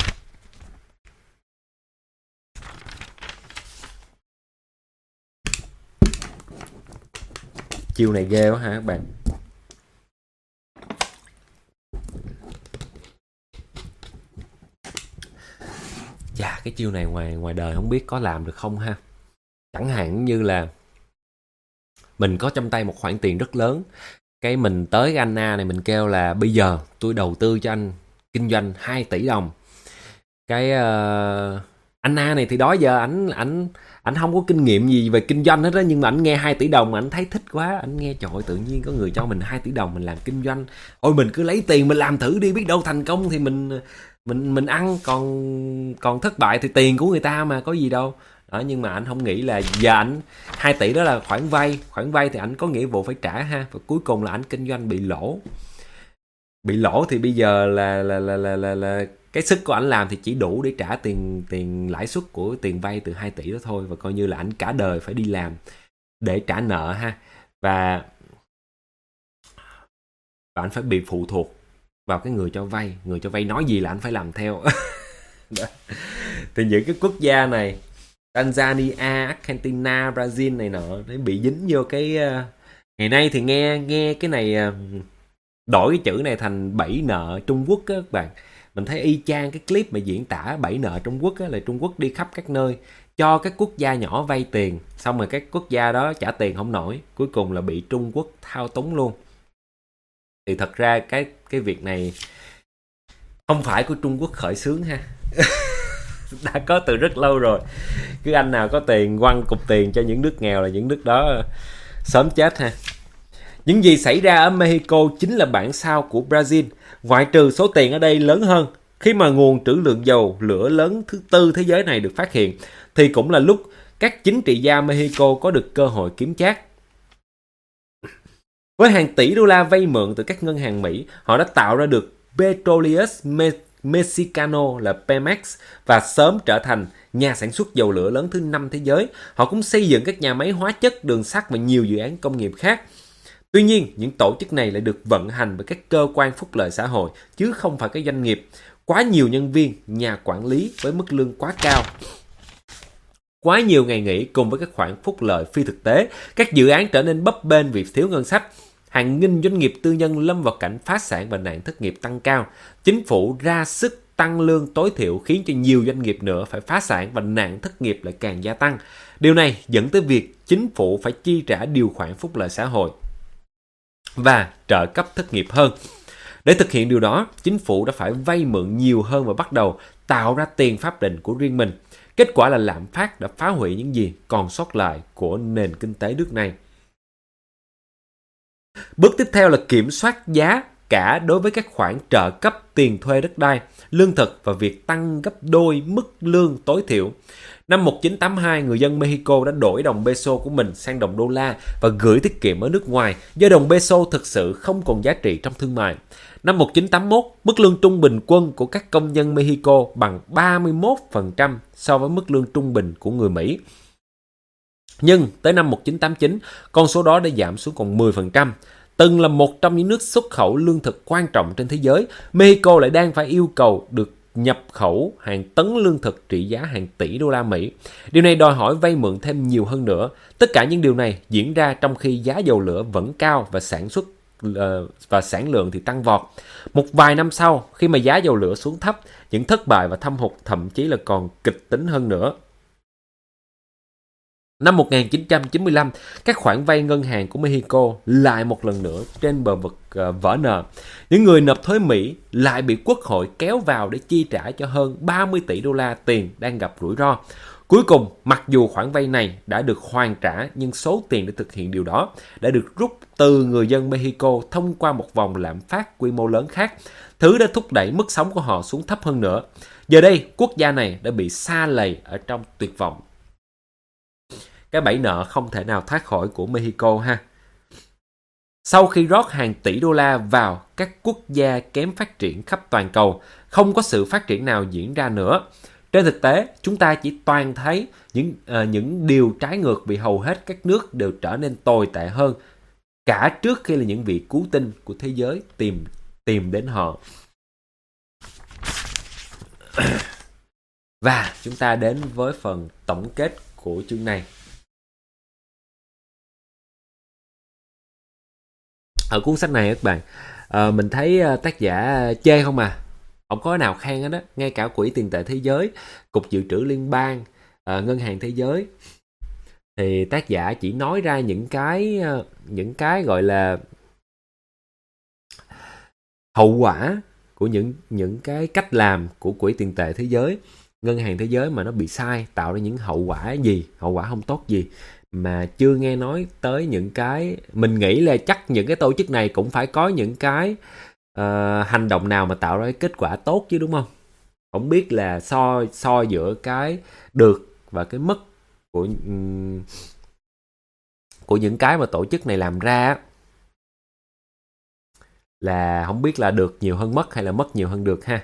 Chiêu này ghê quá ha các bạn. Chà, cái chiêu này ngoài đời không biết có làm được không ha. Chẳng hạn như là mình có trong tay một khoản tiền rất lớn, cái mình tới cái anh A này mình kêu là bây giờ tôi đầu tư cho anh kinh doanh 2 tỷ đồng. Cái anh A này thì đó giờ ảnh không có kinh nghiệm gì về kinh doanh hết đó, nhưng mà ảnh nghe 2 tỷ đồng mà ảnh thấy thích quá, ảnh nghe trời ơi, tự nhiên có người cho mình 2 tỷ đồng mình làm kinh doanh. Ôi mình cứ lấy tiền mình làm thử đi, biết đâu thành công thì mình ăn, còn thất bại thì tiền của người ta mà có gì đâu. Đó, nhưng mà ảnh không nghĩ là giờ ảnh 2 tỷ đó là khoản vay thì ảnh có nghĩa vụ phải trả ha, và cuối cùng là ảnh kinh doanh bị lỗ thì bây giờ là cái sức của ảnh làm thì chỉ đủ để trả tiền lãi suất của tiền vay từ 2 tỷ đó thôi, và coi như là ảnh cả đời phải đi làm để trả nợ ha, và ảnh phải bị phụ thuộc vào cái người cho vay nói gì là ảnh phải làm theo. Thì những cái quốc gia này, Tanzania, Argentina, Brazil này nọ, nó bị dính vô cái ngày nay thì nghe cái này, đổi cái chữ này thành bẫy nợ Trung Quốc á các bạn. Mình thấy y chang cái clip mà diễn tả bẫy nợ Trung Quốc á, là Trung Quốc đi khắp các nơi cho các quốc gia nhỏ vay tiền, xong rồi các quốc gia đó trả tiền không nổi, cuối cùng là bị Trung Quốc thao túng luôn. Thì thật ra cái việc này không phải của Trung Quốc khởi xướng ha. Đã có từ rất lâu rồi. Cứ anh nào có tiền quăng cục tiền cho những nước nghèo là những nước đó sớm chết ha. Những gì xảy ra ở Mexico chính là bản sao của Brazil, ngoại trừ số tiền ở đây lớn hơn. Khi mà nguồn trữ lượng dầu lửa lớn thứ tư thế giới này được phát hiện, thì cũng là lúc các chính trị gia Mexico có được cơ hội kiếm chác. Với hàng tỷ đô la vay mượn từ các ngân hàng Mỹ, họ đã tạo ra được Petróleos Mexicano là Pemex và sớm trở thành nhà sản xuất dầu lửa lớn thứ 5 thế giới. Họ cũng xây dựng các nhà máy hóa chất, đường sắt và nhiều dự án công nghiệp khác. Tuy nhiên, những tổ chức này lại được vận hành bởi các cơ quan phúc lợi xã hội, chứ không phải các doanh nghiệp. Quá nhiều nhân viên, nhà quản lý với mức lương quá cao, quá nhiều ngày nghỉ cùng với các khoản phúc lợi phi thực tế, các dự án trở nên bấp bênh vì thiếu ngân sách. Hàng nghìn doanh nghiệp tư nhân lâm vào cảnh phá sản và nạn thất nghiệp tăng cao. Chính phủ ra sức tăng lương tối thiểu khiến cho nhiều doanh nghiệp nữa phải phá sản và nạn thất nghiệp lại càng gia tăng. Điều này dẫn tới việc chính phủ phải chi trả điều khoản phúc lợi xã hội. và trợ cấp thất nghiệp hơn. Để thực hiện điều đó, chính phủ đã phải vay mượn nhiều hơn và bắt đầu tạo ra tiền pháp định của riêng mình. Kết quả là lạm phát đã phá hủy những gì còn sót lại của nền kinh tế nước này. Bước tiếp theo là kiểm soát giá cả đối với các khoản trợ cấp tiền thuê đất đai, lương thực và việc tăng gấp đôi mức lương tối thiểu. Năm 1982, người dân Mexico đã đổi đồng peso của mình sang đồng đô la và gửi tiết kiệm ở nước ngoài do đồng peso thực sự không còn giá trị trong thương mại. Năm 1981, mức lương trung bình quân của các công nhân Mexico bằng 31% so với mức lương trung bình của người Mỹ. Nhưng tới năm 1989, con số đó đã giảm xuống còn 10%. Từng là một trong những nước xuất khẩu lương thực quan trọng trên thế giới, Mexico lại đang phải yêu cầu được nhập khẩu hàng tấn lương thực trị giá hàng tỷ đô la Mỹ. Điều này đòi hỏi vay mượn thêm nhiều hơn nữa. Tất cả những điều này diễn ra trong khi giá dầu lửa vẫn cao và sản lượng thì tăng vọt. Một vài năm sau, khi mà giá dầu lửa xuống thấp, những thất bại và thâm hụt thậm chí là còn kịch tính hơn nữa. Năm 1995, các khoản vay ngân hàng của Mexico lại một lần nữa trên bờ vực vỡ nợ. Những người nộp thuế Mỹ lại bị quốc hội kéo vào để chi trả cho hơn 30 tỷ đô la tiền đang gặp rủi ro. Cuối cùng, mặc dù khoản vay này đã được hoàn trả, nhưng số tiền để thực hiện điều đó đã được rút từ người dân Mexico thông qua một vòng lạm phát quy mô lớn khác, thứ đã thúc đẩy mức sống của họ xuống thấp hơn nữa. Giờ đây, quốc gia này đã bị sa lầy ở trong tuyệt vọng. Cái bẫy nợ không thể nào thoát khỏi của Mexico ha. Sau khi rót hàng tỷ đô la vào các quốc gia kém phát triển khắp toàn cầu, không có sự phát triển nào diễn ra nữa. Trên thực tế, chúng ta chỉ toàn thấy những điều trái ngược vì hầu hết các nước đều trở nên tồi tệ hơn, cả trước khi là những vị cứu tinh của thế giới tìm đến họ. Và chúng ta đến với phần tổng kết của chương này. Ở cuốn sách này các bạn, mình thấy tác giả chê không à. Không có nào khen hết đó. Ngay cả Quỹ tiền tệ thế giới, Cục Dự trữ Liên bang, Ngân hàng Thế giới, thì tác giả chỉ nói ra những cái gọi là hậu quả của những cái cách làm của Quỹ tiền tệ thế giới, Ngân hàng Thế giới mà nó bị sai, tạo ra những hậu quả không tốt gì, mà chưa nghe nói tới những cái. Mình nghĩ là chắc những cái tổ chức này cũng phải có những cái hành động nào mà tạo ra cái kết quả tốt chứ, đúng không? Không biết là so giữa cái được và cái mất của những cái mà tổ chức này làm ra, là không biết là được nhiều hơn mất hay là mất nhiều hơn được ha.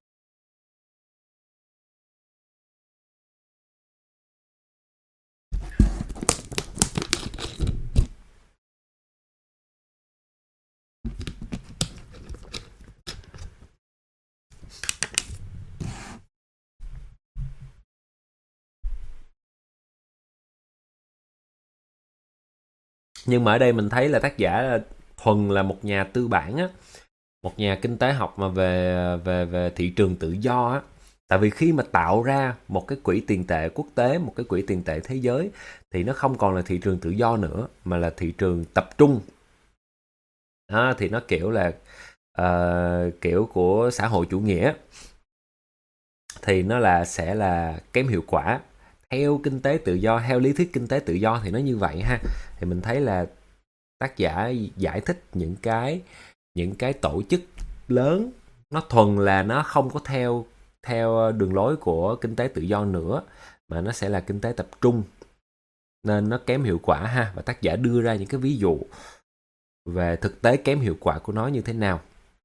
Nhưng mà ở đây mình thấy là tác giả thuần là một nhà tư bản á, một nhà kinh tế học mà về thị trường tự do á. Tại vì khi mà tạo ra một cái quỹ tiền tệ quốc tế, một cái quỹ tiền tệ thế giới, thì nó không còn là thị trường tự do nữa, mà là thị trường tập trung. Đó, thì nó kiểu là kiểu của xã hội chủ nghĩa, thì nó sẽ là kém hiệu quả. Theo kinh tế tự do, theo lý thuyết kinh tế tự do thì nó như vậy ha. Thì mình thấy là tác giả giải thích những cái tổ chức lớn, nó thuần là nó không có theo đường lối của kinh tế tự do nữa, mà nó sẽ là kinh tế tập trung, nên nó kém hiệu quả ha. Và tác giả đưa ra những cái ví dụ về thực tế kém hiệu quả của nó như thế nào.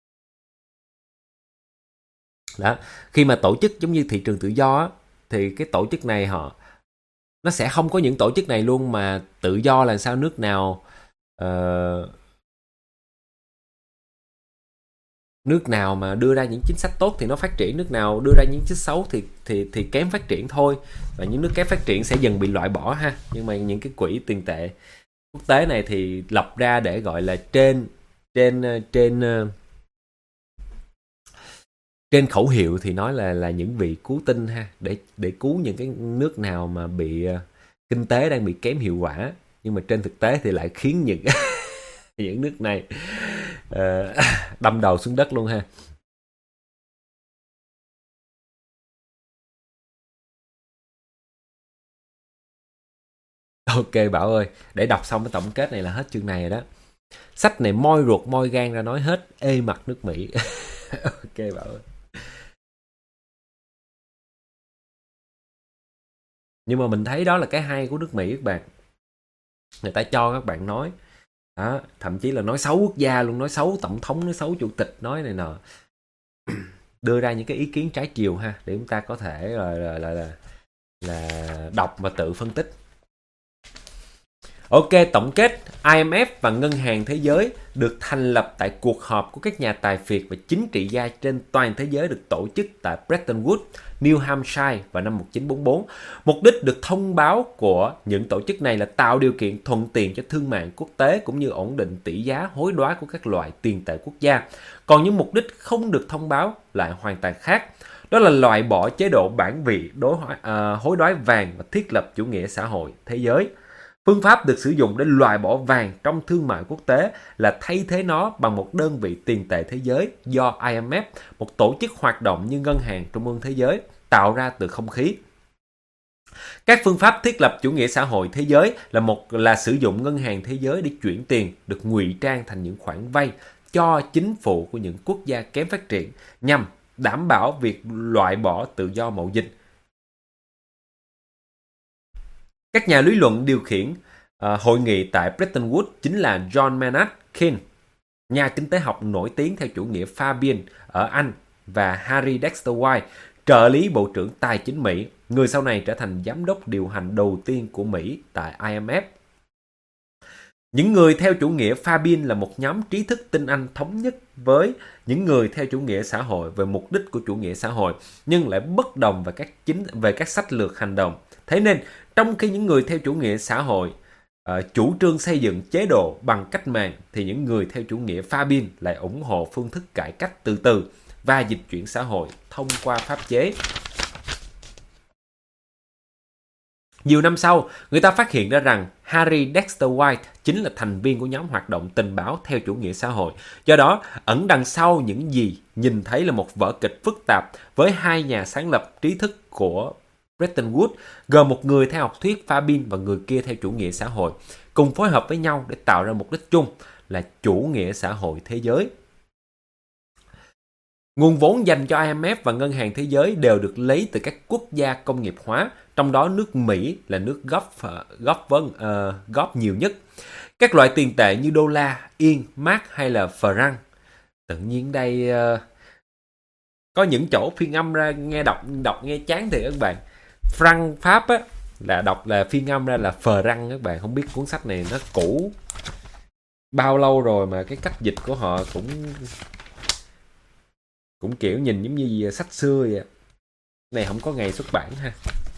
Đó, khi mà tổ chức giống như thị trường tự do á, thì cái tổ chức này nó sẽ không có những tổ chức này luôn, mà tự do là sao, nước nào mà đưa ra những chính sách tốt thì nó phát triển, nước nào đưa ra những chính sách xấu thì kém phát triển thôi, và những nước kém phát triển sẽ dần bị loại bỏ ha. Nhưng mà những cái quỹ tiền tệ quốc tế này thì lập ra để gọi là trên khẩu hiệu thì nói là những vị cứu tinh ha, để cứu những cái nước nào mà bị kinh tế đang bị kém hiệu quả, nhưng mà trên thực tế thì lại khiến Những nước này đâm đầu xuống đất luôn ha. Ok Bảo ơi, để đọc xong cái tổng kết này là hết chương này rồi đó. Sách này moi ruột moi gan ra nói hết, ê mặt nước Mỹ. Ok Bảo ơi. Nhưng mà mình thấy đó là cái hay của nước Mỹ các bạn. Người ta cho các bạn nói. Đó, thậm chí là nói xấu quốc gia luôn, nói xấu tổng thống, nói xấu chủ tịch, nói này nọ. Đưa ra những cái ý kiến trái chiều ha, để chúng ta có thể là đọc và tự phân tích. Ok, tổng kết, IMF và Ngân hàng Thế giới được thành lập tại cuộc họp của các nhà tài phiệt và chính trị gia trên toàn thế giới được tổ chức tại Bretton Woods, New Hampshire vào năm 1944. Mục đích được thông báo của những tổ chức này là tạo điều kiện thuận tiện cho thương mại quốc tế cũng như ổn định tỷ giá hối đoái của các loại tiền tệ quốc gia. Còn những mục đích không được thông báo lại hoàn toàn khác. Đó là loại bỏ chế độ bản vị hối đoái vàng và thiết lập chủ nghĩa xã hội thế giới. Phương pháp được sử dụng để loại bỏ vàng trong thương mại quốc tế là thay thế nó bằng một đơn vị tiền tệ thế giới do IMF, một tổ chức hoạt động như Ngân hàng Trung ương Thế giới, tạo ra từ không khí. Các phương pháp thiết lập chủ nghĩa xã hội thế giới là sử dụng Ngân hàng Thế giới để chuyển tiền được ngụy trang thành những khoản vay cho chính phủ của những quốc gia kém phát triển nhằm đảm bảo việc loại bỏ tự do mậu dịch. Các nhà lý luận điều khiển hội nghị tại Bretton Woods chính là John Maynard Keynes, nhà kinh tế học nổi tiếng theo chủ nghĩa Fabian ở Anh, và Harry Dexter White, trợ lý Bộ trưởng Tài chính Mỹ, người sau này trở thành giám đốc điều hành đầu tiên của Mỹ tại IMF. Những người theo chủ nghĩa Fabian là một nhóm trí thức tinh Anh thống nhất với những người theo chủ nghĩa xã hội về mục đích của chủ nghĩa xã hội, nhưng lại bất đồng về các sách lược hành động. Thế nên, trong khi những người theo chủ nghĩa xã hội chủ trương xây dựng chế độ bằng cách mạng, thì những người theo chủ nghĩa Fabian lại ủng hộ phương thức cải cách từ từ và dịch chuyển xã hội thông qua pháp chế. Nhiều năm sau, người ta phát hiện ra rằng Harry Dexter White chính là thành viên của nhóm hoạt động tình báo theo chủ nghĩa xã hội. Do đó, ẩn đằng sau những gì nhìn thấy là một vở kịch phức tạp với hai nhà sáng lập trí thức của Bretton Woods, gồm một người theo học thuyết Fabian và người kia theo chủ nghĩa xã hội, cùng phối hợp với nhau để tạo ra mục đích chung là chủ nghĩa xã hội thế giới. Nguồn vốn dành cho IMF và Ngân hàng Thế giới đều được lấy từ các quốc gia công nghiệp hóa, trong đó nước Mỹ là nước góp nhiều nhất. Các loại tiền tệ như đô la, yên, mark hay là franc. Tự nhiên đây có những chỗ phiên âm ra nghe đọc nghe chán thì các bạn. Franc Pháp á, là đọc là phiên âm ra là franc các bạn. Không biết cuốn sách này nó cũ bao lâu rồi mà cái cách dịch của họ cũng kiểu nhìn giống như sách xưa vậy. Này không có ngày xuất bản ha.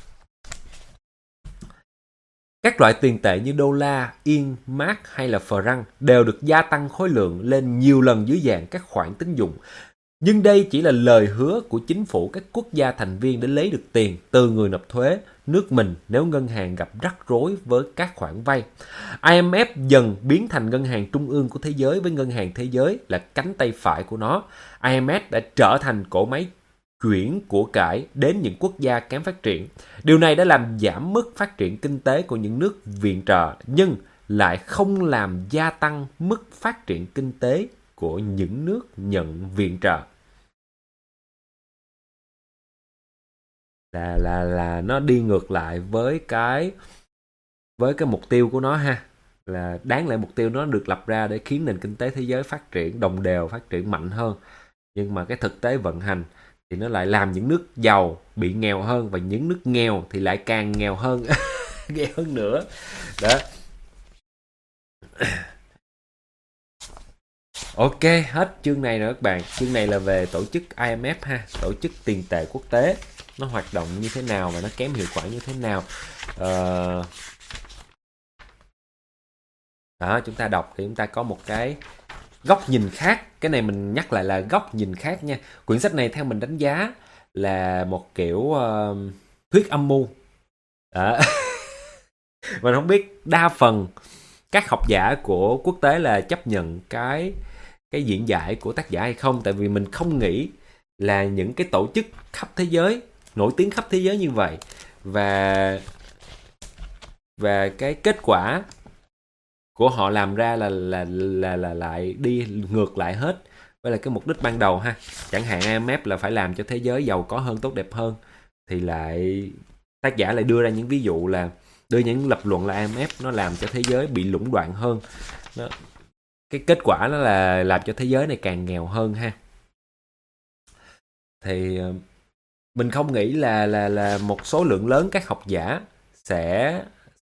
Các loại tiền tệ như đô la, yên, mark hay là franc đều được gia tăng khối lượng lên nhiều lần dưới dạng các khoản tín dụng. Nhưng đây chỉ là lời hứa của chính phủ các quốc gia thành viên để lấy được tiền từ người nộp thuế nước mình nếu ngân hàng gặp rắc rối với các khoản vay. IMF dần biến thành ngân hàng trung ương của thế giới với Ngân hàng Thế giới là cánh tay phải của nó. IMF đã trở thành cỗ máy chuyển của cải đến những quốc gia kém phát triển. Điều này đã làm giảm mức phát triển kinh tế của những nước viện trợ, nhưng lại không làm gia tăng mức phát triển kinh tế của những nước nhận viện trợ. Là nó đi ngược lại với cái mục tiêu của nó ha. Là đáng lẽ mục tiêu nó được lập ra để khiến nền kinh tế thế giới phát triển đồng đều, phát triển mạnh hơn. Nhưng mà cái thực tế vận hành thì nó lại làm những nước giàu bị nghèo hơn, và những nước nghèo thì lại càng nghèo hơn, nghèo hơn nữa. Đó. Ok, hết chương này rồi các bạn. Chương này là về tổ chức IMF ha, tổ chức tiền tệ quốc tế. Nó hoạt động như thế nào và nó kém hiệu quả như thế nào. Đó, chúng ta đọc thì chúng ta có một cái góc nhìn khác. Cái này mình nhắc lại là góc nhìn khác nha. Quyển sách này theo mình đánh giá là một kiểu thuyết âm mưu. Đó. Mình không biết đa phần các học giả của quốc tế là chấp nhận cái diễn giải của tác giả hay không, tại vì mình không nghĩ là những cái tổ chức khắp thế giới, nổi tiếng khắp thế giới như vậy, và cái kết quả của họ làm ra là lại đi ngược lại hết với là cái mục đích ban đầu ha. Chẳng hạn IMF là phải làm cho thế giới giàu có hơn, tốt đẹp hơn, thì lại tác giả lại đưa ra những ví dụ là đưa những lập luận là IMF nó làm cho thế giới bị lũng đoạn hơn. Cái kết quả đó là làm cho thế giới này càng nghèo hơn ha. Thì mình không nghĩ là một số lượng lớn các học giả sẽ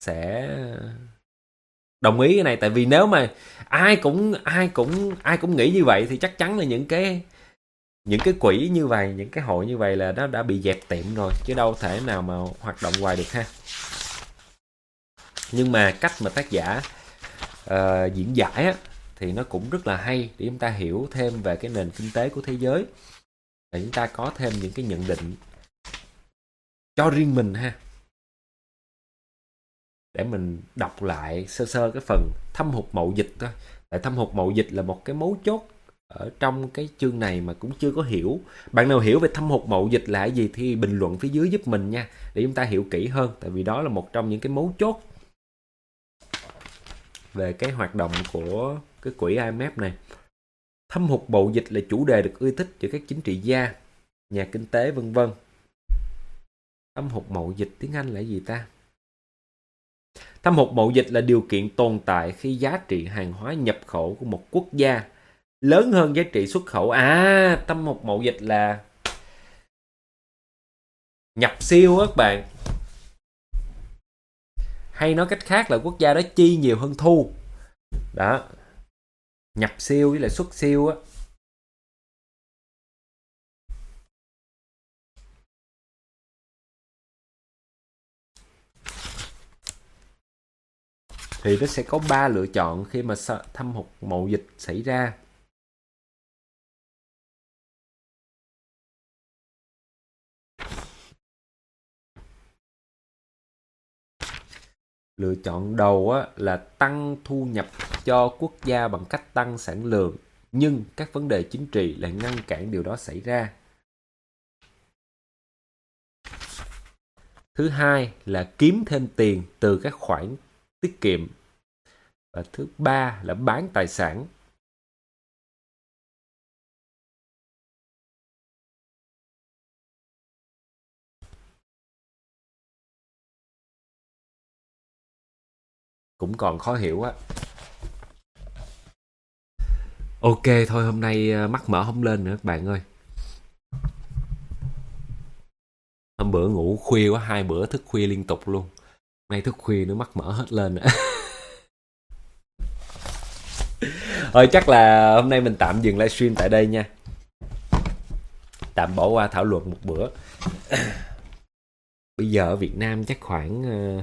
đồng ý cái này, tại vì nếu mà ai cũng nghĩ như vậy thì chắc chắn là những cái quỹ như vậy, những cái hội như vậy là nó đã bị dẹp tiệm rồi, chứ đâu thể nào mà hoạt động hoài được ha. Nhưng mà cách mà tác giả diễn giải á, thì nó cũng rất là hay để chúng ta hiểu thêm về cái nền kinh tế của thế giới, và chúng ta có thêm những cái nhận định cho riêng mình ha. Để mình đọc lại sơ sơ cái phần thâm hụt mậu dịch thôi. Tại thâm hụt mậu dịch là một cái mấu chốt ở trong cái chương này mà cũng chưa có hiểu. Bạn nào hiểu về thâm hụt mậu dịch là cái gì thì bình luận phía dưới giúp mình nha, để chúng ta hiểu kỹ hơn. Tại vì đó là một trong những cái mấu chốt về cái hoạt động của cái quỹ IMF này. Thâm hụt mậu dịch là chủ đề được ưa thích giữa các chính trị gia, nhà kinh tế vân vân. Thâm hụt mậu dịch tiếng Anh là gì ta? Thâm hụt mậu dịch là điều kiện tồn tại khi giá trị hàng hóa nhập khẩu của một quốc gia lớn hơn giá trị xuất khẩu. Thâm hụt mậu dịch là nhập siêu các bạn. Hay nói cách khác là quốc gia đó chi nhiều hơn thu. Đó. Nhập siêu với lại xuất siêu á. Thì nó sẽ có 3 lựa chọn khi mà thâm hụt mậu dịch xảy ra. Lựa chọn đầu á, là tăng thu nhập cho quốc gia bằng cách tăng sản lượng, nhưng các vấn đề chính trị lại ngăn cản điều đó xảy ra. Thứ hai là kiếm thêm tiền từ các khoản tiết kiệm. Và thứ ba là bán tài sản. Cũng còn khó hiểu á. Ok thôi, hôm nay mắt mở không lên nữa các bạn ơi. Hôm bữa ngủ khuya quá, 2 bữa thức khuya liên tục luôn. Nay thức khuya nữa mắt mở hết lên nữa. Thôi chắc là hôm nay mình tạm dừng livestream tại đây nha. Tạm bỏ qua thảo luận một bữa. Bây giờ ở Việt Nam chắc khoảng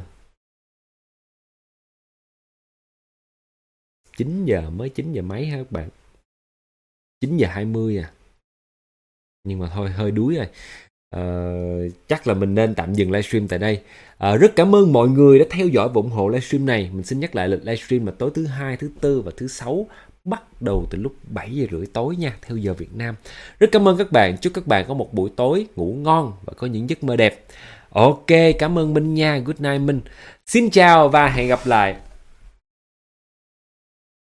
9 giờ, mới 9 giờ mấy ha các bạn. 9 giờ 20 à. Nhưng mà thôi, hơi đuối rồi. Chắc là mình nên tạm dừng livestream tại đây. Rất cảm ơn mọi người đã theo dõi và ủng hộ livestream này. Mình xin nhắc lại lịch livestream là tối thứ Hai, thứ Tư và thứ Sáu, bắt đầu từ lúc 7 giờ rưỡi tối nha, theo giờ Việt Nam. Rất cảm ơn các bạn. Chúc các bạn có một buổi tối ngủ ngon và có những giấc mơ đẹp. Ok, cảm ơn Minh nha. Good night Minh. Xin chào và hẹn gặp lại.